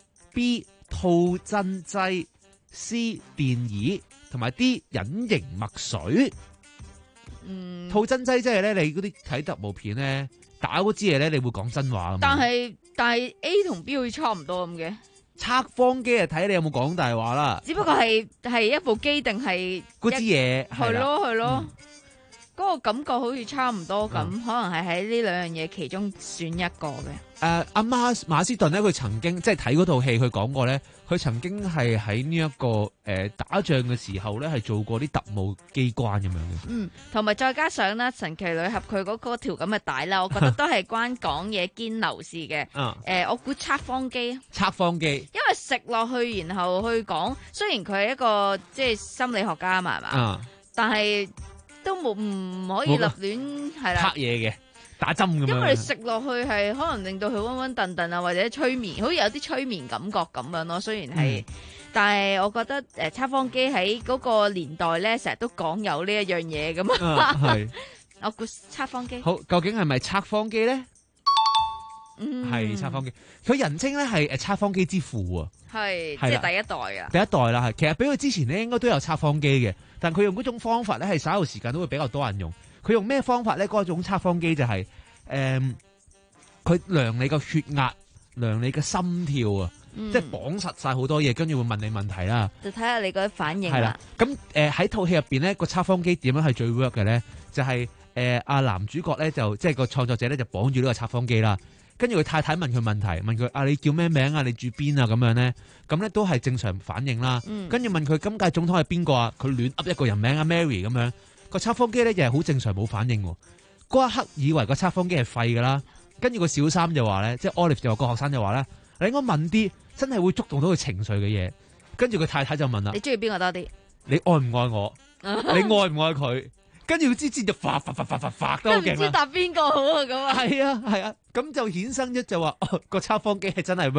[SPEAKER 8] B. 套真劑 C. 電椅同埋 D. 隱形墨水。
[SPEAKER 28] 嗯，
[SPEAKER 8] 套真劑即係咧，你嗰啲睇特務片咧，打嗰支嘢咧，你會講真話咁。
[SPEAKER 28] 但係但係 A 同 B 好似差唔多咁嘅。
[SPEAKER 8] 測謊機啊，睇你有冇講大話啦。
[SPEAKER 28] 只不過係係一部機定係
[SPEAKER 8] 嗰支嘢
[SPEAKER 28] 係咯係咯，嗰、
[SPEAKER 8] 嗯、
[SPEAKER 28] 個感覺好似差唔多咁，嗯、可能係喺呢兩樣嘢其中選一個嘅。
[SPEAKER 8] 誒、uh, 阿馬馬斯頓咧，佢曾經即係睇嗰套戲，佢講過咧，佢曾經係喺呢一個誒、呃、打仗嘅時候咧，係做過啲特務機關咁樣嘅。
[SPEAKER 28] 嗯，同埋再加上咧，神奇女俠佢嗰嗰條咁嘅帶啦，我覺得都係關講嘢堅流事嘅。嗯，誒、呃，我估測謊機。測
[SPEAKER 8] 謊機。
[SPEAKER 28] 因為食落去，然後去講，雖然佢係一個即係心理學家嘛，係嘛？嗯。但係都冇唔可以立亂係啦。
[SPEAKER 8] 測嘢嘅。打針咁樣，
[SPEAKER 28] 因為你食落去係可能令到佢溫溫頓頓啊，或者催眠，好似有啲催眠感覺咁樣咯。雖然係，嗯、但係我覺得誒測謊機喺嗰個年代咧，成日都講有呢一樣嘢咁啊。係，我估測謊機。好，
[SPEAKER 8] 究竟係咪測謊機咧？嗯，係測謊機。佢人稱咧係誒測謊機之父啊。
[SPEAKER 28] 係，即係第一代啊。第
[SPEAKER 8] 一代啦，係。其實比佢之前咧，應該都有測謊機嘅，但佢用嗰種方法咧，係稍後時間都會比較多人用。佢用咩方法咧？嗰種測謊機就係、是、誒，佢、呃、量你個血壓，量你嘅心跳啊，嗯、即係綁實晒好多嘢，跟住會問你問題啦。
[SPEAKER 28] 就睇下你個反應啦。係啦，
[SPEAKER 8] 咁誒喺套戲入邊咧，個測謊機點樣係最 work 嘅咧？就係誒阿男主角咧就即係個創作者咧就綁住呢個測謊機啦，跟住佢太太問佢問題，問佢啊你叫咩名啊？你住邊啊？咁樣咧，咁咧都係正常反應啦。跟住、嗯、問佢今屆總統係邊個啊？佢亂噏一個人名啊 Mary 咁樣。個測謊機咧又係好正常冇反應喎，嗰一刻以為個測謊機係廢噶啦，跟住個小三就話咧，即係 Olive 就話個學生就話咧，你應該問啲真係會觸動到佢情緒嘅嘢，跟住佢太太就問啦，
[SPEAKER 28] 你中意邊個多啲？
[SPEAKER 8] 你愛唔愛我？你愛唔愛佢？跟住佢之之就發發發發發發得好勁啦，唔
[SPEAKER 28] 知答邊個好啊咁啊？
[SPEAKER 8] 係啊係啊，咁就衍生咗就話哦個測謊機係真係咩？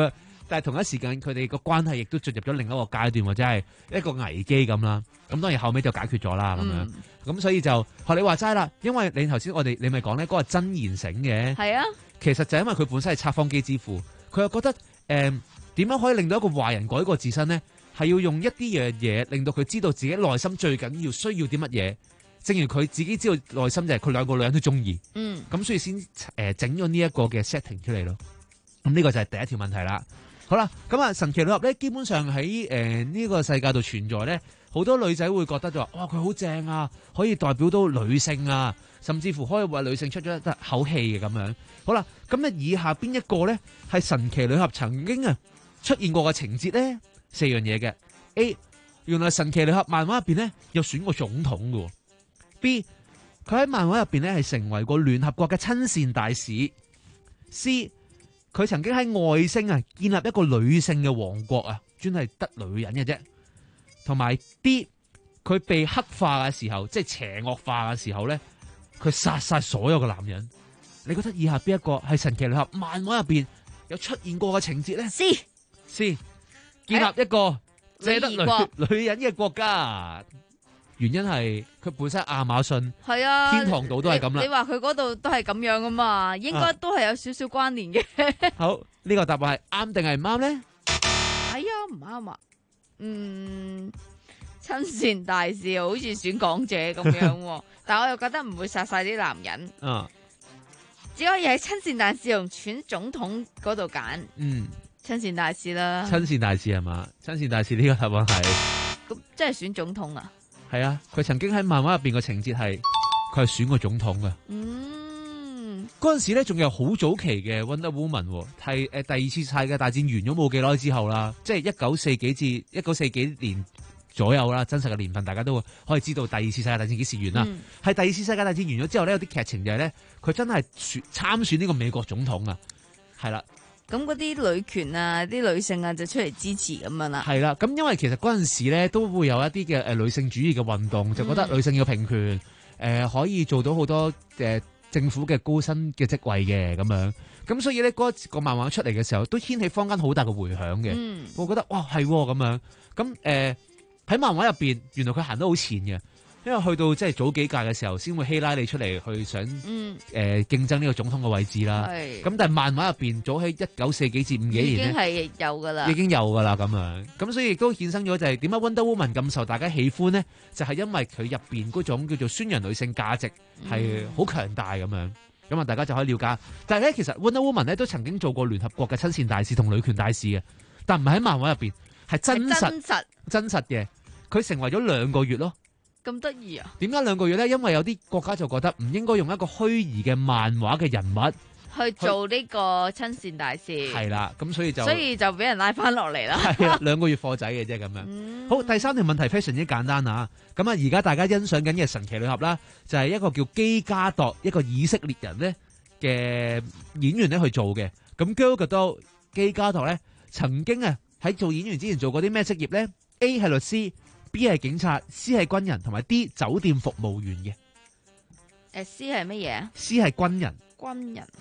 [SPEAKER 8] 但係同一時間佢哋個關係亦都進入咗另一個階段，或者係一個危機咁啦。咁當然後尾就解決咗啦，咁樣。咁、嗯、所以就學你話齋啦，因為你頭先我哋你咪講咧嗰個真言繩嘅，
[SPEAKER 28] 係啊，
[SPEAKER 8] 其實就因為佢本身係測謊機之父，佢又覺得誒點、呃、樣可以令到一個壞人改過自身咧，係要用一啲樣嘢令到佢知道自己內心最緊要需要啲乜嘢。正如佢自己知道內心就係佢兩個女人都中意，嗯，咁所以先誒整咗呢一個嘅 setting 出嚟咯。咁呢個就係第一條問題啦。好啦，咁啊神奇女俠咧，基本上喺誒呢個世界度存在咧，好多女仔會覺得就話，哇佢好正啊，可以代表到女性啊，甚至乎可以為女性出咗一口氣嘅咁樣。好啦，咁咧以下邊一個咧係神奇女俠曾經啊出現過嘅情節咧？四樣嘢嘅 A， 原來神奇女俠漫畫入邊咧有選過總統嘅。B， 佢喺漫畫入邊咧係成為過聯合國嘅親善大使。C， 佢曾經喺外星啊建立一個女性嘅王國啊，專係得女人嘅啫。同埋 D， 佢被黑化嘅時候，即係邪惡化嘅時候咧，佢殺晒所有嘅男人。你覺得以下邊一個係神奇女俠漫畫入邊有出現過嘅情節咧
[SPEAKER 28] ？C
[SPEAKER 8] C， 建立一個借得女女人嘅國家。原因係佢本身亞馬遜係啊，天堂島都係咁啦。
[SPEAKER 28] 你話佢嗰度都係咁樣噶嘛？應該都係有少少關聯嘅。
[SPEAKER 8] 好，呢個答案係啱定係唔啱咧？
[SPEAKER 28] 哎呀，唔啱啊！嗯，親善大使好似選港姐咁樣，但我又覺得唔會殺晒啲男人。嗯，只可以喺親善大使同選總統嗰度揀。嗯，親善大使啦。親
[SPEAKER 8] 善大使係嘛？親善大使呢個答案係
[SPEAKER 28] 咁，即係選總統啊？
[SPEAKER 8] 係啊，佢曾經喺漫畫入邊嘅情節係，佢係選過總統嘅。
[SPEAKER 28] 嗯，
[SPEAKER 8] 嗰陣時咧仲有好早期嘅 Wonder Woman， 係誒第二次世界大戰完咗冇幾耐之後啦，即係一九四幾至一九四幾年左右啦，真實嘅年份大家都可以知道第二次世界大戰幾時完啦。係、嗯、第二次世界大戰完咗之後咧，有啲劇情就係咧，佢真係選參選呢個美國總統啊，係啦。
[SPEAKER 28] 咁嗰啲女權啊，啲女性啊就出嚟支持咁樣啦。
[SPEAKER 8] 係啦，咁因為其實嗰陣時咧都會有一啲嘅誒女性主義嘅運動，就覺得女性要平權，誒、嗯呃、可以做到好多誒、呃、政府嘅高薪嘅職位嘅咁樣。咁所以咧嗰個漫畫出嚟嘅時候，都掀起坊間好大嘅迴響嘅。嗯、我覺得哇係咁樣。咁誒喺漫畫入邊，原來佢行得好前嘅。因為去到即係早幾屆嘅時候，先會希拉里出嚟去想誒、嗯呃、競爭呢個總統嘅位置啦。咁但係漫畫入邊，早喺一九四幾至五幾年咧，已經係有噶啦，已經有噶啦咁樣。咁所以亦都衍生咗就係點解 Wonder Woman 咁受大家喜歡呢？就係、是、因為佢入邊嗰種叫做宣揚女性價值係好強大咁樣。咁啊，大家就可以了解。但係咧，其實 Wonder Woman 咧都曾經做過聯合國嘅親善大使同女權大使嘅，但唔係喺漫畫入邊，係真實真實真實嘅。佢成為咗兩個月咯。
[SPEAKER 28] 咁得意啊！
[SPEAKER 8] 點解兩個月咧？因為有啲國家就覺得唔應該用一個虛擬嘅漫畫嘅人物
[SPEAKER 28] 去做呢個親善大使。係
[SPEAKER 8] 啦，咁所以就所
[SPEAKER 28] 以就俾人拉翻落嚟啦。
[SPEAKER 8] 係啦，兩個月貨仔嘅啫咁樣。嗯、好，第三條問題非常之簡單啊！咁啊，而家大家欣賞緊嘅神奇女俠啦，就係、是、一個叫基加朵，一個以色列人咧嘅演員咧去做嘅。咁 Gal Gadot基加朵咧，曾經啊喺做演員之前做過啲咩職業咧 ？A 係律師。B 係警察 ，C 係軍人，同埋 D 酒店服務員嘅。
[SPEAKER 28] 誒 ，C 係乜嘢
[SPEAKER 8] ？C 係軍人。
[SPEAKER 28] 軍人，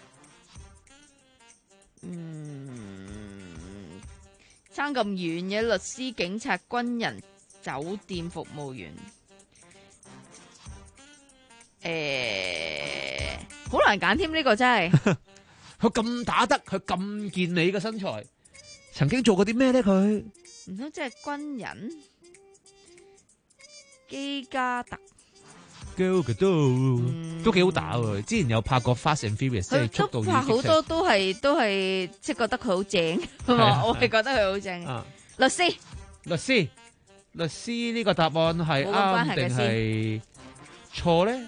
[SPEAKER 28] 嗯，差咁遠嘅律師、警察、軍人、酒店服務員。誒、欸，好難揀添，呢個真係。
[SPEAKER 8] 佢咁打得，佢咁健美嘅身材，曾經做過啲咩咧？佢
[SPEAKER 28] 唔通即係軍人？基加特
[SPEAKER 8] ，Gal Gadot 都幾好打喎。之前有拍過 Fast and Furious，即係速度與激情。
[SPEAKER 28] 拍好多都係都係，即係覺得佢好正，我係覺得佢好正。啊、律師，
[SPEAKER 8] 律師，律師呢個答案係啱定係錯咧？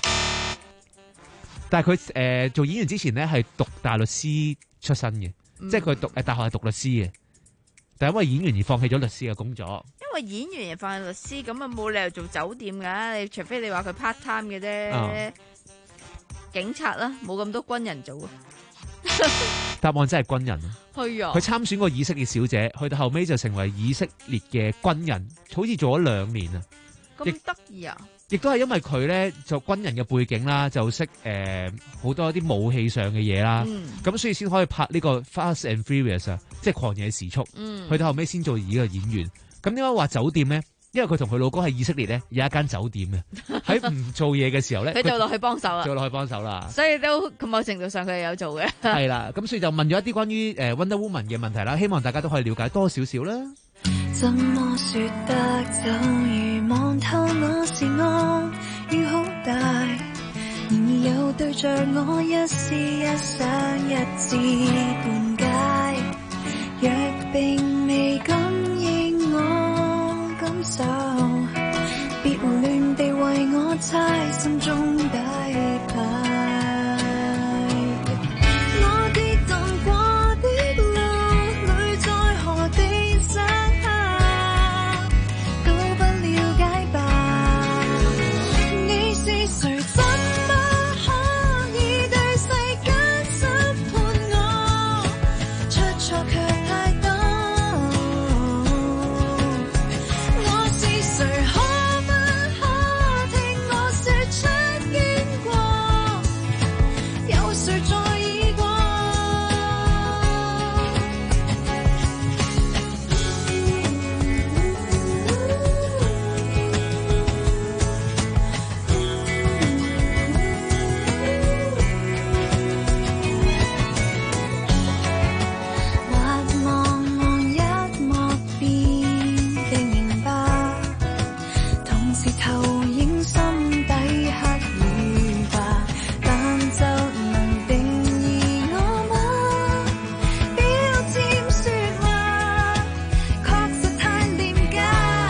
[SPEAKER 8] 但係佢誒做演員之前咧係讀大律師出身嘅，嗯、即係佢讀誒大學係讀律師嘅，但係因為演員而放棄咗律師嘅工作。
[SPEAKER 28] 因為演員又放棄律師，咁啊冇理由做酒店噶，你除非你話佢 part time 嘅啫。哦、警察啦，冇咁多軍人做啊。
[SPEAKER 8] 答案真係軍人啊！
[SPEAKER 28] 係啊，
[SPEAKER 8] 佢參選過以色列小姐，去到後尾就成為以色列嘅軍人，好似做咗兩年啊。
[SPEAKER 28] 咁得意啊！
[SPEAKER 8] 亦都係因為佢咧就軍人嘅背景啦，就識誒好多啲武器上嘅嘢啦，咁、嗯、所以先可以拍呢個 Fast and Furious 啊，即係狂野時速。嗯，去到後尾先做呢個演員。咁點解話酒店咧？因為佢同佢老公喺以色列咧有一間酒店嘅，喺唔做嘢嘅時候咧，
[SPEAKER 28] 佢做落去幫手啦，
[SPEAKER 8] 做落去幫手啦，
[SPEAKER 28] 所以都咁某程度上佢係有做嘅。
[SPEAKER 8] 係啦，咁所以就問咗一啲關於誒 Wonder Woman 嘅問題啦，希望大家都可以了解多少少啦。
[SPEAKER 12] 怎麼說得就如望透我是愛與好大，然而又對着我一絲一想一知半解，若並未感應我感受，別胡亂地為我猜心中底牌。我跌宕過的路裏在何地撒下，都不了解吧。你是誰？怎麼可以對世間審判我？出錯卻太多。我是誰？可不可聽我說出經過？有誰在意過？或望望一幕便定明白，同時投影心底黑與白，但就能定義我嗎？標籤說話確實太廉價，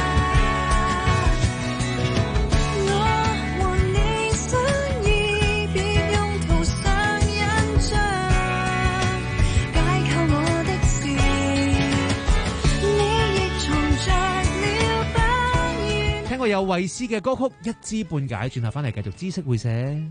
[SPEAKER 12] 我和你相依，別用塗上印象解構我的事，你亦藏着了不願。
[SPEAKER 8] 聽過有衛詩嘅歌曲一知半解，轉頭翻嚟繼續知識會社。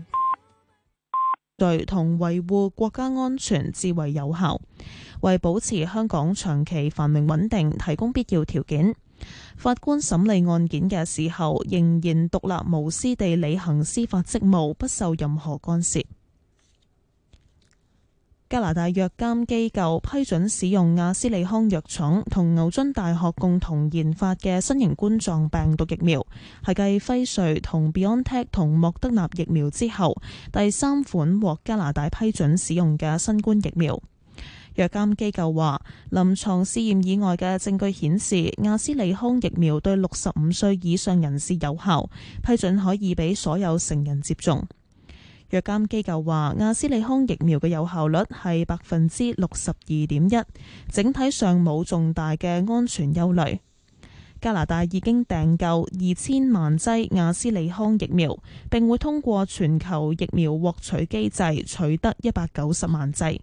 [SPEAKER 19] 對同維護國家安全至為有效，為保持香港長期繁榮穩定提供必要條件。法官審理案件嘅時候，仍然獨立無私地履行司法職務，不受任何干涉。加拿大藥監機構批准使用亞斯利康藥廠同牛津大學共同研發嘅新型冠狀病毒疫苗，係繼輝瑞同 BioNTech 同莫德納疫苗之後，第三款獲加拿大批准使用嘅新冠疫苗。藥監機構話，臨床試驗以外嘅證據顯示，亞斯利康疫苗對六十五歲以上人士有效，批准可以俾所有成人接種。藥監機構話，亞斯利康疫苗嘅有效率係百分之六十二點一，整體上冇重大嘅安全憂慮。加拿大已經訂購二千萬劑亞斯利康疫苗，並會通過全球疫苗獲取機制取得一百九十萬劑。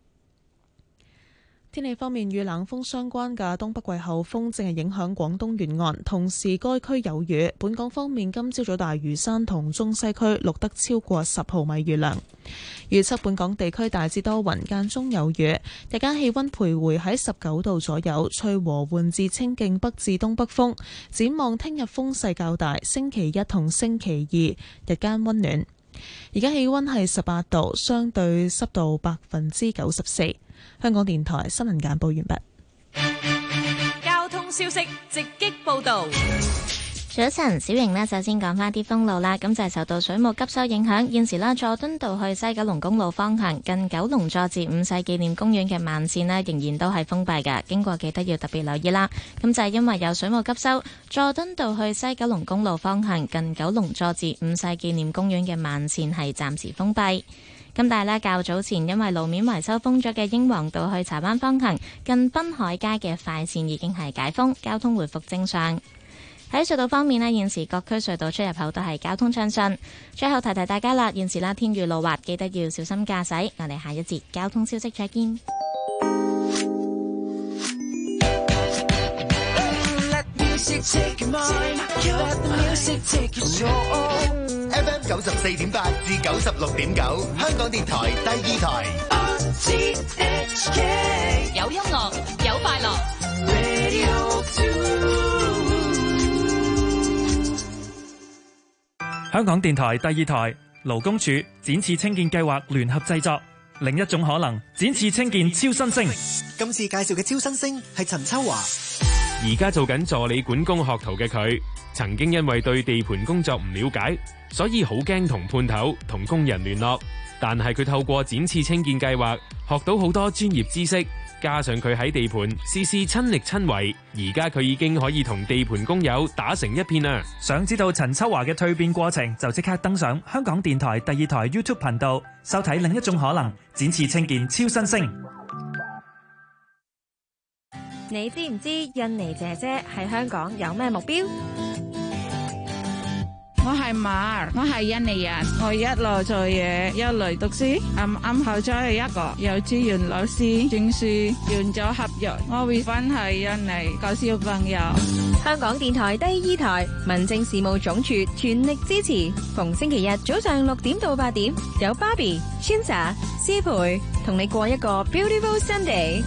[SPEAKER 19] 天氣方面，與冷鋒相關嘅東北季候風正係影響廣東沿岸，同時該區有雨。本港方面，今朝早大嶼山同中西區錄得超過十毫米雨量。預測本港地區大致多雲，間中有雨，日間氣溫徘徊喺十九度左右，吹和緩至清勁北至東北風。展望聽日風勢較大，星期一同星期二日間溫暖。而家氣溫係十八度，相對濕度百分之九十四。香港電台新聞簡報完畢。
[SPEAKER 15] 交通消息直擊報道。
[SPEAKER 1] 早晨，小瑩呢，首先講翻啲封路啦。咁就係受到水務急修影響，現時啦佐敦道去西九龍公路方向近九龍佐治五世紀念公園嘅慢線呢，仍然都係封閉㗎。經過記得要特別留意啦。咁就係因為有水務急修，佐敦道去西九龍公路方向近九龍佐治五世紀念公園嘅慢線係暫時封閉。咁但係呢，較早前因為路面維修封咗嘅英皇道去柴灣方向近濱海街嘅快線已經係解封，交通回復正常。喺隧道方面呢，現時各區隧道出入口都係交通暢順。最後提提大家啦，現時啦天雨路滑，記得要小心駕駛。我哋下一節交通消息再見。
[SPEAKER 3] F M 九十四點八至九十六點九，香港電台第二台。
[SPEAKER 2] 有音樂，有快樂。
[SPEAKER 4] 香港電台第二台、勞工處展翅青見計劃聯合製作，另一種可能展翅青見超新星。
[SPEAKER 3] 今次介紹嘅超新星係陳秋華。
[SPEAKER 5] 而家做緊助理管工學徒嘅佢，曾經因為對地盤工作唔了解，所以好驚同判頭同工人聯絡。但係佢透過展翅青見計劃，學到好多專業知識，加上佢喺地盤事事親力親為，而家佢已經可以同地盤工友打成一片啦。
[SPEAKER 4] 想知道陳秋華嘅蛻變過程，就即刻登上香港電台第二台 YouTube 頻道，收睇另一種可能，展翅青見超新星。
[SPEAKER 13] 你知唔知印尼姐姐喺香港有咩目標？
[SPEAKER 18] 我係馬，我係印尼人，我一路做嘢，一路讀書。啱啱考咗一個幼稚園老師證書，完咗合約，我會返去印尼教小朋友。
[SPEAKER 13] 香港電台第二台民政事務總署全力支持，逢星期日早上六點到八點，有 Barbie、Chinsa、思培同你過一個 Beautiful Sunday。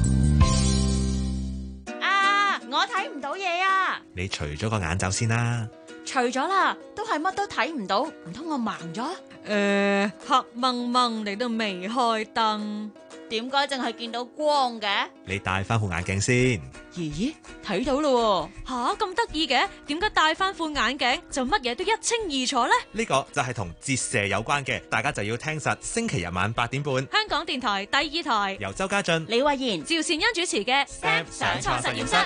[SPEAKER 24] 啊！我睇唔到嘢啊！
[SPEAKER 25] 你除咗個眼罩先啦。
[SPEAKER 24] 除咗啦，都係乜都睇唔到，唔通我盲咗？誒、呃，黑蒙蒙，你都未開燈，點解淨係見到光嘅？
[SPEAKER 25] 你戴翻副眼鏡先。
[SPEAKER 24] 咦，睇到咯喎！吓，咁得意嘅，點解戴翻副眼鏡就乜嘢都一清二楚呢？
[SPEAKER 25] 呢個就係同折射有關嘅，大家就要聽實星期日晚八點半，
[SPEAKER 24] 香港電台第二台
[SPEAKER 25] 由周家俊、
[SPEAKER 24] 李慧賢、趙善恩主持嘅《S T E P 上創實驗室》。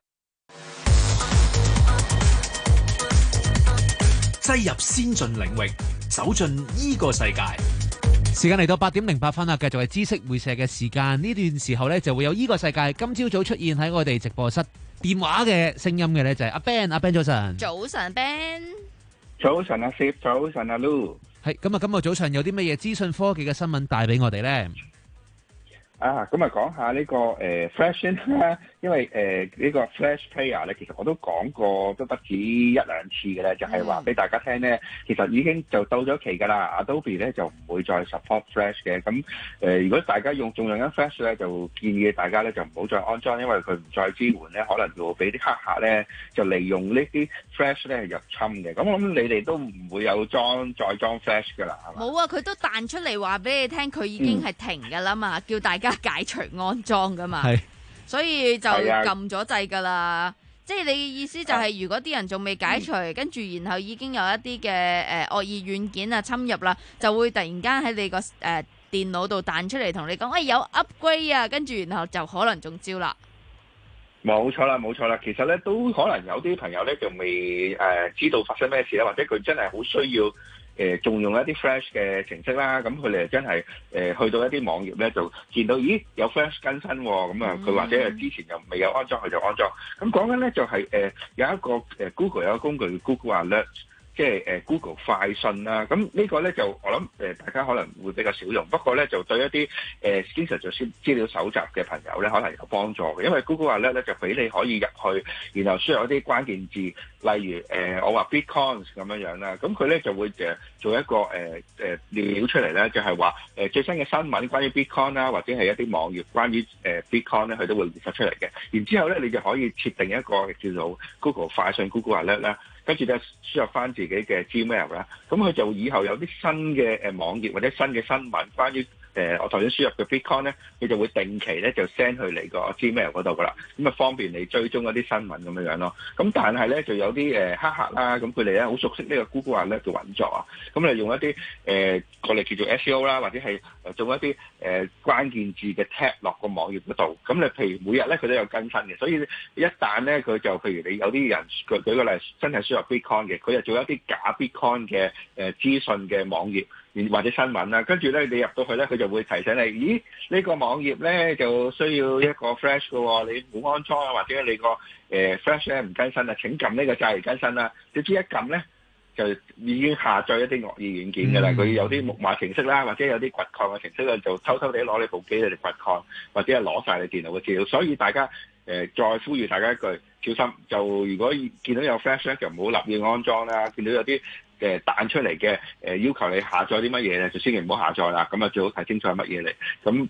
[SPEAKER 26] 擠入先進領域，走進呢個世界。
[SPEAKER 8] 時間嚟到八點零八分啦，繼續係知識會社嘅時間。呢段時候呢，就會有呢個世界。今朝早出現喺我哋直播室電話嘅聲音嘅呢，就係阿 Ben， 阿 Ben 早晨。
[SPEAKER 28] 早晨 Ben。
[SPEAKER 27] 早晨阿 Sip， 早晨阿 Lu。
[SPEAKER 8] 係咁啊！今日早上有啲乜嘢資訊科技嘅新聞帶俾我哋呢？
[SPEAKER 27] 啊，咁啊講下呢個誒 Flash 啦，因為誒呢個 Flash Player 咧，其實我都講過都不止一兩次嘅咧，就係話俾大家聽咧，其實已經就到咗期㗎啦。Adobe 咧就唔會再 support Flash 嘅，咁誒如果大家用仲用緊 Flash 咧，就建議大家咧就唔好再安裝，因為佢唔再支援咧，可能會俾啲黑客咧就利用呢啲 Flash 咧入侵嘅。咁我諗你哋都唔會有裝再裝 Flash 㗎啦，係嘛？
[SPEAKER 28] 冇啊，佢都彈出嚟話俾你聽，佢已經係停㗎啦嘛，嗯、叫大家解除安裝噶嘛，所以就撳咗掣噶啦。即係你嘅意思就係、是，如果啲人仲未解除，跟、嗯、住然後已經有一啲嘅誒惡意軟件啊侵入啦，就會突然間喺你個誒、呃、電腦度彈出嚟同你講，喂、哎、有 upgrade 啊，跟住然後就可能中招啦。
[SPEAKER 27] 冇錯啦，冇錯啦。其實咧都可能有啲朋友咧就未誒、呃、知道發生咩事啦，或者佢真係好需要。誒仲用一啲 Flash 嘅程式啦，咁佢哋真係誒、呃、去到一啲網頁咧，就見到咦有 Flash 更新喎、哦，咁啊佢或者係之前又未有安裝，佢就安裝。咁講緊咧就係、是、誒、呃、有一個誒、呃、Google 有一個工具 Google Alert， 即係誒、呃、Google 快訊啦。咁呢個咧就我諗誒、呃、大家可能會比較少用，不過咧就對一啲誒經常做資資料搜集嘅朋友咧，可能有幫助嘅，因為 Google Alert 咧就俾你可以入去，然後輸入一啲關鍵字，例如誒、呃、我話 Bitcoins 咁樣樣啦，咁佢咧就會誒做一個誒誒、呃、料出嚟咧，就係話誒最新嘅新聞關於 Bitcoin 啦，或者係一啲網頁關於誒 Bitcoin 咧，佢都會列出出嚟嘅。然之後咧，你就可以設定一個叫做 Google 快訊 Google Alert 啦，跟住咧輸入翻自己嘅 Gmail 啦，咁佢就以後有啲新嘅誒網頁或者新嘅新聞關於誒、呃、我頭先輸入嘅 Bitcoin 咧，佢就會定期咧就 send 去你個 Gmail 嗰度噶啦，咁啊方便你追蹤一啲新聞咁樣樣咯。咁但係咧就有啲誒、呃、黑客啦，咁佢哋咧好熟悉呢個 Google Alert 嘅運作啊，咁你用一啲誒我哋叫做 S E O 啦，或者係誒做一啲誒、呃、關鍵字嘅 tag 落個網頁嗰度。咁你譬如每日咧佢都有更新嘅，所以一旦咧佢就譬如你有啲人舉舉個例，真係輸入 Bitcoin 嘅，佢就做一啲假 Bitcoin 嘅誒、呃、資訊嘅網頁。或者新聞啦，跟住咧你入到去咧，佢就會提醒你，咦呢、呢個網頁咧就需要一個 Flash 嘅喎，你冇安裝啊，或者你個誒、呃、Flash 咧唔更新啊，請撳呢個掣嚟更新啦。你知一撳咧就已經下載一啲惡意軟件嘅啦，佢、嗯、有啲木馬程式啦，或者有啲掘礦嘅程式咧，就偷偷地攞你部機嚟掘礦，或者係攞晒你電腦嘅資料。所以大家誒、呃、再呼籲大家一句小心，就如果見到有 Flash 咧，就唔好立意安裝啦。見到有啲誒彈出嚟嘅誒要求你下載啲乜嘢咧，就千祈唔好下載啦。咁啊最好睇清楚係乜嘢嚟。咁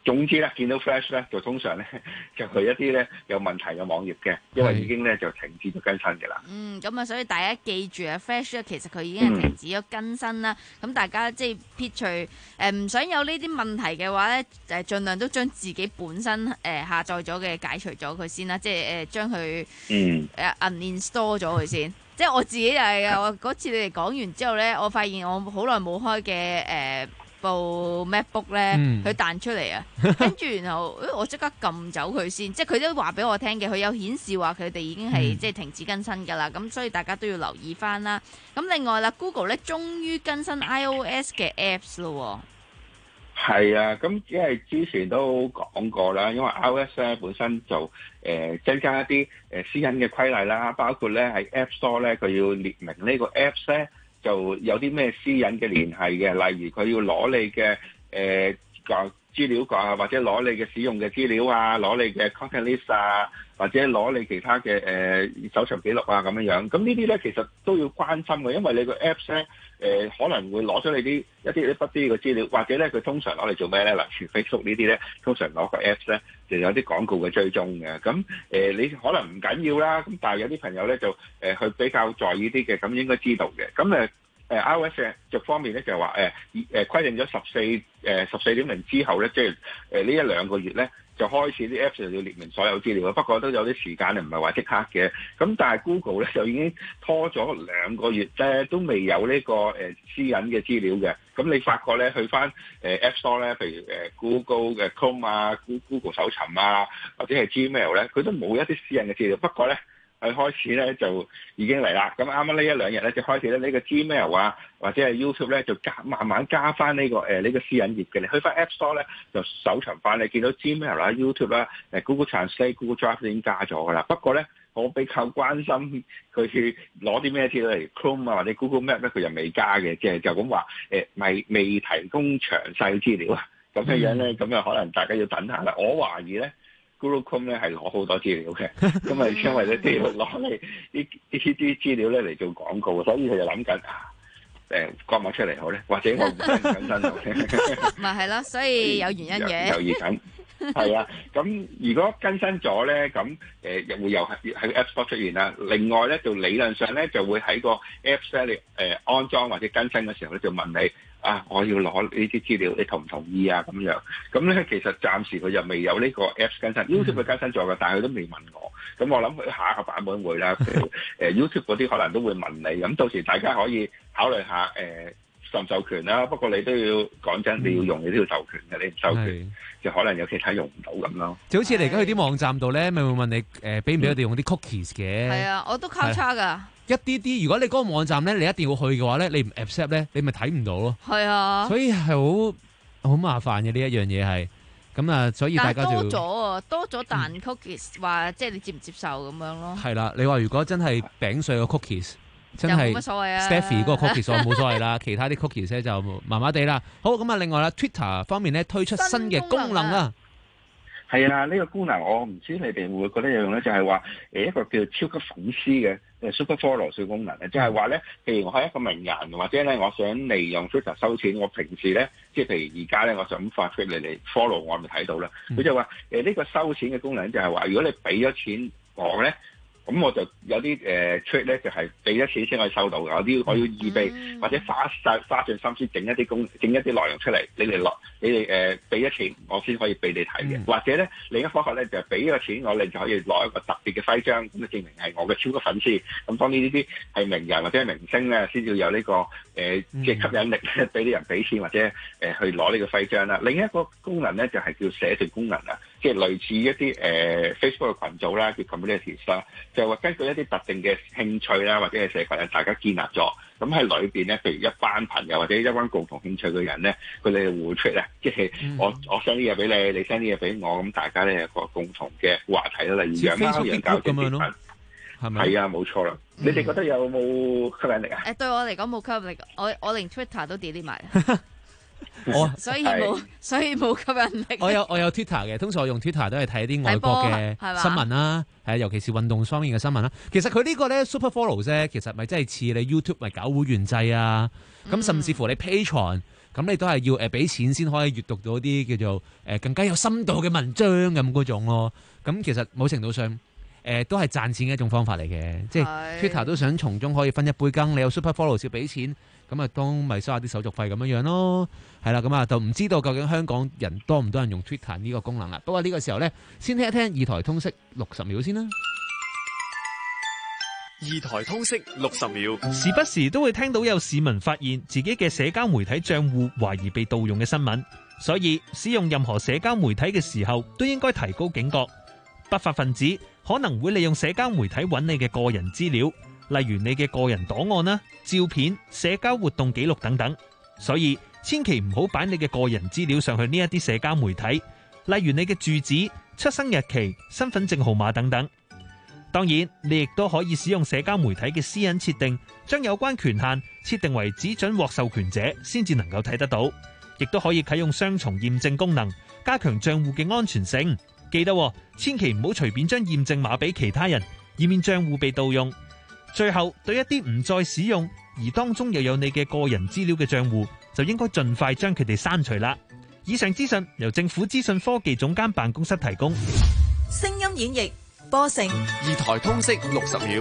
[SPEAKER 27] 總之咧，見到 Flash 咧，就通常咧就係一啲咧有問題嘅網頁嘅，因為已經咧就停止咗更新嘅啦。
[SPEAKER 28] 嗯，咁啊，所以大家記住啊 ，Flash 咧其實佢已經係停止咗更新啦。咁、嗯、大家即係撇除誒唔、呃、想有呢啲問題嘅話咧，誒盡量都將自己本身誒、呃、下載咗嘅解除咗佢先啦，即係誒、呃、將佢誒 uninstall 咗佢先。即係我自己就係、是、啊，我嗰次你哋講完之後咧，我發現我好耐冇開嘅誒。呃部 MacBook 咧，佢彈出嚟啊，跟住然後，誒我即刻撳走佢先，即係佢都話俾我聽嘅，佢有顯示話佢哋已經係、嗯、即係停止更新㗎啦，咁所以大家都要留意翻啦。咁另外啦 ，Google 咧終於更新 iOS 嘅 Apps 咯。
[SPEAKER 27] 係啊，咁因為之前都講過啦，因為 iOS 咧本身就誒、呃、增加一啲誒私隱嘅規例啦，包括咧喺 App Store 咧佢要列明呢個 Apps 咧。就有啲咩私隱嘅聯繫嘅，例如佢要攞你嘅誒個資料啊，或者攞你嘅使用嘅資料啊，攞你嘅 contact list 啊，或者攞你其他嘅誒、呃、搜尋記錄啊咁樣樣。咁呢啲咧其實都要關心嘅，因為你個 apps 咧誒、呃、可能會攞咗你啲一啲不知嘅資料，或者咧佢通常攞嚟做咩咧？例如 Facebook 呢啲咧，通常攞個 apps 咧就有啲廣告嘅追蹤嘅。咁誒、呃、你可能唔緊要啦，咁但係有啲朋友咧就誒佢、呃、比較在意啲嘅，咁應該知道嘅。咁誒。誒、呃、iOS 嘅逐方面咧就係話誒誒規定咗十四誒十四點零之後咧，即係誒呢一兩個月咧就開始啲 Apps 就要列明所有資料。不過都有啲時間唔係話即刻嘅。咁但係 Google 咧就已經拖咗兩個月咧，都未有呢、這個誒、呃、私隱嘅資料嘅。咁你發覺咧去翻誒 App Store 咧，譬如誒 Google 嘅 Chrome 啊、Google 搜尋啊，或者係 Gmail 咧，佢都冇一啲私隱嘅資料。不過咧，佢開始咧就已經嚟啦，咁啱啱呢一兩日咧就開始咧呢個 Gmail 啊或者係 YouTube 咧就加慢慢加翻呢、呢個誒呢、呃呢個私隱頁嘅，你去翻 App Store 咧就搜尋翻，你見到 Gmail 啦、YouTube 啦、誒 Google Translate、Google Drive 已經加咗噶啦。不過咧，我比較關心佢去攞啲咩資料嚟 Chrome 啊或者 Google Map 咧，佢又未加嘅，即係就咁話誒未未提供詳細資料啊，咁嘅樣咧，咁啊可能大家要等下啦。我懷疑咧。Google Chrome 咧係攞好多資料嘅，咁啊因為咧都要攞嚟呢呢啲資料咧嚟做廣告，所以佢就諗緊啊誒國網出嚟好咧，或者我唔更新好咧，
[SPEAKER 28] 咪係咯，所以有原因嘅，
[SPEAKER 27] 猶豫緊，係啊，咁如果更新咗咧，咁誒又會又喺喺 App Store 出現啦。另外咧就理論上咧就會喺個 Apps 咧你誒安裝或者更新嘅時候咧就問你。啊！我要攞呢啲資料，你同唔同意啊？咁樣咁咧，其實暫時佢又未有呢個 Apps 更新、嗯、，YouTube 佢更新咗嘅，但係佢都未問我。咁我諗佢下一個版本會啦。譬如誒 YouTube 嗰啲可能都會問你。咁到時大家可以考慮下誒、呃、授唔授權啦。不過你都要講真，你要用你都要授權嘅，你唔授權就可能有其他用唔到咁咯。
[SPEAKER 8] 就好似你而家去啲網站度咧，咪會問你誒俾唔俾我哋用啲 cookies 嘅？係
[SPEAKER 28] 啊，我都交叉㗎。
[SPEAKER 8] 一啲啲，如果你嗰個網站咧，你一定要去嘅話咧，你唔 accept 咧，你咪睇唔到咯。係啊，所以係好好麻煩嘅呢一樣嘢係。咁啊，所以大家就
[SPEAKER 28] 多咗啊，多咗彈 cookies，話、嗯、即係你接唔接受咁樣咯。係
[SPEAKER 8] 啦，你話如果真係餅碎個 cookies， 真係
[SPEAKER 28] 冇乜所謂啊。
[SPEAKER 8] Stephy 嗰個 cookies 我冇所謂啦，其他啲 cookies 咧就麻麻地啦。好，咁啊，另外啦 ，Twitter 方面咧推出新嘅功能啊。
[SPEAKER 27] 係啊，呢、這個功能我唔知你哋會唔會覺得有用咧，就係話誒一個叫超級粉絲嘅誒 Super Follow 嘅功能咧，即係話咧，譬如我係一個名人，或者咧我想利用 Twitter 收錢，我平時咧即係譬如而家咧，我就咁發出嚟嚟 follow 我咪睇到啦。佢、嗯、就話誒呢個收錢嘅功能就係話，如果你俾咗錢我咧。咁我就有啲誒 trick 咧，就係俾咗錢先可以收到嘅。有啲我要預備、嗯、或者花曬花盡心思整一啲工整一啲內容出嚟，你哋落你哋誒俾咗錢，我先可以俾你睇嘅、嗯。或者咧另一個方法咧就係俾咗錢我，你就可以攞一個特別嘅徽章，咁就證明係我嘅超級粉絲。咁當呢呢啲係名人或者係明星咧，先至有呢、這個誒即係吸引力咧，俾啲人俾錢或者誒、呃、去攞呢個徽章啦。另一個功能咧就係、是、叫社團功能啊，即係類似一啲誒、呃、Facebook 嘅群組啦，叫 communities 啦。就係話根據一啲特定嘅興趣啦，或者係社群，大家建立咗，咁喺裏邊咧，譬如一班朋友或者一班共同興趣嘅人咧，佢哋互出咧，即係我我 send 啲嘢俾你，你 send 啲嘢俾我，咁大家咧有個共同嘅話題啦，例如養貓養狗嘅節目，係咪？係啊，冇錯啦。你哋覺得有冇吸引力啊？
[SPEAKER 28] 誒，對我嚟講冇吸引力，我我連 Twitter 都 delete 埋。
[SPEAKER 8] 我
[SPEAKER 28] 所以冇，所以冇吸引力。
[SPEAKER 8] 我有我有 Twitter 嘅，通常我用 Twitter 都係睇啲外國嘅新聞啦，係尤其是運動方面嘅新聞啦。其實佢呢個咧 Super Follows 咧，其實咪真係似你 YouTube 咪搞會員制啊，咁、嗯、甚至乎你 Patreon， 咁你都係要誒俾錢先可以閱讀到啲叫做誒更加有深度嘅文章咁嗰種咯。咁其實某程度上誒、呃、都係賺錢嘅一種方法嚟嘅，即係 Twitter 都想從中可以分一杯羹。你有 Super Follow 要俾錢，咁啊當咪收下啲手續費咁樣樣咯。係啦，咁啊就唔知道究竟香港人多唔多人用 Twitter 呢個功能啦。不過呢個時候咧，先聽一聽二台通識六十秒先啦。
[SPEAKER 7] 二台通識六十秒，
[SPEAKER 9] 時不時都會聽到有市民發現自己嘅社交媒體賬戶懷疑被盜用嘅新聞，所以使用任何社交媒體嘅時候都應該提高警覺。不法分子可能會利用社交媒體揾你嘅個人資料，例如你嘅個人檔案啦、照片、社交活動記錄等等，所以千祈唔好擺你嘅個人資料上去呢一啲社交媒體，例如你嘅住址、出生日期、身份證號碼等等。當然，你亦都可以使用社交媒體嘅私隱設定，將有關權限設定為只准獲授權者先至能夠睇得到，亦都可以啟用雙重驗證功能，加強賬戶嘅安全性。記得千祈唔好隨便將驗證碼俾其他人，以免賬戶被盜用。最後，對一啲唔再使用而當中又有你嘅個人資料嘅賬戶，就應該盡快將佢哋刪除啦。以上資訊由政府資訊科技總監辦公室提供。
[SPEAKER 10] 聲音演繹波成
[SPEAKER 7] 二台通識六十秒，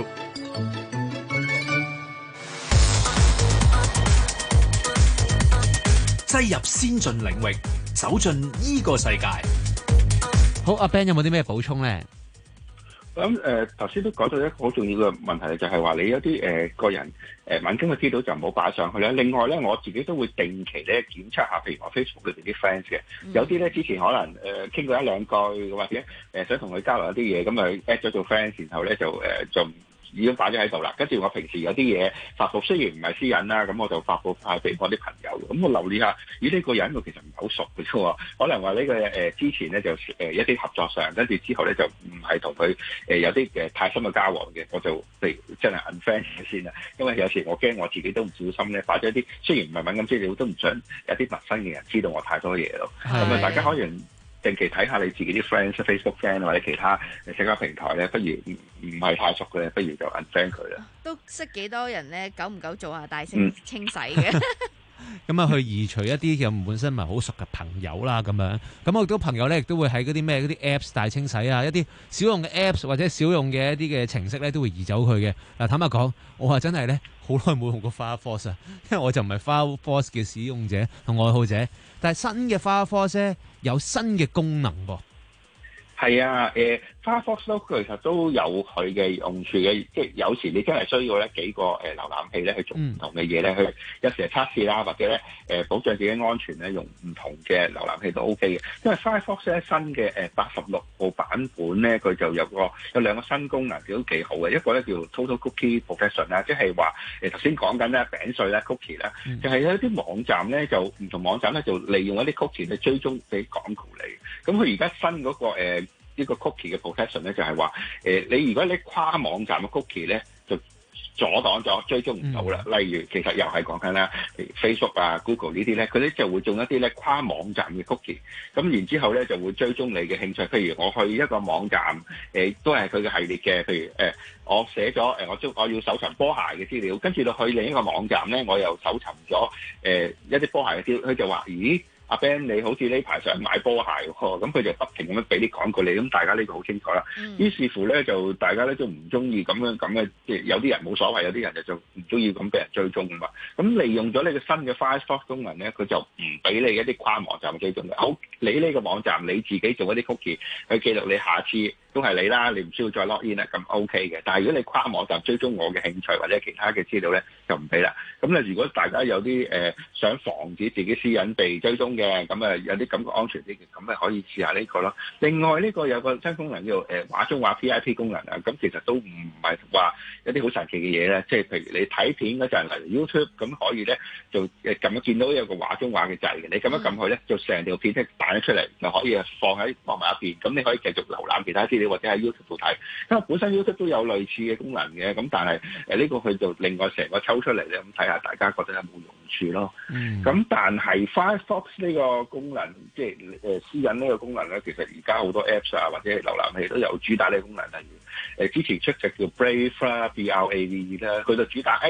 [SPEAKER 26] 擠入先進領域，走進呢個世界。
[SPEAKER 8] 好，阿 Ben 有冇啲咩補充咧？
[SPEAKER 27] 咁誒頭先都講到一個好重要嘅問題，就係話你有啲誒、呃、個人誒敏感嘅資料就唔好擺上去啦。另外咧，我自己都會定期咧檢測下，譬如我 Facebook 裏邊啲 friends 嘅，嗯、有啲咧之前可能誒傾、呃、過一兩句，或者誒、呃、想同佢交流一啲嘢，咁啊 at 咗做 friends，然後咧就誒、呃、就。已經擺咗喺度啦，跟住我平時有啲嘢發佈，雖然唔係私隱啦，咁我就發佈下俾我啲朋友。咁我留意下，咦呢、呢個人我其實唔係好熟嘅啫，可能話呢、呢個誒、呃、之前咧就誒、呃、一啲合作上，跟住之後咧就唔係同佢誒有啲誒太深嘅交往嘅，我就譬如真係 unfriend 先啦。因為有時我驚我自己都唔小心咧，擺咗一啲雖然唔係敏感資料，都唔想有啲陌生嘅人知道我太多嘢咯。咁啊，大家可以定期睇下你自己啲 friends、Facebook friend 或者其他社交平台咧，不如唔唔係太熟嘅，不如就 unfriend 佢啦。
[SPEAKER 28] 都識幾多人咧？久唔久做下大清清洗嘅。
[SPEAKER 8] 咁啊，去移除一啲嘅本身唔係好熟嘅朋友啦，咁樣。咁我亦都朋友咧，亦都會喺嗰啲咩嗰啲 Apps 大清洗啊，一啲少用嘅 Apps 或者少用嘅一啲嘅程式咧，都會移走佢嘅。嗱，坦白講，我話真係咧，好耐冇用過 Firefox 啊，因為我就唔係 Firefox 嘅使用者同愛好者。但係新嘅 Firefox 咧有新嘅功能噃。係
[SPEAKER 27] 啊，誒、呃、Firefox 都其實都有佢嘅用處嘅，即係有時你真係需要咧幾個誒、呃、瀏覽器咧去做唔同嘅嘢咧，去有時係測試啦，或者咧誒、呃、保障自己安全咧，用唔同嘅瀏覽器都 OK 嘅。因為 Firefox 咧新嘅誒八十六號版本咧，佢就有個有兩個新功能，都幾好嘅。一個咧叫 Total Cookie Protection 啦，即係話誒頭先講緊咧餅碎咧 cookie 啦，嗯、就係有啲網站咧就唔同網站咧就利用一啲 cookie 去追蹤俾廣告你。咁佢而家新嗰、那個、呃呢個 cookie 嘅 protection 咧就係話，誒你如果你跨網站嘅 cookie 咧就阻擋咗追蹤唔到啦。嗯、例如其實又係講緊啦，譬如 Facebook 啊、Google 呢啲咧，佢咧就會種一啲咧跨網站嘅 cookie，咁然之後咧就會追蹤你嘅興趣。譬如我去一個網站，誒、呃、都係佢嘅系列嘅，譬如誒、呃、我寫咗誒我中我要搜尋波鞋嘅資料，跟住到去另一個網站咧，我又搜尋咗誒一啲波鞋嘅資料，佢就話咦？阿 Ben 你好似呢排想買波鞋喎，咁佢就不停咁樣俾啲廣告你，咁大家呢個好清楚啦。嗯、於是乎咧，就大家咧都唔中意咁樣咁嘅，即係有啲人冇所謂，有啲人就就唔中意咁俾人追蹤啊嘛。咁利用咗呢個新嘅 Firefox 功能咧，佢就唔俾你一啲跨網站追蹤嘅。好，你呢個網站你自己做一啲 cookie 去記錄你下次都係你啦，你唔需要再 log in 啦，咁 OK 嘅。但係如果你跨網站追蹤我嘅興趣或者其他嘅資料咧，就唔俾啦。咁咧，如果大家有啲誒、呃、想防止自己私隱被追蹤嘅，咁啊有啲感覺安全啲嘅，咁啊可以試下呢個咯。另外呢個有個新功能叫做誒畫中畫 P I P 功能啊，咁其實都唔係話有啲好神奇嘅嘢咧，即係譬如你睇片嗰陣，例如 YouTube 咁可以咧就誒撳一見到有個畫中畫嘅掣嘅，你撳一撳佢咧，就成條片即係彈咗出嚟，就可以放喺放埋一邊，咁你可以繼續瀏覽其他資料或者喺 YouTube 度睇。因為本身 YouTube 都有類似嘅功能嘅，咁但係誒呢個佢就另外成個抽出嚟咧，咁睇下大家覺得有冇用處咯。咁、嗯、但係 Firefox 呢個功能，即係誒私隱呢個功能咧，其實而家好多 Apps 啊或者瀏覽器都有主打呢個功能，例如誒之前出隻叫 Brave 啦 B R A V E 啦，佢就主打誒。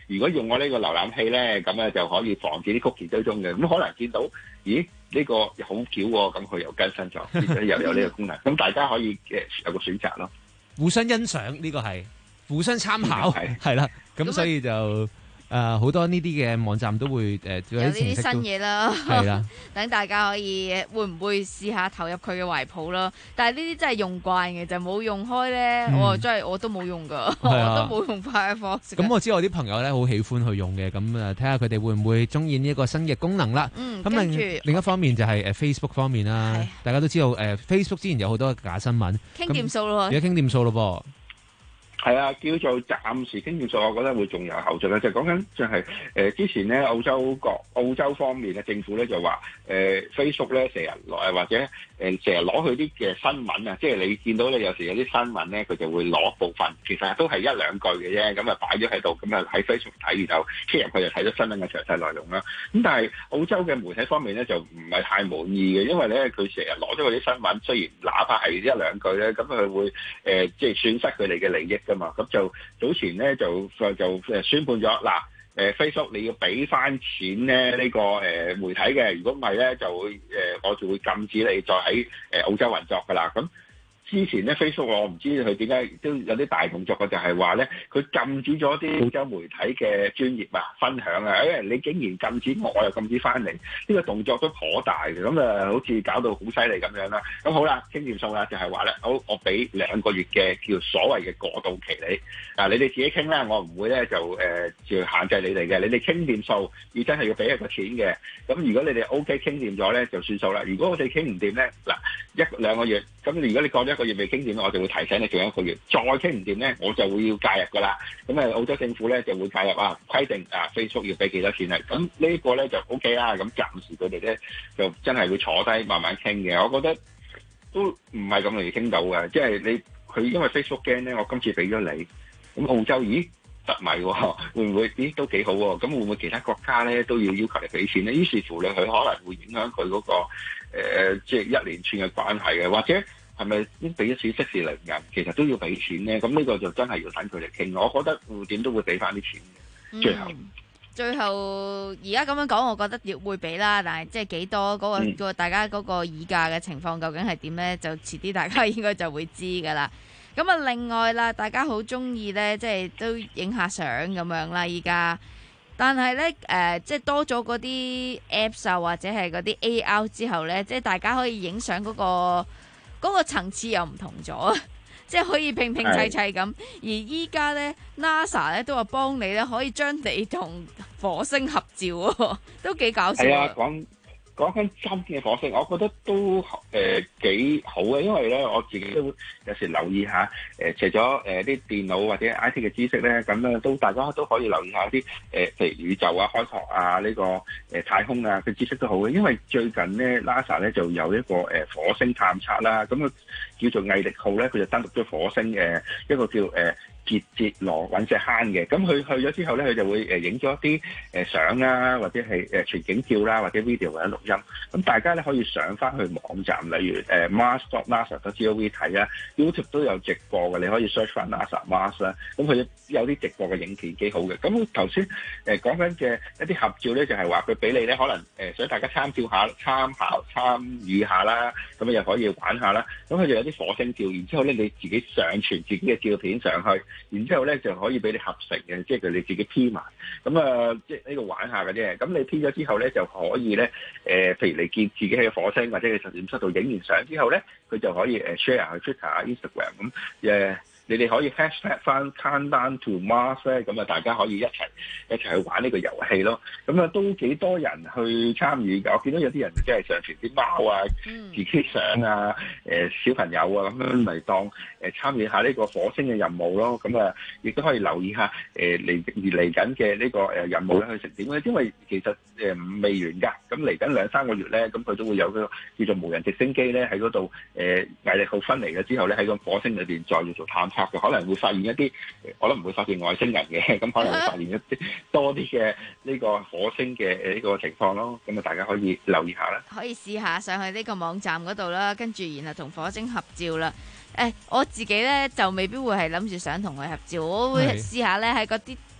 [SPEAKER 27] 如果用我呢個瀏覽器咧，咁咧就可以防止啲 cookie 追蹤嘅。咁可能見到，咦呢、呢個好巧喎，咁佢又更新咗，而且又有呢個功能，咁大家可以誒有個選擇咯。
[SPEAKER 8] 互相欣賞呢、呢個係互相參考，係啦、嗯，咁所以就。誒好、呃、多呢啲嘅網站都會誒、呃、有
[SPEAKER 28] 呢啲新嘢啦，
[SPEAKER 8] 係啦，
[SPEAKER 28] 等大家可以會唔會試下投入佢嘅懷抱咯？但係呢啲真係用慣嘅，就冇用開咧、嗯，我真係我都冇用噶，我都冇用 Firefox。咁
[SPEAKER 8] 我知我啲朋友咧好喜歡去用嘅，咁誒睇下佢哋會唔會中意呢一個新嘅功能啦。
[SPEAKER 28] 嗯，
[SPEAKER 8] 咁另另一方面就係誒 Facebook 方面啦，大家都知道誒、呃、Facebook 之前有好多假新聞，
[SPEAKER 28] 傾掂數咯，
[SPEAKER 8] 而家傾掂數咯噃。
[SPEAKER 27] 係啊，叫做暫時經驗數，我覺得會仲有後續嘅。就講緊就係、是、誒、呃、之前咧澳洲國澳洲方面咧政府咧就話誒、呃、Facebook 咧成日攞或者誒成日攞佢啲嘅新聞啊，即係你見到咧有時有啲新聞咧佢就會攞部分，其實都係一兩句嘅啫，咁啊擺咗喺度，咁啊喺 Facebook 睇，然後 click 入去就睇到新聞嘅詳細內容啦。咁但係澳洲嘅媒體方面咧就唔係太滿意嘅，因為咧佢成日攞咗嗰啲新聞，雖然哪怕係一兩句咧，咁佢會誒、呃、即係損失佢哋嘅利益㗎嘛。咁就早前咧就就誒宣判咗嗱，誒 Facebook 你要俾翻錢咧呢、呢個誒媒體嘅，如果唔係咧就會誒我就會禁止你再喺誒澳洲運作㗎啦。咁之前咧 Facebook 我唔知佢點解都有啲大動作嘅，就係話咧佢禁止咗啲澳洲媒體嘅專頁啊分享啊，因為你竟然禁止我，我又禁止翻嚟，呢、呢個動作都頗大嘅，咁啊好似搞到好犀利咁樣啦。咁好啦，傾掂數啦，就係話咧，好我俾兩個月嘅叫所謂嘅過渡期你，嗱你哋自己傾啦，我唔會咧就誒就、呃、限制你哋嘅，你哋傾掂數，要真係要俾一個錢嘅。咁如果你哋 O K 傾掂咗咧就算數啦。如果我哋傾唔掂咧，嗱一兩個月，咁如果你過咗一個月未傾掂，我就會提醒你仲有一個月，再傾唔掂咧，我就會要介入噶啦。咁啊，澳洲政府咧就會介入啊，規定啊 Facebook 要俾幾多錢啊。咁呢個咧就 O K 啦。咁暫時佢哋咧就真係會坐低慢慢傾嘅。我覺得都唔係咁容易傾到嘅，即係你佢因為 Facebook 驚咧，我今次俾咗你，咁澳洲咦特咪喎，會唔會咦都幾好喎？咁會唔會其他國家咧都要要求你俾錢咧？於是乎咧，佢可能會影響佢嗰個誒即係一連串嘅關係嘅，或者。係咪已經俾咗錢息事寧人？其實都要俾錢咧，咁呢個就真係要等佢哋傾。我覺得點都會俾翻啲錢嘅。最後，
[SPEAKER 28] 嗯、最後而家咁樣講，我覺得要會俾啦。但係即係幾多嗰、嗰個、嗯、個大家嗰個議價嘅情況究竟係點咧？就遲啲大家應該就會知㗎啦。咁啊，另外啦，大家好中意咧，即係都影下相咁樣啦。依家，但係咧誒，即係多咗嗰啲 Apps 啊，或者係嗰啲 A R 之後咧，即係大家可以影相嗰個。嗰、那個層次又唔同咗，即係可以拼拼砌砌咁。而依家咧 ，NASA 咧都話幫你咧，可以將你同火星合照喎，都幾搞笑。係
[SPEAKER 27] 啊，講講緊真嘅火星，我覺得都誒、呃、幾好嘅，因為咧我自己都有時留意下誒、呃，除咗誒啲電腦或者 I T 嘅知識咧，咁咧都大家都可以留意下啲誒，譬如宇宙啊、開拓啊、呢、這個誒、呃、太空啊嘅知識都好嘅。因為最近咧 NASA 咧就有一個誒、呃、火星探測啦，咁啊叫做毅力號咧，佢就登陸咗火星嘅、呃、一個叫誒。呃傑捷羅隕石坑嘅，咁佢去咗之後咧，佢就會誒影咗一啲誒相啦，或者係誒全景照啦，或者 video 或者錄音。咁大家咧可以上翻去網站，例如誒 mars dot nasa dot gov 睇啊 ，YouTube 都有直播嘅，你可以 search 翻 NASA Mars 啦。咁佢有啲直播嘅影片幾好嘅。咁頭先誒講緊嘅一啲合照咧，就係話佢俾你咧，可能誒想大家參照下、參考、參與下啦，咁又可以玩下啦。咁佢就有啲火星照，然之後咧你自己上傳自己嘅照片上去。然之後咧就可以俾你合成嘅，即係佢哋自己 P 埋，咁啊即係呢個玩下嘅啫。咁你 P 咗之後咧就可以咧誒、呃，譬如你見自己喺火星或者喺實驗室度影完相之後咧，佢就可以誒 share 去 Twitter 啊、Instagram 咁誒。你哋可以 hashtag 翻 Countdown to Mars 咧，咁啊大家可以一齊一齊去玩呢個遊戲咯。咁啊都幾多人去參與㗎。我見到有啲人即係上傳啲貓啊、自己相啊、誒小朋友啊咁樣嚟當誒參與下呢個火星嘅任務咯。咁啊亦都可以留意下誒嚟而嚟緊嘅呢個誒任務咧去成點咧。因為其實誒未完㗎。咁嚟緊兩三個月咧，咁佢都會有個叫做無人直升機咧喺嗰度誒毅力號分離咗之後咧喺個火星裏邊再要做探測。可能會發現一啲，可能唔會發現外星人嘅，咁可能會發現一啲多啲嘅呢個火星嘅呢個情況咯。咁啊，大家可以留意下啦。
[SPEAKER 28] 可以試下上去呢個網站嗰度啦，跟住然後同火星合照啦。誒，我自己咧就未必會係諗住想同佢合照，我會試下咧喺嗰啲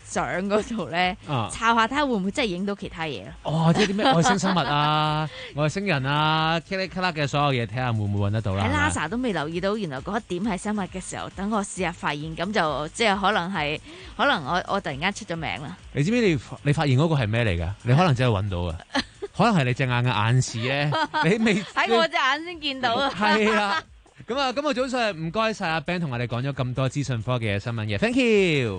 [SPEAKER 28] 相嗰度咧，
[SPEAKER 8] 啊
[SPEAKER 28] 抄下睇下會唔會真係影到其他嘢咯。
[SPEAKER 8] 哦，即係啲咩外星生物啊、外星人啊、咔哩咔啦嘅所有嘢，睇下會唔會揾得到啦。
[SPEAKER 28] 喺
[SPEAKER 8] 係嘛
[SPEAKER 28] NASA 都未留意到，原來嗰一點係生物嘅時候，等我試下發現，咁就即係可能係，可能我我突然間出咗名啦。
[SPEAKER 8] 你知唔知你你發現嗰個係咩嚟㗎？你可能真係揾到啊！可能係你隻眼嘅眼視咧，你未
[SPEAKER 28] 喺我隻眼先見到啊！
[SPEAKER 8] 係啊，咁啊，今日早上唔該晒阿 Ben 同我哋講咗咁多資訊科技嘅新聞嘅 ，thank you。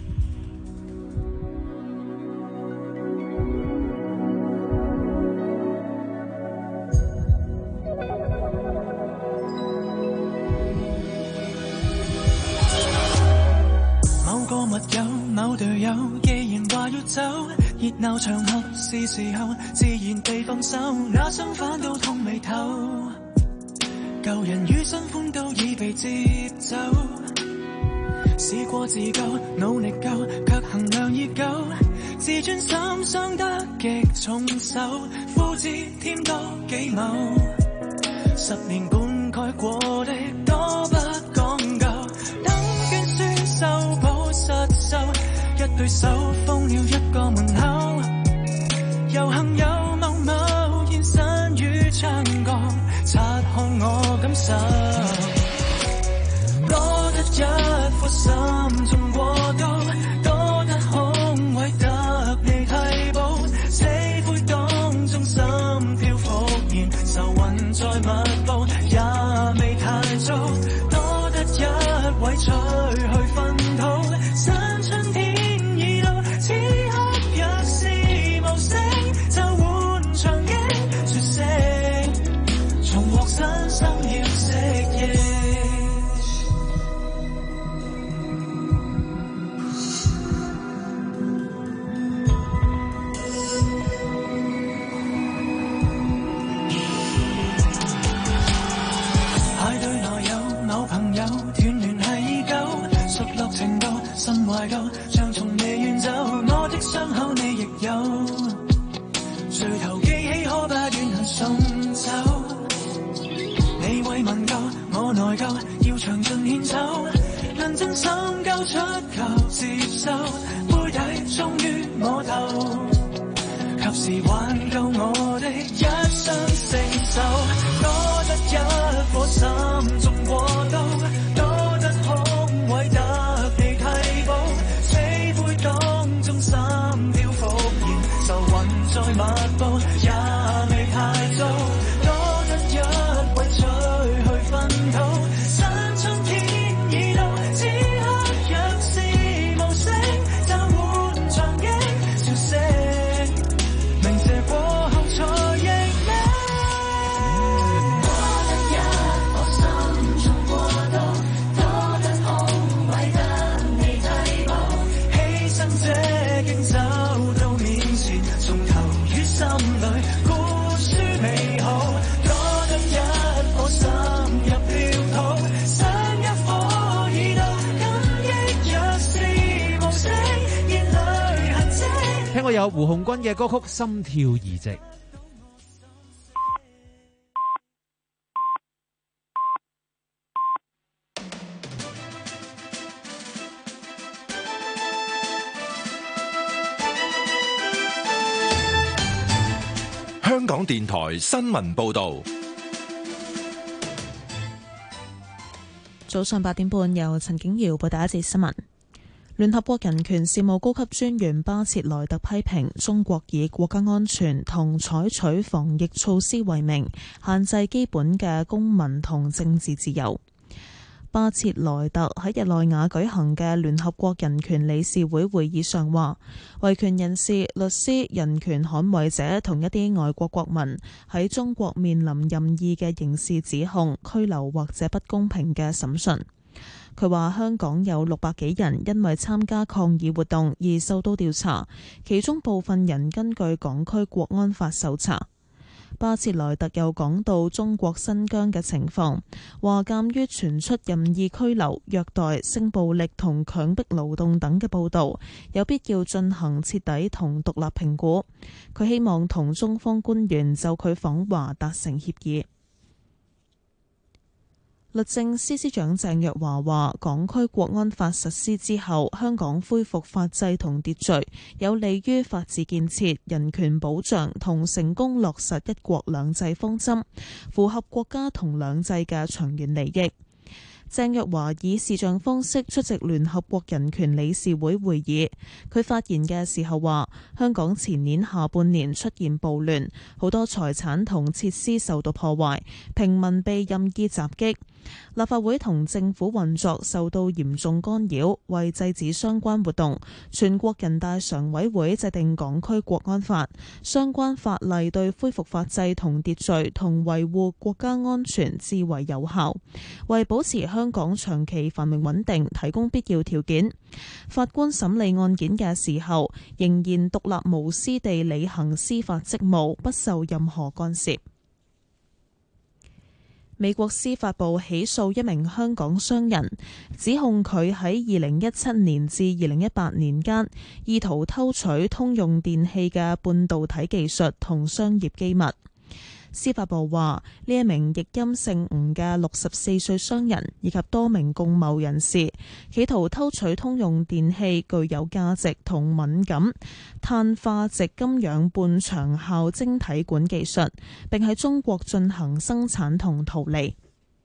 [SPEAKER 12] 某個密友，某隊友，既然話要走，熱鬧場合是時候，自然地放手，那相反都痛眉頭。舊人與新歡都已被接走，試過自救，努力夠，卻衡量已久，自尊心傷得極重手，膚質添多幾畝，十年半蓋過的多不講究，等捐書修補失守，一對手封了一個門口，有幸有某某現身於窗角，察看我感受，多得一顆心中過刀，多得空位得你替補，死灰當中心跳復燃，愁雲在密布也未太早，多得一位吹去糞土，新春天已到，此刻若是無聲，就換場景說聲，重獲新生要適應。派對內有某朋友斷聯繫已久，熟絡程度甚懷舊，像從未遠走，我的傷口你亦有，垂頭記起可不願行送走，你慰問夠，我內疚，要詳盡獻醜，論真心交出求接受，杯底終於摸透，及時挽救我的一雙承受，多得一顆心中過刀，多得空位得你替補，死灰當中心跳復燃，愁雲在密布也未太早，多得一位吹去糞土，新春天已到，此刻若是無聲，就換場景笑聲，明謝過後才認命，多得一顆心中過刀，多得空位得你替補，犧牲這經走到面前，從頭於心裏灌輸美好，多得一顆心入了土，想一顆已到，感憶若是無聲，眼淚痕跡。
[SPEAKER 8] 聽過有胡鴻鈞嘅歌曲《心跳移植》。
[SPEAKER 6] 香港電台新聞報道。
[SPEAKER 19] 早上八點半，由陳景瑤報道一節新聞。聯合國人權事務高級專員巴切萊特批評中國以國家安全同採取防疫措施為名，限制基本嘅公民同政治自由。巴切萊特喺日內瓦舉行嘅聯合國人權理事會會議上話，維權人士、律師、人權捍衛者同一啲外國國民喺中國面臨任意嘅刑事指控、拘留或者不公平嘅審訊。佢話香港有六百幾人因為參加抗議活動而受到調查，其中部分人根據港區國安法受查。巴切萊特又講到中國新疆嘅情況，話鑑於傳出任意拘留、虐待、性暴力同強迫勞動等嘅報導，有必要進行徹底同獨立評估。佢希望同中方官員就佢訪華達成協議。 律政司司長鄭若驊話，港區國安法實施之後，香港恢復法制同秩序，有利於法治建設、人權保障同成功落實一國兩制方針，符合國家同兩制嘅長遠利益。鄭若驊以視像方式出席聯合國人權理事會會議，佢發言嘅時候話，香港前年下半年出現暴亂，好多財產同設施受到破壞，平民被任意襲擊，立法會同政府運作受到嚴重干擾，為制止相關活動，全國人大常委會制定港區國安法，相關法例對恢復法制同秩序同維護國家安全至為有效，為保持香港長期繁榮穩定提供必要條件。法官審理案件嘅時候，仍然獨立無私地履行司法職務，不受任何干涉。美國司法部起訴一名香港商人，指控佢喺二零一七年至二零一八年間，意圖偷取通用電器嘅半導體技術同商業機密。司法部話，呢一名譯音姓吳嘅六十四歲商人以及多名共謀人士，企圖偷取通用電器具有價值同敏感碳化矽金氧半長效晶體管技術，並喺中國進行生產同圖利。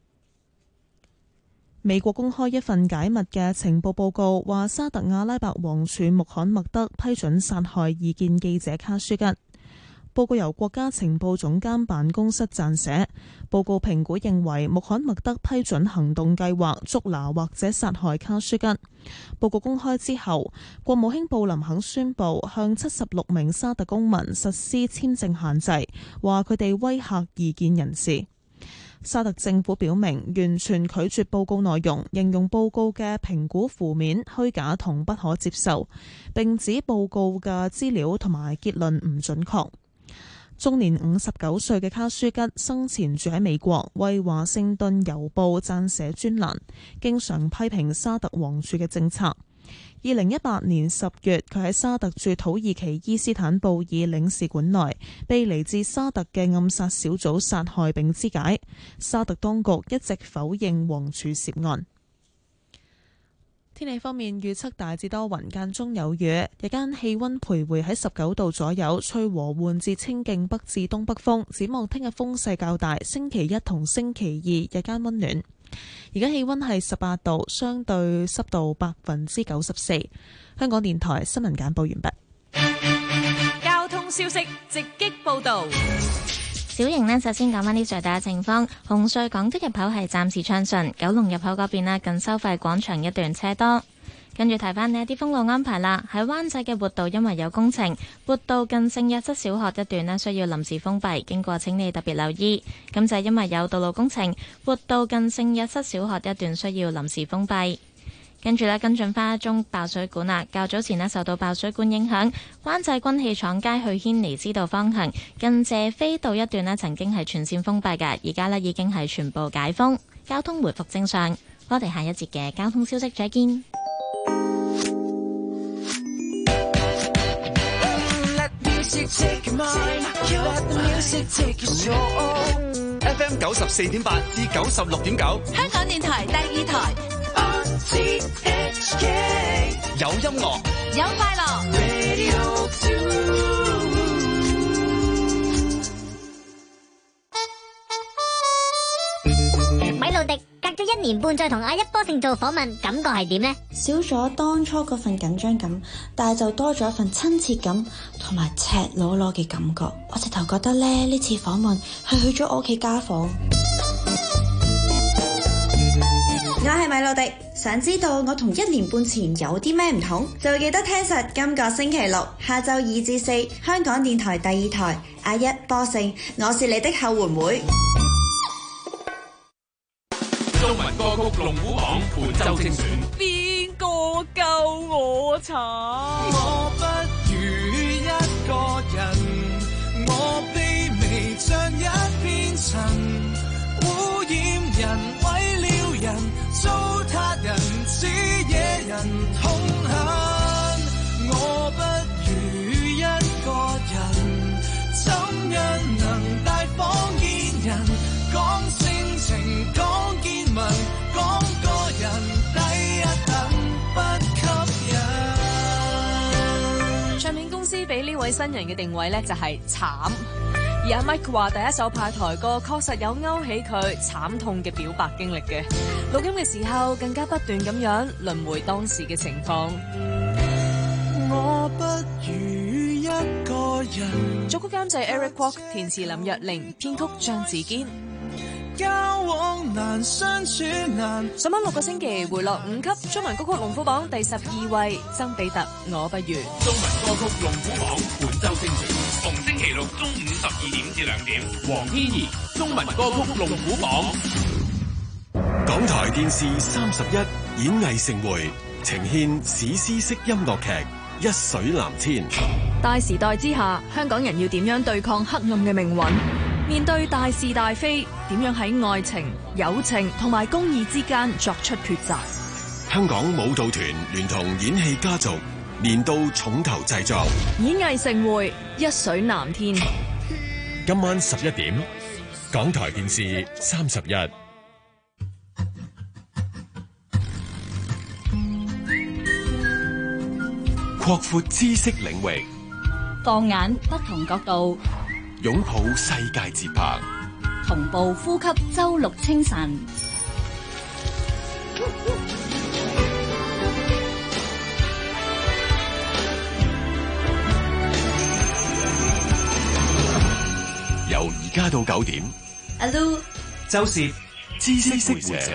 [SPEAKER 19] 美國公開一份解密嘅情報報告，話沙特阿拉伯王儲穆罕默德批准殺害異見記者卡舒吉。報告由國家情報總監辦公室撰寫。報告評估認為，穆罕默德批准行動計劃捉拿或者殺害卡舒吉。報告公開之後，國務卿布林肯宣布向七十六名沙特公民實施簽證限制，話佢哋威嚇異見人士。沙特政府表明完全拒絕報告內容，形容報告嘅評估負面、虛假同不可接受，並指報告嘅資料同埋結論唔準確。終年五十九歲嘅卡舒吉生前住喺美國，為華盛頓郵報撰寫專欄，經常批評沙特王儲嘅政策。二零一八年十月，佢喺沙特駐土耳其伊斯坦布爾領事館內被嚟自沙特嘅暗殺小組殺害並肢解。沙特當局一直否認王儲涉案。天氣方面，預測大致多雲間中有雨，日間氣溫徘徊喺十九度左右，吹和緩至清勁北至東北風。展望聽日風勢較大，星期一同星期二日間溫暖。而家氣溫係十八度，相對濕度百分之九十四。香港電台新聞簡報完畢。
[SPEAKER 10] 交通消息直擊報道。
[SPEAKER 1] 小型呢，首先講返啲最大嘅情況。紅隧港島入口係暫時暢順，九龍入口嗰邊呢，近收費廣場一段車多。跟住提翻呢一啲封路安排啦。喺灣仔嘅活道因為有工程，活道近聖若瑟小學一段呢需要臨時封閉，經過請你特別留意。咁就係因為有道路工程，活道近聖若瑟小學一段需要臨時封閉。跟住呢，跟進翻一宗爆水管啦。較早前呢，受到爆水管影響，灣仔軍器廠街去軒尼詩道方向近謝斐道一段呢曾經係全線封閉嘅，而家呢已經係全部解封，交通回復正常。我哋下一節嘅交通消息再見。
[SPEAKER 7] F M 九十四點八至九十六點九，
[SPEAKER 10] 香港電台第二台。
[SPEAKER 7] 有音樂，
[SPEAKER 10] 有快樂。
[SPEAKER 11] 米路迪隔咗一年半再同阿一波勝做訪問，感覺係點呢？
[SPEAKER 14] 少咗當初嗰份緊張感，但係就多咗一份親切感同埋赤裸裸嘅感覺。我直頭覺得咧，呢次訪問係去咗我屋企家訪。我係米路迪，想知道我同一年半前有啲咩唔同，就記得聽實今個星期六下晝二至四，香港電台第二台阿一波勝，我是你的後援會。
[SPEAKER 5] 中文歌曲龍虎榜本周精選，
[SPEAKER 15] 邊個救我慘？
[SPEAKER 12] 我不如一個人，我卑微像一片塵，污染人，毀了人，糟蹋人，使野人痛恨。我不如一個人，怎樣能大方見人，講性情，講見聞，
[SPEAKER 15] 位新人嘅定位咧就係慘。而阿 Mike 話第一首派台歌確實有勾起佢慘痛嘅表白經歷嘅，錄音嘅時候更加不斷咁樣輪迴當時嘅情況。
[SPEAKER 12] 我不如一個人。
[SPEAKER 15] 作曲監製 Eric Kwok， 填詞林若寧，編曲張子堅。
[SPEAKER 12] 交往難，相處難。
[SPEAKER 15] 上晚六個星期回落五級，中文歌曲龍虎榜第十二位，曾比特我不如。
[SPEAKER 5] 中文歌曲龍虎榜本周精選，逢星期六中午十二點至兩點，黃天怡中文歌曲龍虎榜。
[SPEAKER 2] 港台電視三十一演藝盛會呈獻史詩式音樂劇《一水藍天》。
[SPEAKER 13] 大時代之下，香港人要點樣對抗黑暗嘅命運？面對大是大非，點樣喺愛情、友情同埋公義之間作出抉擇？
[SPEAKER 2] 香港舞蹈團聯同演戲家族年度重頭製作
[SPEAKER 13] 演藝盛會《一水藍天》，
[SPEAKER 2] 今晚十一點，港台電視三十一。擴闊知識領域，
[SPEAKER 3] 放眼不同角度，
[SPEAKER 2] 擁抱世界節拍，
[SPEAKER 3] 同步呼吸周六清晨。
[SPEAKER 2] 由而家到九點，
[SPEAKER 3] 阿 Lu
[SPEAKER 4] 周氏
[SPEAKER 2] 知識會社。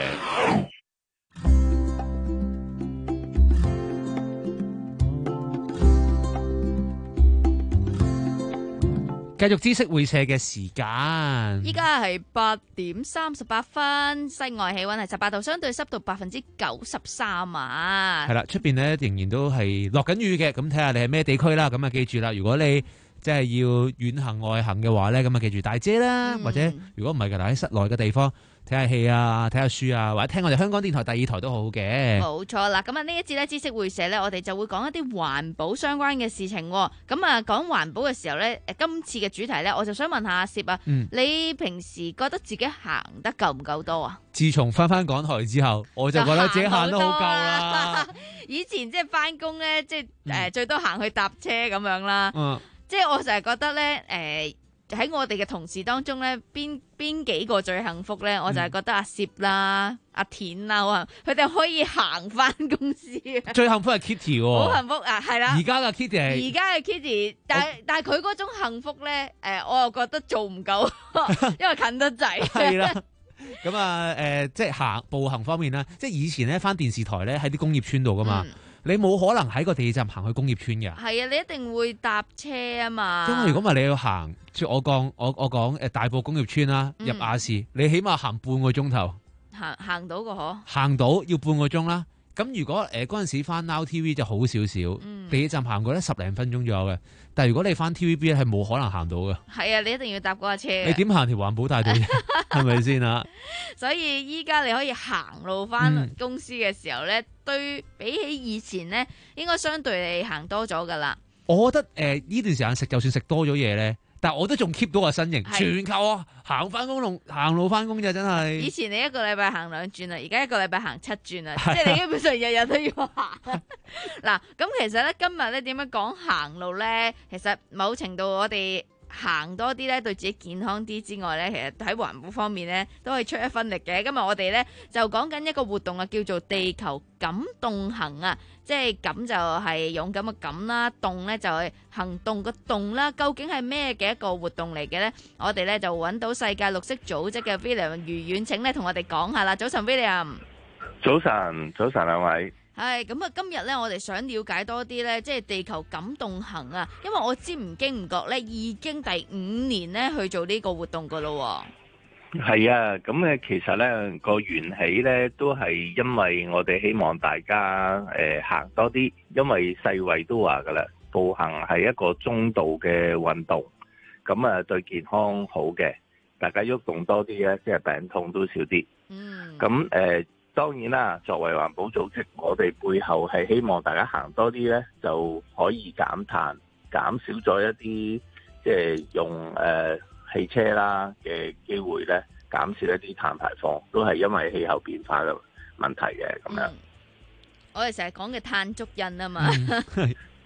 [SPEAKER 8] 繼續知識會社嘅時間，
[SPEAKER 28] 依家係八點三十八分，室外氣溫係十八度，相對濕度百分之九十三啊。
[SPEAKER 8] 係啦，出邊咧仍然都係落緊雨嘅，咁睇下你係咩地區啦。咁啊，記住啦，如果你即係要遠行外行嘅話咧，咁啊記住帶遮啦，嗯、或者如果唔係嘅，喺室內嘅地方睇下戲啊，睇下書啊，或者聽我哋香港電台第二台都好嘅。
[SPEAKER 28] 冇錯啦，咁啊呢一節咧知識會社咧，我哋就會講一啲環保相關嘅事情。咁啊講環保嘅時候咧，誒今次嘅主題咧，我就想問下阿攝啊，嗯、你平時覺得自己行得夠唔夠多啊？
[SPEAKER 8] 自從翻翻港台之後，我就覺得自己行得好夠啦。
[SPEAKER 28] 以前即係翻工咧，即係誒最多行去搭車咁樣啦。
[SPEAKER 8] 嗯，
[SPEAKER 28] 即係我成日覺得咧，誒、呃。喺我哋嘅同事當中咧，邊邊幾個最幸福咧？我就係覺得阿攝啦、嗯、阿田啦，佢哋可以行翻公司。
[SPEAKER 8] 最幸福係 Kitty 喎，
[SPEAKER 28] 好幸福啊，係啦。
[SPEAKER 8] 而家嘅 Kitty 係
[SPEAKER 28] 而家嘅 Kitty，但係但係佢嗰種幸福咧，誒、呃，我又覺得做唔夠，因為近得滯。
[SPEAKER 8] 係啦，咁啊，誒、呃，即係行步行方面啦，即係以前咧翻電視台咧喺啲工業村度噶嘛。嗯，你冇可能喺個地鐵站行去工業村嘅。係
[SPEAKER 28] 啊，你一定會搭車啊嘛。
[SPEAKER 8] 因為如果唔係你要行，我講我我講誒大埔工業村啦，入亞視，嗯、你起碼行半個鐘頭。
[SPEAKER 28] 行行到個可？行
[SPEAKER 8] 到要半個鐘啦。咁如果誒嗰陣時翻 Now T V 就好少少，嗯、地鐵站行過咧十零分鐘左右嘅。但係如果你翻 T V B 咧係冇可能行到嘅。
[SPEAKER 28] 係啊，你一定要搭嗰架車。
[SPEAKER 8] 你點行條環保大道？係咪先啊？
[SPEAKER 28] 所以依家你可以行路翻公司嘅時候咧，嗯、對比起以前咧，應該相對你行多咗噶啦。
[SPEAKER 8] 我覺得誒呢、呃、段時間食就算食多咗嘢咧。但我都仲 keep 到個身形，
[SPEAKER 28] 是
[SPEAKER 8] 全靠啊行翻工路行路翻工咋，真係。
[SPEAKER 28] 以前你一個禮拜行兩轉啦，而家一個禮拜行七轉啦，即係你基本上日日都要行。嗱，咁其實咧今日咧點樣講行路咧？其實某程度我哋行多啲咧，對自己健康啲之外咧，其實喺環保方面咧都可以出一分力嘅。今日我哋咧就講緊一個活動啊，叫做地球感動行啊。即係咁就係勇敢嘅敢啦，動咧就係行動嘅動啦。究竟係咩嘅一個活動嚟嘅咧？我哋咧就揾到世界綠色組織嘅 William 余遠騁咧，同我哋講下啦。早晨 William。
[SPEAKER 27] 早晨，早晨兩位。
[SPEAKER 28] 係咁啊！今日咧，我哋想了解多啲咧，即係地球感動行啊。因為我知唔經唔覺咧，已經第五年咧去做呢個活動噶咯。
[SPEAKER 27] 係啊，咁咧其實咧個緣起咧都係因為我哋希望大家誒、呃、行多啲，因為世衛都話噶啦，步行係一個中度嘅運動，咁啊對健康好嘅，大家喐動多啲咧，即係病痛都少啲。嗯，咁誒、呃、當然啦，作為環保組織，我哋背後係希望大家行多啲咧，就可以減碳，減少咗一啲即係用誒。呃汽車啦嘅機會咧，減少一啲碳排放，都係因為氣候變化嘅問題嘅咁樣。
[SPEAKER 28] 嗯、我哋成日講嘅碳足印啊嘛，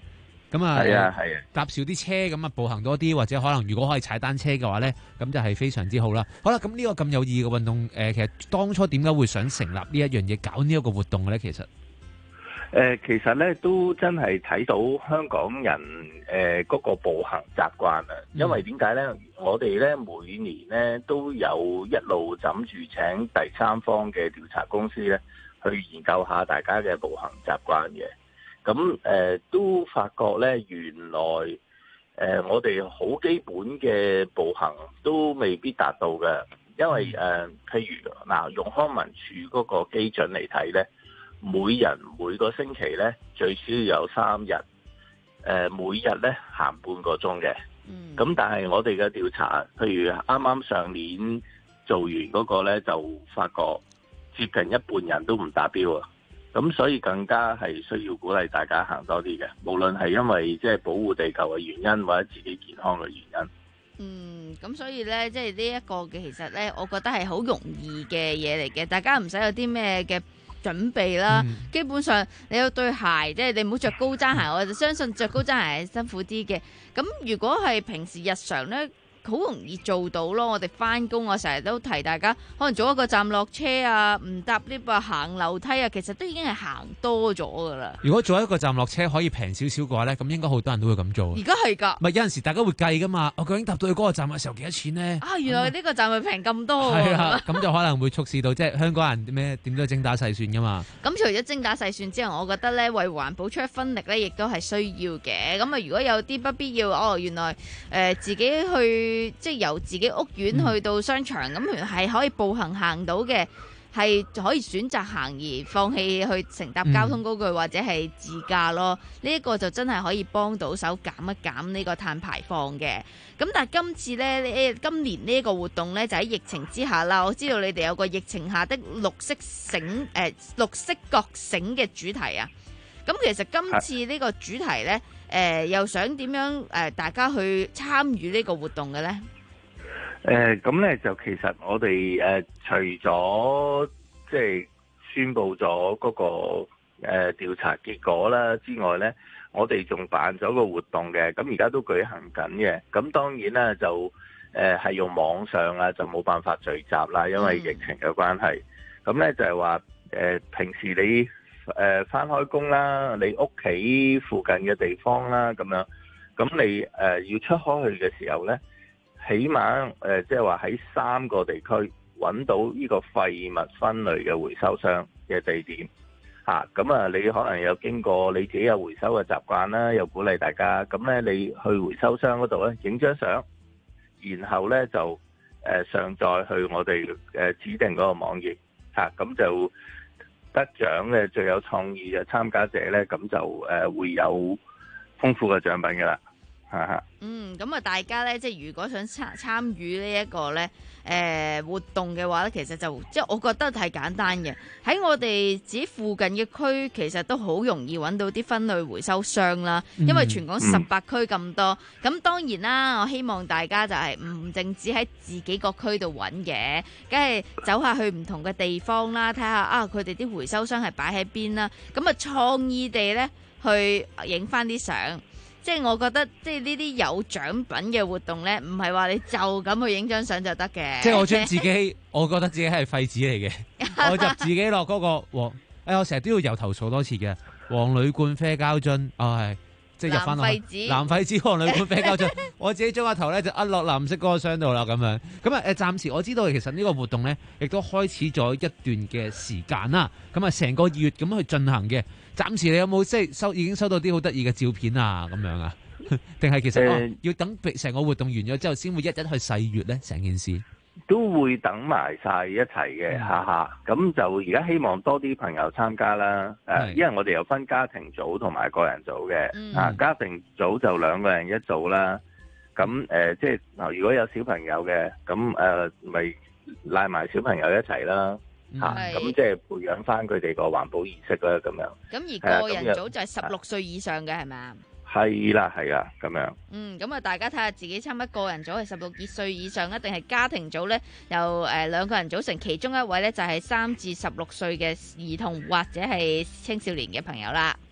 [SPEAKER 8] 咁啊，
[SPEAKER 27] 係啊係啊，
[SPEAKER 8] 搭少啲車咁啊，步行多啲，或者可能如果可以踩單車嘅話咧，咁就係非常之好啦。好啦，咁呢個咁有意義嘅運動，誒、呃，其實當初點解會想成立呢一樣嘢，搞呢一個活動嘅咧？其實，誒、
[SPEAKER 27] 呃，其實咧都真係睇到香港人誒嗰、呃那個步行習慣啊。因為點解咧？我哋咧每年咧都有一路枕住請第三方嘅調查公司咧去研究下大家嘅步行習慣嘅。咁誒、呃、都發覺咧，原來誒、呃、我哋好基本嘅步行都未必達到嘅，因為誒、呃、譬如嗱、呃，用康文署嗰個基準嚟睇咧，每人每個星期咧最少要有三日，誒、呃、每日咧行半個鐘嘅。咁、嗯、但係我哋嘅調查，譬如啱啱上年做完嗰個咧，就發覺接近一半人都唔達標啊！咁所以更加係需要鼓勵大家行多啲嘅，無論係因為即係保護地球嘅原因，或者自己健康嘅原因。
[SPEAKER 28] 嗯，咁所以呢，即係呢一個嘅，其實呢，我覺得係好容易嘅嘢嚟嘅，大家唔使有啲咩嘅準備啦。嗯、基本上你有對鞋，即係你唔好着高踭鞋，我就相信着高踭鞋係辛苦啲嘅。咁如果係平時日常呢，好容易做到咯。我哋翻工，我成日都提大家，可能早一個站落車啊，唔搭 lift 啊，行樓梯啊，其實都已經係行多咗噶啦。
[SPEAKER 8] 如果早一個站落車可以平少少嘅話咧，咁應該好多人都會咁做。
[SPEAKER 28] 而家係噶，
[SPEAKER 8] 咪有陣時大家會計噶嘛？我究竟搭到去嗰個站嘅時候幾多錢呢？
[SPEAKER 28] 啊，原來呢個站會平咁多。
[SPEAKER 8] 係啊，咁就可能會促使到即係香港人咩點都要精打細算噶嘛。
[SPEAKER 28] 咁除咗精打細算之外，我覺得咧為環保出一分力咧，亦都係需要嘅。咁啊，如果有啲不必要，哦，原來誒、呃、自己去即係由自己屋苑去到商場，咁原來係可以步行行到嘅，係可以選擇行而放棄去乘搭交通工具、嗯、或者係自駕咯。呢、這、一個就真係可以幫到手減一減呢個碳排放嘅。咁但係今次呢，今年呢個活動呢，就喺疫情之下啦。我知道你哋有個疫情下的綠色醒誒、呃、綠色覺醒嘅主題啊。咁其實今次呢個主題呢，誒、呃、又想點樣誒、呃、大家去參與呢個活動嘅呢？
[SPEAKER 27] 誒咁咧就其實我哋誒、呃、除咗即係宣佈咗嗰個誒、呃、調查結果啦之外咧，我哋仲辦咗個活動嘅，咁而家都舉行緊嘅。咁當然啦，就誒係、呃、用網上啊，就冇辦法聚集啦，因為疫情嘅關係。咁咧就係話誒平時你誒返開工啦，你屋企附近嘅地方啦咁樣，咁你誒、呃、要出開去嘅時候咧，起碼誒，即係話喺三個地區揾到呢個廢物分類嘅回收商嘅地點嚇，咁啊，你可能有經過你自己有回收嘅習慣啦，又鼓勵大家，咁咧你去回收商嗰度咧影張相，然後咧就誒上載去我哋誒指定嗰個網頁嚇，咁就得獎嘅最有創意嘅參加者咧，咁就誒會有豐富嘅獎品㗎啦。
[SPEAKER 28] 嗯，咁啊，大家咧，即係如果想參參與呢一個咧，誒、呃、活動嘅話咧，其實就即係我覺得係簡單嘅。喺我哋自己附近嘅區，其實都好容易揾到啲分類回收商啦。因為全港十八區咁多，咁、嗯、當然啦，我希望大家就係唔淨止喺自己個區度揾嘅，梗係走下去唔同嘅地方啦，睇下啊，佢哋啲回收商係擺喺邊啦。咁啊，創意地咧去影翻啲相。即係我覺得，即係呢啲有獎品嘅活動咧，唔係話你就咁去影張相就得嘅。
[SPEAKER 8] 即係我將自己，我覺得自己係廢紙嚟嘅，我就自己落嗰個黃，哎，我成日都要由頭數多次嘅黃鋁罐啡膠樽，啊係，即係入翻落藍廢紙，藍廢紙黃鋁罐啡膠樽，我自己將個頭咧就壓落藍色嗰個箱度啦，咁樣。咁啊誒，暫時我知道其實呢個活動咧，亦都開始咗一段嘅時間啦。咁啊，成個月咁去進行嘅。暫時你有冇即係收已經收到啲好得意嘅照片啊咁樣啊？定係其實、呃哦、要等成個活動完咗之後先會一一去細閱咧？成件事
[SPEAKER 27] 都會等埋晒一齊嘅，哈哈。咁就而家希望多啲朋友參加啦。誒、呃，因為我哋有分家庭組同埋個人組嘅。嗯、啊，家庭組就兩個人一組啦。咁誒、呃，即係嗱，如果有小朋友嘅，咁誒咪拉埋小朋友一齊啦。吓，咁即係培養翻佢哋個環保意識啦，咁樣。
[SPEAKER 28] 咁而個人組就係十六歲以上嘅係咪啊？
[SPEAKER 27] 係啦，係啊，咁樣。嗯，
[SPEAKER 28] 咁啊，大家睇下自己參加個人組係十六歲以上，一定係家庭組咧？由誒兩個人組成，其中一位咧就係三至十六歲嘅兒童或者係青少年嘅朋友啦。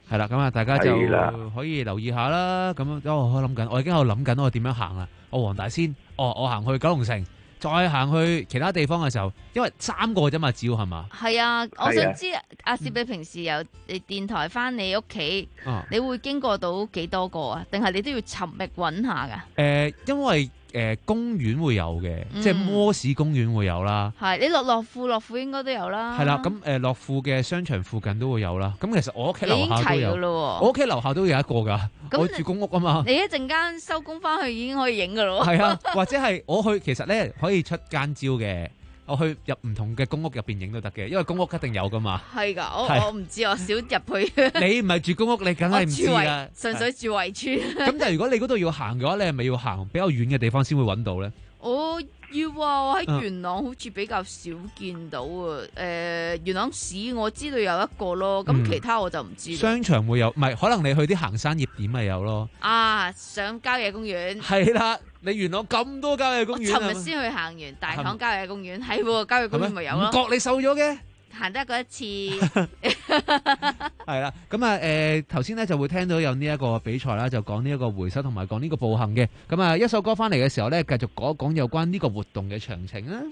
[SPEAKER 8] 係啦，咁啊，大家就可以留意下啦。咁哦，我諗緊，我已經喺度諗緊我點樣行啦。我黃大仙，哦，我行去九龍城，再行去其他地方嘅時候，因為三個啫嘛，只要係嘛？
[SPEAKER 28] 係啊，我想知阿攝你平時由電台翻你屋企，
[SPEAKER 8] 啊、
[SPEAKER 28] 你會經過到幾多個啊？定係你都要尋覓揾下㗎？誒、
[SPEAKER 8] 呃，因為。誒、呃、公園會有嘅，嗯、即係摩士公園會有啦。
[SPEAKER 28] 係你落樂富，樂富應該都有啦。
[SPEAKER 8] 係啦，咁誒樂富嘅商場附近都會有啦。咁其實我屋企樓下都有。
[SPEAKER 28] 咯
[SPEAKER 8] 我屋企樓下都有一個㗎。我住公屋啊嘛。你
[SPEAKER 28] 一陣間收工翻去已經可以影㗎咯。
[SPEAKER 8] 係啊，或者係我去，其實咧可以出間招嘅。我去入唔同嘅公屋入邊影都得嘅，因為公屋一定有噶嘛。
[SPEAKER 28] 係㗎，我我唔知，我少入去。
[SPEAKER 8] 你唔係住公屋，你梗係唔知啦。
[SPEAKER 28] 純粹住圍村。
[SPEAKER 8] 咁但係如果你嗰度要行嘅話，你係咪要行比較遠嘅地方先會揾到咧？
[SPEAKER 28] 我要啊！我喺元朗好似比較少見到啊。誒、呃，元朗市我知道有一個咯，咁、嗯、其他我就唔知道。商
[SPEAKER 8] 場會有，唔係可能你去啲行山熱點咪有咯。
[SPEAKER 28] 啊，上郊野公園。
[SPEAKER 8] 係啦。你元朗咁多郊野公園，
[SPEAKER 28] 我尋日先去行完大棠郊野公園，係喎，郊野公園咪有咯。
[SPEAKER 8] 唔覺你瘦咗嘅，
[SPEAKER 28] 行得嗰一次。
[SPEAKER 8] 係啦，咁啊誒頭先咧就會聽到有呢一個比賽啦，就講呢一個回收同埋講呢個步行嘅。咁啊一首歌翻嚟嘅時候咧，繼續講一講有關呢個活動嘅詳情啊。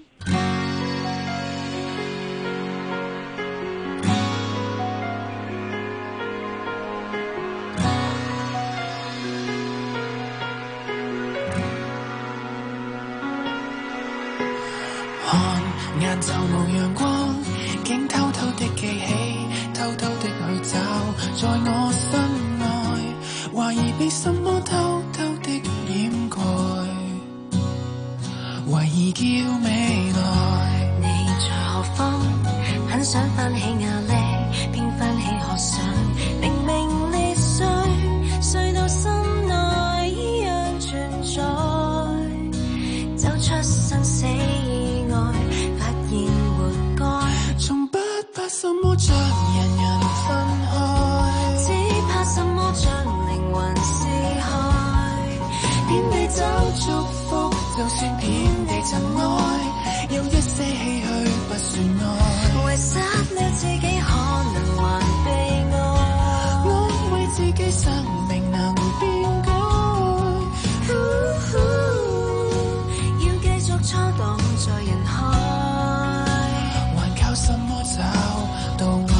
[SPEAKER 12] 晏晝無陽光，竟偷偷的記起，偷偷的去找，在我心內，懷疑被什麼偷偷的掩蓋，懷疑叫未來。
[SPEAKER 16] 你在何方？很想翻起壓力，偏翻起渴想，明明裂碎，碎到心內依樣存在，走出生死以外。
[SPEAKER 12] 從不怕什麼將人人分開，
[SPEAKER 16] 只怕什麼將靈魂撕開。
[SPEAKER 12] 遍地找祝福，就算遍地塵埃，有一些唏噓不算愛。
[SPEAKER 16] 為失了自己可能還被愛，
[SPEAKER 12] 安慰自己生命能變改。
[SPEAKER 16] 要繼續錯蕩在人海。
[SPEAKER 12] 什麼找到愛？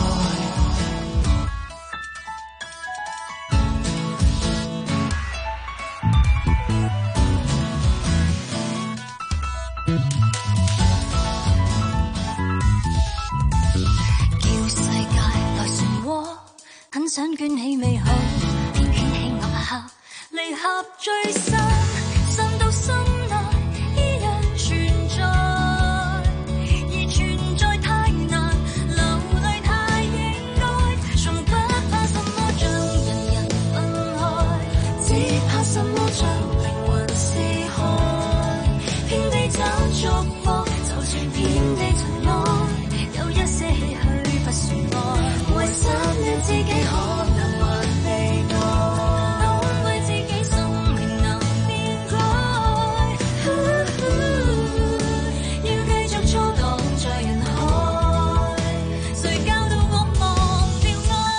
[SPEAKER 16] 叫世界來漩渦，很想捲起美好，偏捲起惡效，離合最深，滲到心內依然存在。
[SPEAKER 12] 什麼將靈魂撕開，遍地找祝福，就算遍地塵埃，有一些唏噓不算愛，為失了自己可能還被愛，安慰自己生命能變改，要繼續錯蕩在人海，誰教到我忘掉愛？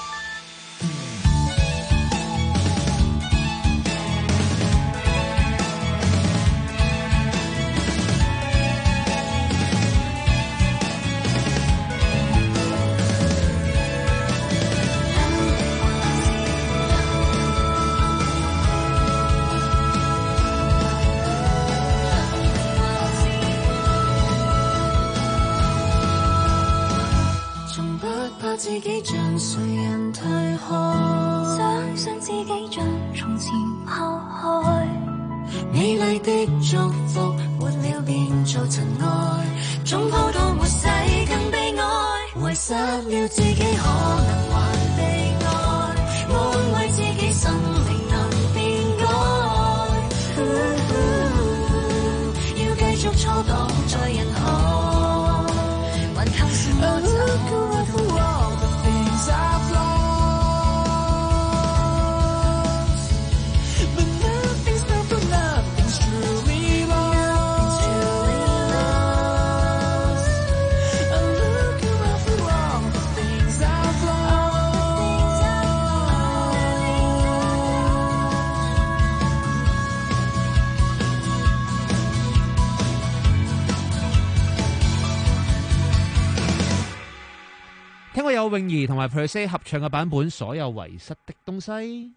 [SPEAKER 12] 自己將誰人推開，
[SPEAKER 16] 相信自己將從前拋開，
[SPEAKER 12] 美麗的祝福沒了變做塵埃，總抱到沒世更悲哀，為失了自己可能還被愛，安慰自己生命能變改，要繼續錯蕩在人海，還靠什麼找？
[SPEAKER 8] 位有泳兒同埋 per se 合唱嘅版本《所有遺失的東西》。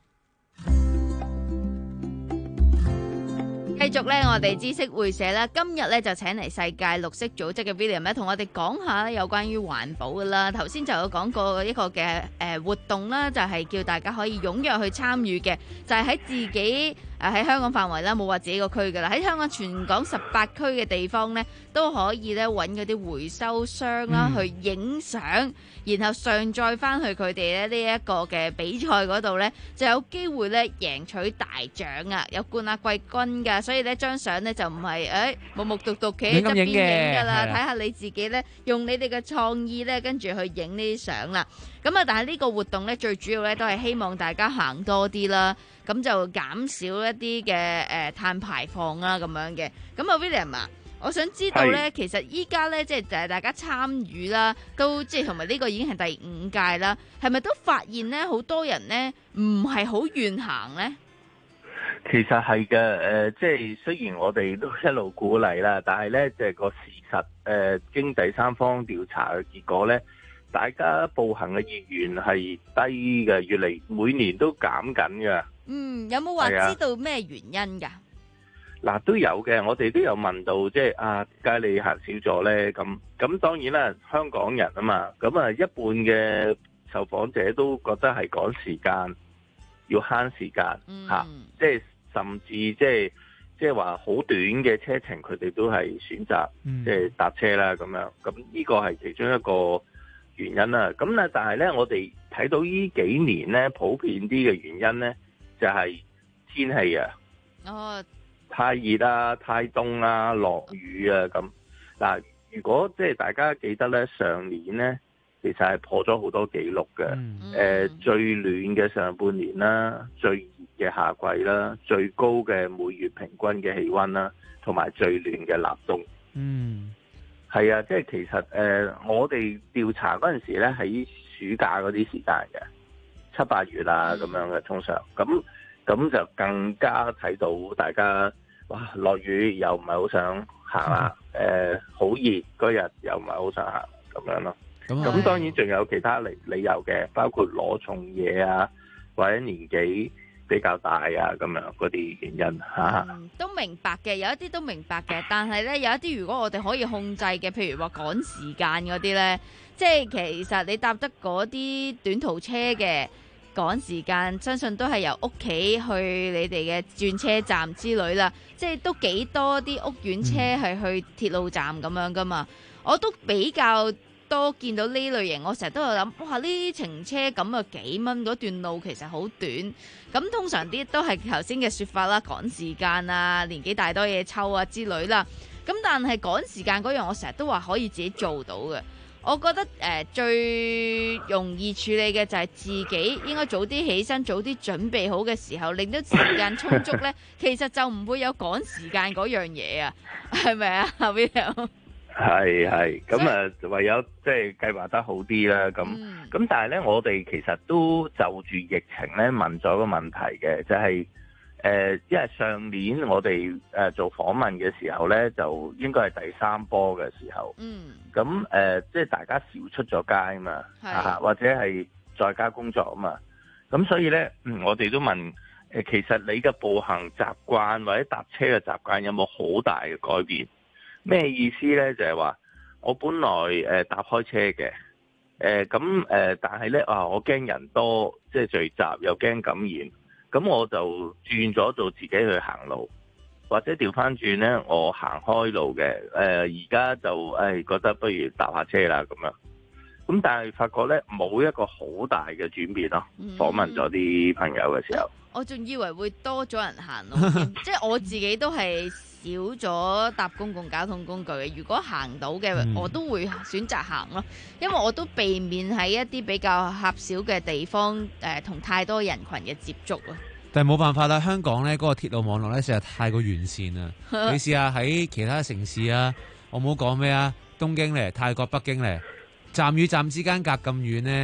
[SPEAKER 28] 繼續咧，我哋知識會社咧，今日咧就請嚟世界綠色組織嘅 William 咧，同我哋講下咧有關於環保噶啦。頭先就有講過一個嘅誒活動啦，就係叫大家可以踴躍去參與嘅，就係喺自己誒喺香港範圍啦，冇話自己個區噶啦，喺香港全港十八區嘅地方咧，都可以咧揾嗰啲回收箱啦去影相，然後上載翻去佢哋咧呢一個嘅比賽嗰度咧，就有機會咧贏取大獎啊，有冠亞季軍噶。所以呢張相呢，就唔係誒木木獨獨企喺側邊影㗎啦，睇下你自己呢，用你哋嘅創意呢，跟住去影呢啲相啦。咁啊，但係呢個活動呢，最主要呢，都係希望大家行多啲啦，咁就減少一啲嘅誒碳排放啦咁樣嘅。咁啊 William 啊，我想知道呢，其實依家呢，即係就係大家參與啦，都即係同埋呢個已經係第五屆啦，係咪都發現呢，好多人呢，唔係好願行呢？
[SPEAKER 17] 其實係嘅，誒、呃，即係雖然我哋都一路鼓勵啦，但係咧，即係個事實，誒、呃，經第三方調查嘅結果咧，大家步行嘅意願係低嘅，越嚟每年都減緊嘅。嗯，有冇話知道咩原因㗎？嗱，都有嘅，我哋都有問到，即係啊，點解你行少咗咧？咁咁當然啦，香港人啊嘛，咁啊一半嘅受訪者都覺得係趕時間，要慳時間嚇、嗯啊，即係。甚至即係即係話好短嘅車程，佢哋都係選擇即係搭車啦咁樣。咁呢個係其中一個原因啦。咁咧，但係咧，我哋睇到呢幾年咧，普遍啲嘅原因咧，就係天氣啊，哦，太熱啊，太凍啊，落雨啊咁。嗱，如果即係大家記得咧，上年咧其實係破咗好多紀錄嘅。誒、嗯呃，最暖嘅上半年啦，最嘅夏季啦，最高嘅每月平均嘅氣溫啦，同埋最暖嘅立冬。嗯，係啊，即係其實誒、呃，我哋調查嗰陣時咧，喺暑假嗰啲時間嘅七八月啊咁樣嘅，通常咁咁就更加睇到大家哇落雨又唔係好想行啦，誒、嗯、好、呃、熱嗰日又唔係好想行咁樣咯。咁咁當然仲有其他理理由嘅，包括攞重嘢啊，或者年紀比較大啊，咁樣嗰啲原因嚇、嗯，都明白嘅，有一啲都明白嘅，但係呢，有一啲如果我哋可以控制嘅，譬如話趕時間嗰啲呢，即係其實你搭得嗰啲短途車嘅趕時間，相信都係由屋企去你哋嘅轉車站之類啦，即係都幾多啲屋苑車係去鐵路站咁樣噶嘛，我都比較多見到呢類型，我成日都有諗，哇！呢程車咁啊幾蚊嗰段路其實好短，咁通常啲都係頭先嘅説法啦，趕時間啊，年紀大多嘢抽啊之類啦。咁但係趕時間嗰樣，我成日都話可以自己做到嘅。我覺得誒、呃、最容易處理嘅就係自己應該早啲起身，早啲準備好嘅時候，令到時間充足呢，其實就唔會有趕時間嗰樣嘢啊，係咪啊？William？係係，咁啊唯有即係計劃得好啲啦。咁咁、嗯、但係咧，我哋其實都就住疫情咧問咗個問題嘅，就係、是、誒、呃，因為上年我哋誒、呃、做訪問嘅時候咧，就應該係第三波嘅時候。嗯。咁誒、呃，即係大家少出咗街啊嘛，啊或者係在家工作啊嘛。咁所以咧，嗯，我哋都問誒、呃，其實你嘅步行習慣或者搭車嘅習慣有冇好大嘅改變？咩意思咧？就係、是、話我本來誒、呃、搭開車嘅，誒咁誒，但係咧啊，我驚人多，即係聚集又驚感染，咁我就轉咗做自己去行路，或者調翻轉咧，我行開路嘅，誒而家就誒、哎、覺得不如搭下車啦咁樣。咁但係發覺咧冇一個好大嘅轉變咯。訪問咗啲朋友嘅時候，我仲以為會多咗人行路，即係我自己都係少咗搭公共交通工具嘅。如果行到嘅，嗯、我都會選擇行咯，因為我都避免喺一啲比較狹小嘅地方誒同、呃、太多人群嘅接觸咯。但係冇辦法啦，香港咧嗰個鐵路網絡咧實在太過完善啦。你試下喺其他城市啊，我冇講咩啊，東京咧、泰國、北京咧，站與站之間隔咁遠咧，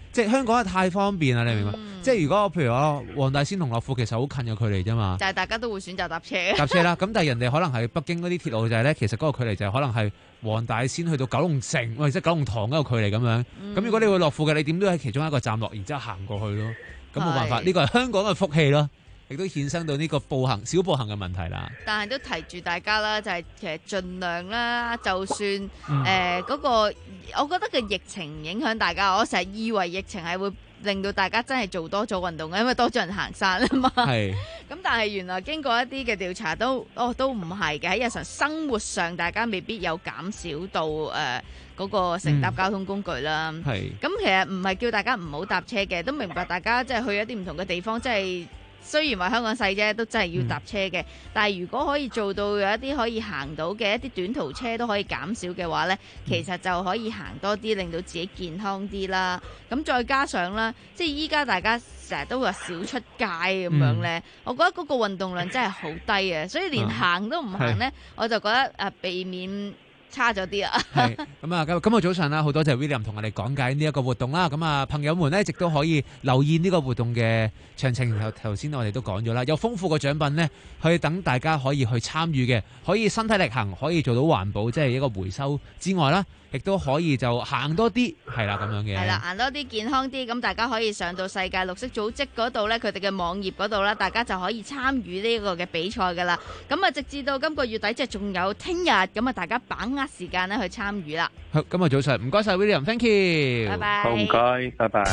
[SPEAKER 8] 即係香港係太方便啦，你明白？
[SPEAKER 28] 嗯、
[SPEAKER 8] 即係如果譬如話黃大仙同樂富其實好近嘅距離啫嘛，
[SPEAKER 28] 就係大家都會選擇搭車。
[SPEAKER 8] 搭車啦，咁但係人哋可能係北京嗰啲鐵路就係咧，其實嗰個距離就係可能係黃大仙去到九龍城或者九龍塘嗰個距離咁樣。咁、嗯、如果你會樂富嘅，你點都喺其中一個站落，然之後行過去咯。咁冇辦法，呢個係香港嘅福氣咯。亦都衍生到呢個步行小步行嘅問題啦。
[SPEAKER 28] 但係都提住大家啦，就係、是、其實盡量啦，就算誒嗰、
[SPEAKER 8] 嗯
[SPEAKER 28] 呃那個，我覺得個疫情影響大家，我成日以為疫情係會令到大家真係做多咗運動嘅，因為多咗人行山啊嘛。係。咁但係原來經過一啲嘅調查都，哦都唔係嘅，喺日常生活上大家未必有減少到誒。呃嗰個乘搭交通工具啦，咁、嗯、其實唔係叫大家唔好搭車嘅，都明白大家即係去一啲唔同嘅地方，即係雖然話香港細啫，都真係要搭車嘅、嗯。但係如果可以做到有一啲可以行到嘅一啲短途車都可以減少嘅話呢、嗯，其實就可以行多啲，令到自己健康啲啦。咁再加上啦，即係依家大家成日都話少出街咁樣呢、嗯，我覺得嗰個運動量真係好低啊，所以連行都唔行呢、嗯，我就覺得誒避免。差咗啲啊！係
[SPEAKER 8] 咁啊，今今日早上啦，好多謝 William 同我哋講解呢一個活動啦。咁啊，朋友們呢，一直都可以留意呢個活動嘅詳情。然後頭先我哋都講咗啦，有豐富嘅獎品呢，去等大家可以去參與嘅，可以身體力行，可以做到環保，即係一個回收之外啦，亦都可以就行多啲，係啦咁樣嘅。係啦，
[SPEAKER 28] 行多啲健康啲，咁大家可以上到世界綠色組織嗰度呢，佢哋嘅網頁嗰度啦，大家就可以參與呢個嘅比賽噶啦。咁啊，直至到今個月底，即係仲有聽日，咁啊，大家把握時間咧去參與啦。
[SPEAKER 8] 好，今日早上唔該晒 William，thank you，
[SPEAKER 28] 拜拜。
[SPEAKER 17] 好唔該，拜拜。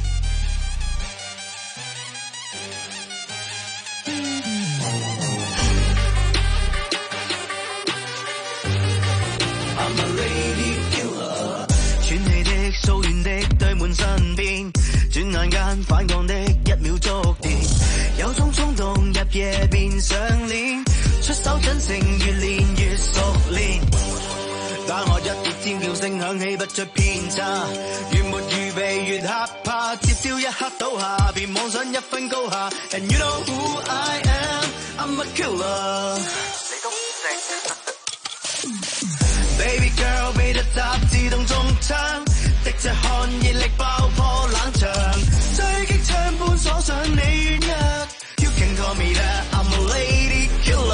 [SPEAKER 12] 喘氣的、騷亂的堆滿身邊，轉眼間反抗的一秒觸電，有種衝動入夜變上鏈，出手準繩越練越熟練。打我一碟尖叫聲響起不出偏差，越沒預備越害怕，接招一刻倒下，便妄想一分高下。And you know who I am, I'm a killer。你都唔識。Baby girl 被特襲自動中槍，滴着汗熱力爆破冷場，狙擊槍般鎖上你軟弱。You can call me that, I'm a lady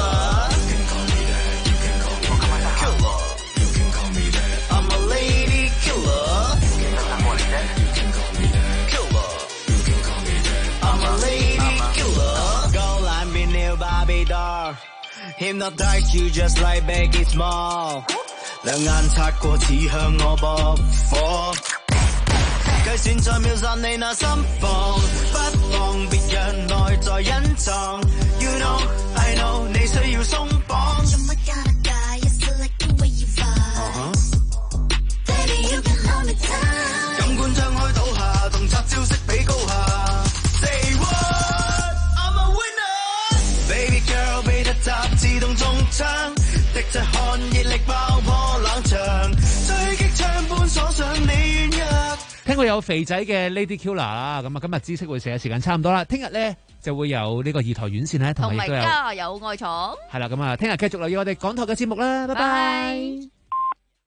[SPEAKER 12] killer。Hypnotize you just like Biggie Small， 兩眼擦過似向我搏火，計算再秒殺你那心房，不放別讓內在隱藏。You know I know 你需要鬆綁。Baby you can hold me tight， 感官張開倒下，洞察招式比高下。Say what I'm a winner，Baby girl 被特襲自動中槍，滴着汗熱力爆破冷場，狙擊槍般鎖上你軟弱。
[SPEAKER 8] 聽過有肥仔嘅 Lady Killer 啦，咁啊今日知識會社嘅時間差唔多啦，聽日咧就會有呢個二台院線咧，同埋亦都有
[SPEAKER 28] 家有愛寵。
[SPEAKER 8] 係啦，咁啊聽日繼續留意我哋港台嘅節目啦，拜拜。